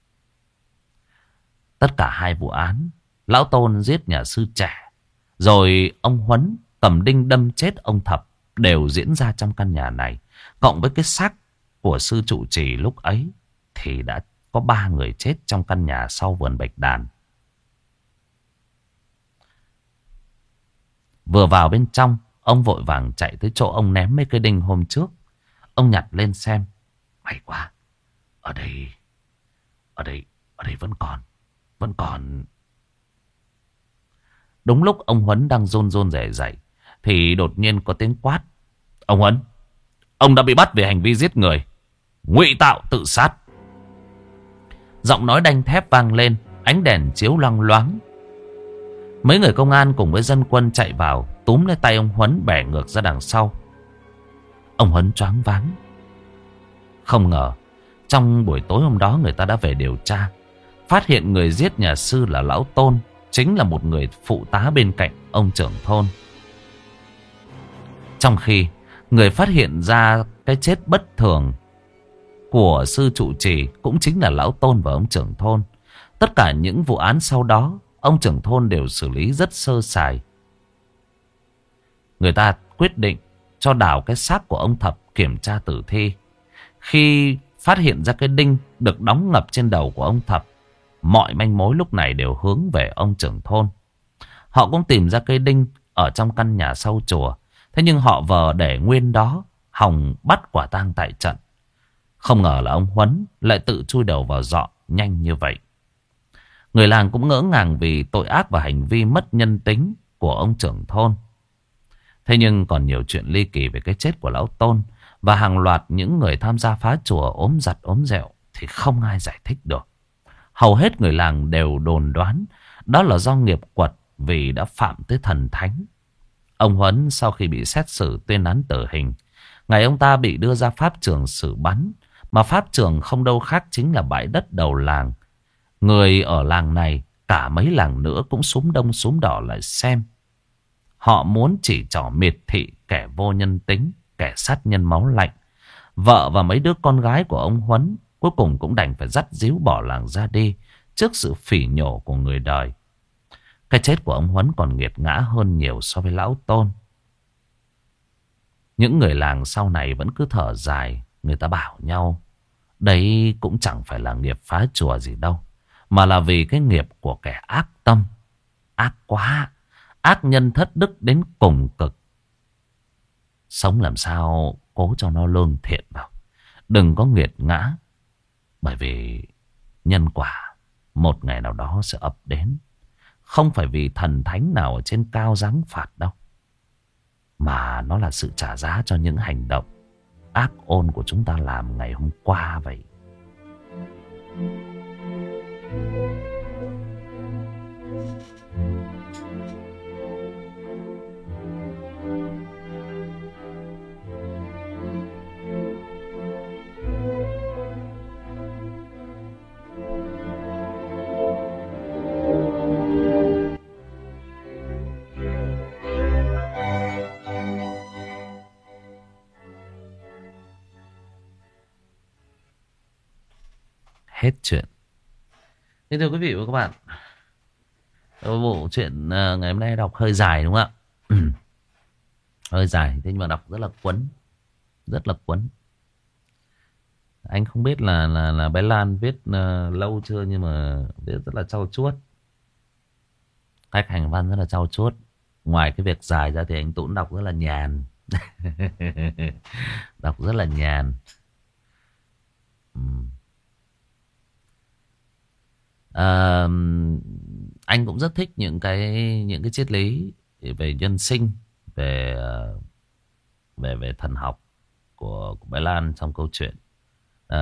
Tất cả hai vụ án, Lão Tôn giết nhà sư trẻ, rồi ông Huấn cầm đinh đâm chết ông Thập, đều diễn ra trong căn nhà này. Cộng với cái xác của sư trụ trì lúc ấy, thì đã có ba người chết trong căn nhà sau vườn bạch đàn. Vừa vào bên trong, ông vội vàng chạy tới chỗ ông ném mấy cây đinh hôm trước. Ông nhặt lên xem. May quá, ở đây, ở đây, ở đây vẫn còn, vẫn còn. Đúng lúc ông Huấn đang run run rẩy rẩy thì đột nhiên có tiếng quát. Ông Huấn, ông đã bị bắt về hành vi giết người, ngụy tạo tự sát. Giọng nói đanh thép vang lên, ánh đèn chiếu loang loáng. Mấy người công an cùng với dân quân chạy vào, túm lấy tay ông Huấn bẻ ngược ra đằng sau. Ông Huấn choáng váng. Không ngờ, trong buổi tối hôm đó người ta đã về điều tra, phát hiện người giết nhà sư là Lão Tôn, chính là một người phụ tá bên cạnh ông trưởng thôn. Trong khi người phát hiện ra cái chết bất thường của sư trụ trì cũng chính là Lão Tôn và ông trưởng thôn. Tất cả những vụ án sau đó, ông trưởng thôn đều xử lý rất sơ sài. Người ta quyết định cho đào cái xác của ông Thập kiểm tra tử thi. Khi phát hiện ra cái đinh được đóng ngập trên đầu của ông Thập, mọi manh mối lúc này đều hướng về ông trưởng thôn. Họ cũng tìm ra cây đinh ở trong căn nhà sau chùa. Thế nhưng họ vờ để nguyên đó, hòng bắt quả tang tại trận. Không ngờ là ông Huấn lại tự chui đầu vào giọ nhanh như vậy. Người làng cũng ngỡ ngàng vì tội ác và hành vi mất nhân tính của ông trưởng thôn. Thế nhưng còn nhiều chuyện ly kỳ về cái chết của Lão Tôn và hàng loạt những người tham gia phá chùa ốm giặt ốm dẹo thì không ai giải thích được. Hầu hết người làng đều đồn đoán đó là do nghiệp quật vì đã phạm tới thần thánh. Ông Huấn sau khi bị xét xử tuyên án tử hình, ngày ông ta bị đưa ra pháp trường xử bắn. Mà pháp trường không đâu khác chính là bãi đất đầu làng. Người ở làng này, cả mấy làng nữa cũng súm đông súm đỏ lại xem. Họ muốn chỉ trỏ miệt thị kẻ vô nhân tính, kẻ sát nhân máu lạnh. Vợ và mấy đứa con gái của ông Huấn cuối cùng cũng đành phải dắt díu bỏ làng ra đi trước sự phỉ nhổ của người đời. Cái chết của ông Huấn còn nghiệt ngã hơn nhiều so với Lão Tôn. Những người làng sau này vẫn cứ thở dài. Người ta bảo nhau, đấy cũng chẳng phải là nghiệp phá chùa gì đâu, mà là vì cái nghiệp của kẻ ác tâm. Ác quá, ác nhân thất đức đến cùng cực. Sống làm sao cố cho nó lương thiện vào, đừng có nghiệt ngã. Bởi vì nhân quả một ngày nào đó sẽ ập đến. Không phải vì thần thánh nào ở trên cao giáng phạt đâu, mà nó là sự trả giá cho những hành động ác ôn của chúng ta làm ngày hôm qua vậy. hết chuyện. Thế thưa quý vị và các bạn, bộ chuyện ngày hôm nay đọc hơi dài đúng không ạ? Hơi dài, thế nhưng mà đọc rất là cuốn. Rất là cuốn. Anh không biết là là là bé Lan viết uh, lâu chưa, nhưng mà viết rất là trau chuốt. Cách hành văn rất là trau chuốt. Ngoài cái việc dài ra thì anh Tũng đọc rất là nhàn. Đọc rất là nhàn. uhm. à, Anh cũng rất thích những cái những cái triết lý về nhân sinh, về về về thần học của, của bé Lan trong câu chuyện. À,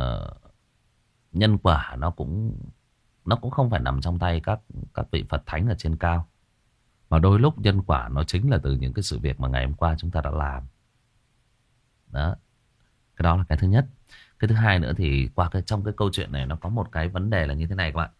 nhân quả nó cũng nó cũng không phải nằm trong tay các các vị Phật thánh ở trên cao, mà đôi lúc nhân quả nó chính là từ những cái sự việc mà ngày hôm qua chúng ta đã làm. Đó, cái đó là cái thứ nhất. Cái thứ hai nữa thì qua cái trong cái câu chuyện này nó có một cái vấn đề là như thế này các bạn.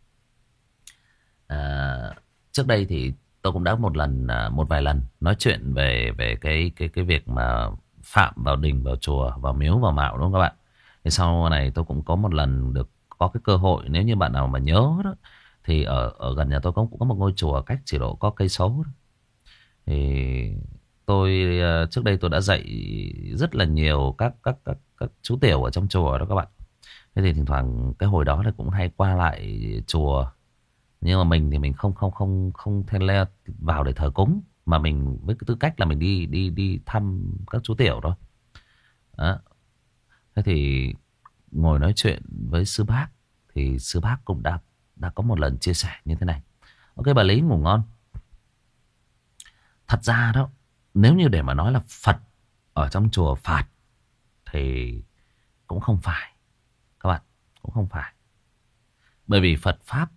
À, trước đây thì tôi cũng đã một lần một vài lần nói chuyện về về cái cái cái việc mà phạm vào đình, vào chùa, vào miếu, vào mạo, đúng không các bạn? Thì sau này tôi cũng có một lần được có cái cơ hội, nếu như bạn nào mà nhớ đó, thì ở ở gần nhà tôi cũng có một ngôi chùa cách chỉ độ có cây số đó. Thì tôi trước đây tôi đã dạy rất là nhiều các các các các chú tiểu ở trong chùa đó các bạn. Thế thì thỉnh thoảng cái hồi đó thì cũng hay qua lại chùa, nhưng mà mình thì mình không không không không theo le vào để thờ cúng, mà mình với cái tư cách là mình đi đi đi thăm các chú tiểu thôi. Đó. Thế thì ngồi nói chuyện với sư bác thì sư bác cũng đã đã có một lần chia sẻ như thế này. Ok bà Lý, ngủ ngon. Thật ra đó, nếu như để mà nói là Phật ở trong chùa phạt thì cũng không phải. Các bạn, cũng không phải. Bởi vì Phật Pháp,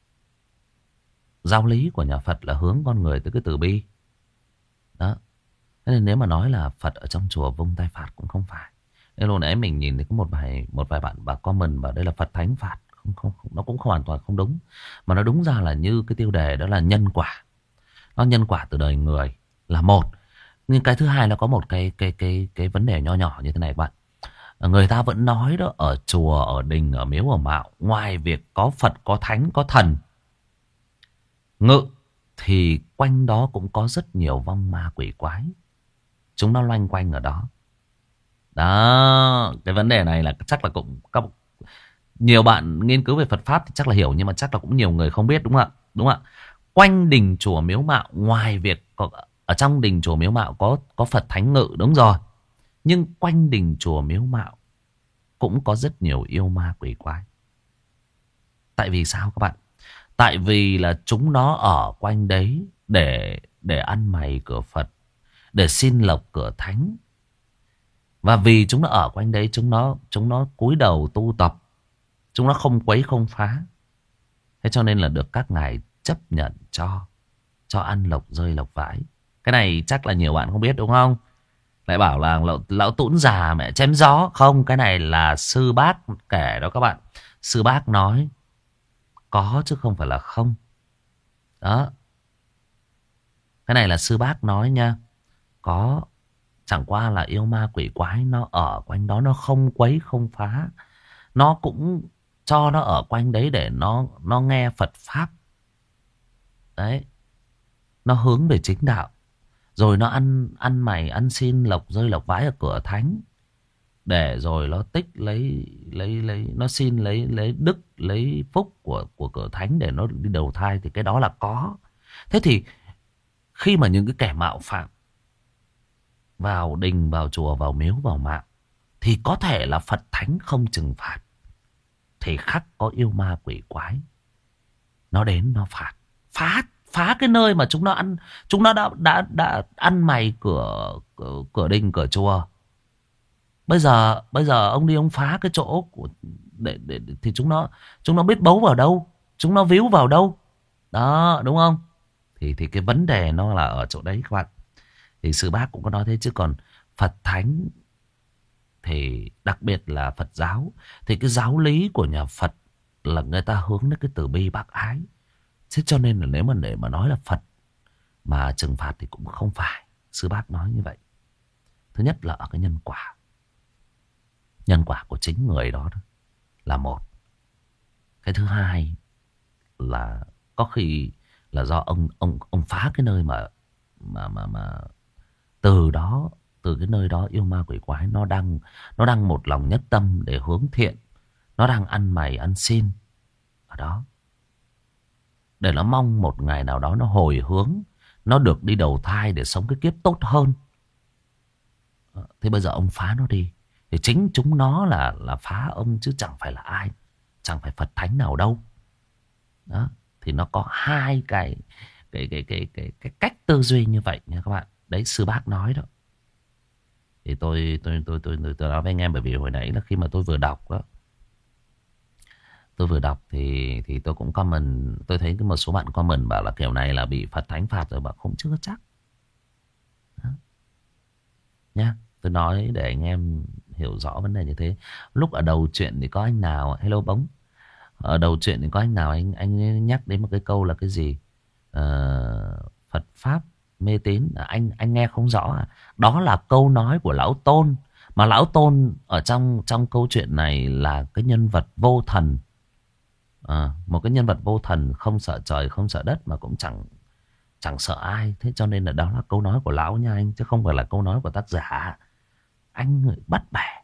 giáo lý của nhà Phật là hướng con người tới cái từ bi. Đó. Thế nên nếu mà nói là Phật ở trong chùa vung tay phạt cũng không phải. Nên lúc nãy mình nhìn thấy có một vài một vài bạn bà comment bảo đây là Phật thánh phạt, không, không không nó cũng không hoàn toàn không đúng, mà nó đúng ra là như cái tiêu đề đó là nhân quả. Nó nhân quả từ đời người là một, nhưng cái thứ hai là có một cái cái cái cái vấn đề nho nhỏ như thế này bạn. Người ta vẫn nói đó, ở chùa, ở đình, ở miếu, ở mạo, ngoài việc có Phật, có thánh, có thần ngự thì quanh đó cũng có rất nhiều vong ma quỷ quái. Chúng nó loanh quanh ở đó. Đó, cái vấn đề này là chắc là cũng các nhiều bạn nghiên cứu về Phật Pháp thì chắc là hiểu, nhưng mà chắc là cũng nhiều người không biết, đúng không ạ? Đúng không ạ? Quanh đình chùa miếu mạo, ngoài việc có, ở trong đình chùa miếu mạo có có Phật thánh ngự, đúng rồi, nhưng quanh đình chùa miếu mạo cũng có rất nhiều yêu ma quỷ quái. Tại vì sao các bạn? Tại vì là chúng nó ở quanh đấy để để ăn mày cửa Phật, để xin lộc cửa thánh. Và vì chúng nó ở quanh đấy, chúng nó chúng nó cúi đầu tu tập, chúng nó không quấy không phá. Thế cho nên là được các ngài chấp nhận cho cho ăn lộc rơi lộc vãi. Cái này chắc là nhiều bạn không biết, đúng không? Lại bảo là lão, lão Tũn già mẹ chém gió. Không, cái này là sư bác kể đó các bạn. Sư bác nói có chứ không phải là không. Đó. Cái này là sư bác nói nha. Có. Chẳng qua là yêu ma quỷ quái nó ở quanh đó, nó không quấy không phá. Nó cũng cho nó ở quanh đấy để nó nó nghe Phật Pháp. Đấy. Nó hướng về chính đạo. Rồi nó ăn ăn mày, ăn xin lộc rơi lộc vãi ở cửa thánh. Để rồi nó tích lấy lấy lấy nó xin lấy lấy đức, lấy phúc của của cửa thánh để nó đi đầu thai, thì cái đó là có. Thế thì khi mà những cái kẻ mạo phạm vào đình, vào chùa, vào miếu, vào mạo, thì có thể là Phật thánh không trừng phạt, thì khắc có yêu ma quỷ quái nó đến nó phạt, phá phá cái nơi mà chúng nó ăn, chúng nó đã đã đã ăn mày cửa cửa, cửa đình, cửa chùa. Bây giờ bây giờ ông đi ông phá cái chỗ của để, để, để thì chúng nó chúng nó biết bấu vào đâu, chúng nó víu vào đâu. Đó, đúng không? Thì thì cái vấn đề nó là ở chỗ đấy các bạn. Thì sư bác cũng có nói thế, chứ còn Phật thánh thì đặc biệt là Phật giáo, thì cái giáo lý của nhà Phật là người ta hướng đến cái từ bi bác ái. Thế cho nên là nếu mà để mà nói là Phật mà trừng phạt thì cũng không phải. Sư bác nói như vậy. Thứ nhất là ở cái nhân quả. Nhân quả của chính người đó, đó là một. Cái thứ hai là có khi là do ông ông ông phá cái nơi mà mà mà mà từ đó, từ cái nơi đó yêu ma quỷ quái nó đang nó đang một lòng nhất tâm để hướng thiện, nó đang ăn mày ăn xin ở đó, để nó mong một ngày nào đó nó hồi hướng, nó được đi đầu thai để sống cái kiếp tốt hơn. Thế bây giờ ông phá nó đi, thì chính chúng nó là là phá ông chứ chẳng phải là ai, chẳng phải Phật thánh nào đâu. Đó, thì nó có hai cái cái cái cái cái cái cách tư duy như vậy nha các bạn. Đấy, sư bác nói đó. Thì tôi tôi tôi tôi tôi, tôi nói với anh em, bởi vì hồi nãy là khi mà tôi vừa đọc đó, tôi vừa đọc thì thì tôi cũng comment, tôi thấy một số bạn comment bảo là kiểu này là bị Phật thánh phạt rồi, bảo không, chưa chắc. Đó. Nhá, tôi nói để anh em hiểu rõ vấn đề như thế. Lúc ở đầu chuyện thì có anh nào, hello bóng, ở đầu chuyện thì có anh nào anh anh nhắc đến một cái câu là cái gì, ờ, Phật pháp mê tín, anh anh nghe không rõ. Đó là câu nói của Lão Tôn, mà Lão Tôn ở trong trong câu chuyện này là cái nhân vật vô thần, à, một cái nhân vật vô thần, không sợ trời không sợ đất mà cũng chẳng chẳng sợ ai. Thế cho nên là đó là câu nói của Lão nha anh, chứ không phải là câu nói của tác giả. Anh người bắt bẻ.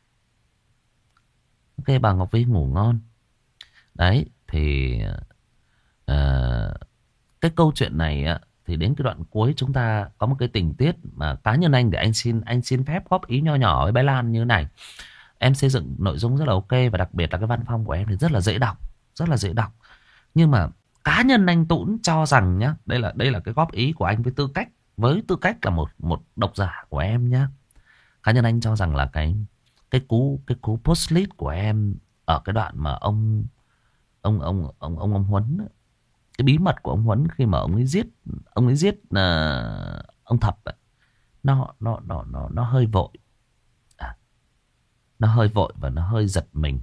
Ok, bà Ngọc Vi ngủ ngon. Đấy, thì uh, cái câu chuyện này á, thì đến cái đoạn cuối chúng ta có một cái tình tiết mà cá nhân anh, để anh xin anh xin phép góp ý nho nhỏ với bé Lan như thế này. Em xây dựng nội dung rất là ok, và đặc biệt là cái văn phong của em thì rất là dễ đọc, rất là dễ đọc. Nhưng mà cá nhân anh Tũng cho rằng nhá, đây là đây là cái góp ý của anh với tư cách với tư cách là một một độc giả của em nhá. Cá nhân anh cho rằng là cái cái cú cái cú post list của em ở cái đoạn mà ông ông ông ông ông ông Huấn, cái bí mật của ông Huấn khi mà ông ấy giết ông ấy giết uh, ông Thập ấy, nó nó nó nó nó hơi vội, à, nó hơi vội và nó hơi giật mình,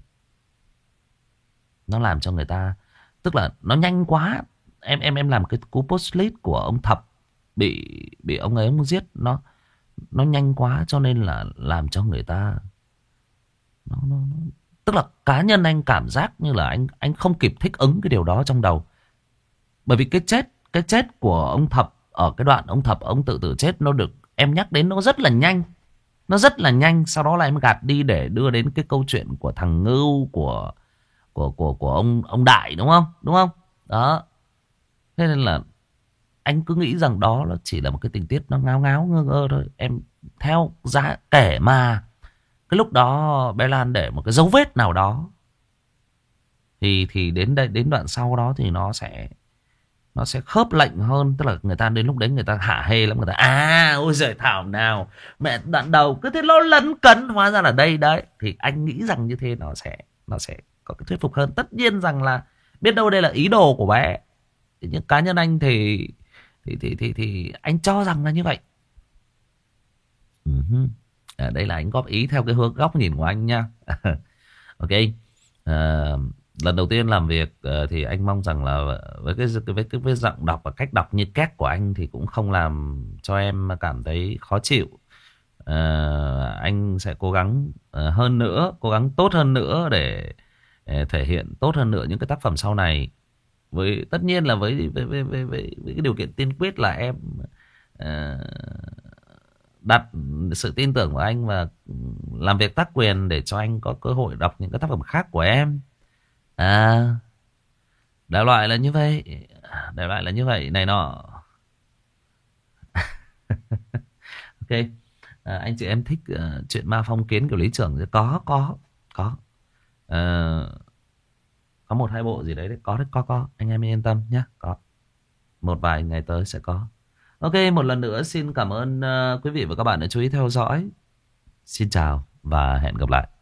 nó làm cho người ta, tức là nó nhanh quá. Em em em làm cái cú post list của ông Thập bị bị ông ấy ông giết, nó nó nhanh quá, cho nên là làm cho người ta nó, nó, nó tức là cá nhân anh cảm giác như là anh anh không kịp thích ứng cái điều đó trong đầu. Bởi vì cái chết cái chết của ông Thập ở cái đoạn ông Thập ông tự tử chết, nó được em nhắc đến nó rất là nhanh, nó rất là nhanh. Sau đó là em gạt đi để đưa đến cái câu chuyện của thằng Ngưu, của của của của ông ông Đại, đúng không, đúng không? Đó, thế nên là anh cứ nghĩ rằng đó là chỉ là một cái tình tiết nó ngáo ngáo ngơ ngơ thôi. Em theo giá kể mà cái lúc đó bé Lan để một cái dấu vết nào đó, thì thì đến đây đến đoạn sau đó thì nó sẽ nó sẽ khớp lệnh hơn. Tức là người ta đến lúc đấy người ta hả hê lắm, người ta à ôi giời thảo nào mẹ, đoạn đầu cứ thế nó lấn cấn, hóa ra là đây đấy. Thì anh nghĩ rằng như thế nó sẽ nó sẽ có cái thuyết phục hơn. Tất nhiên rằng là biết đâu đây là ý đồ của bé, nhưng cá nhân anh thì thì thì thì, thì anh cho rằng là như vậy. Uh-huh. À, đây là anh góp ý theo cái hướng góc nhìn của anh nha. Ok. À, lần đầu tiên làm việc uh, thì anh mong rằng là với cái với cái với giọng đọc và cách đọc như két của anh thì cũng không làm cho em cảm thấy khó chịu. Uh, anh sẽ cố gắng uh, hơn nữa, cố gắng tốt hơn nữa để, để thể hiện tốt hơn nữa những cái tác phẩm sau này. Với tất nhiên là với với với với, với, với cái điều kiện tiên quyết là em uh, đặt sự tin tưởng của anh và làm việc tác quyền để cho anh có cơ hội đọc những cái tác phẩm khác của em. À, đại loại là như vậy, đại loại là như vậy này nọ. Ok. À, anh chị em thích uh, chuyện ma phong kiến kiểu lý tưởng có có có uh, có một hai bộ gì đấy, đấy. có đấy có có anh em yên tâm nhé, có một vài ngày tới sẽ có. Ok, một lần nữa xin cảm ơn uh, quý vị và các bạn đã chú ý theo dõi. Xin chào và hẹn gặp lại.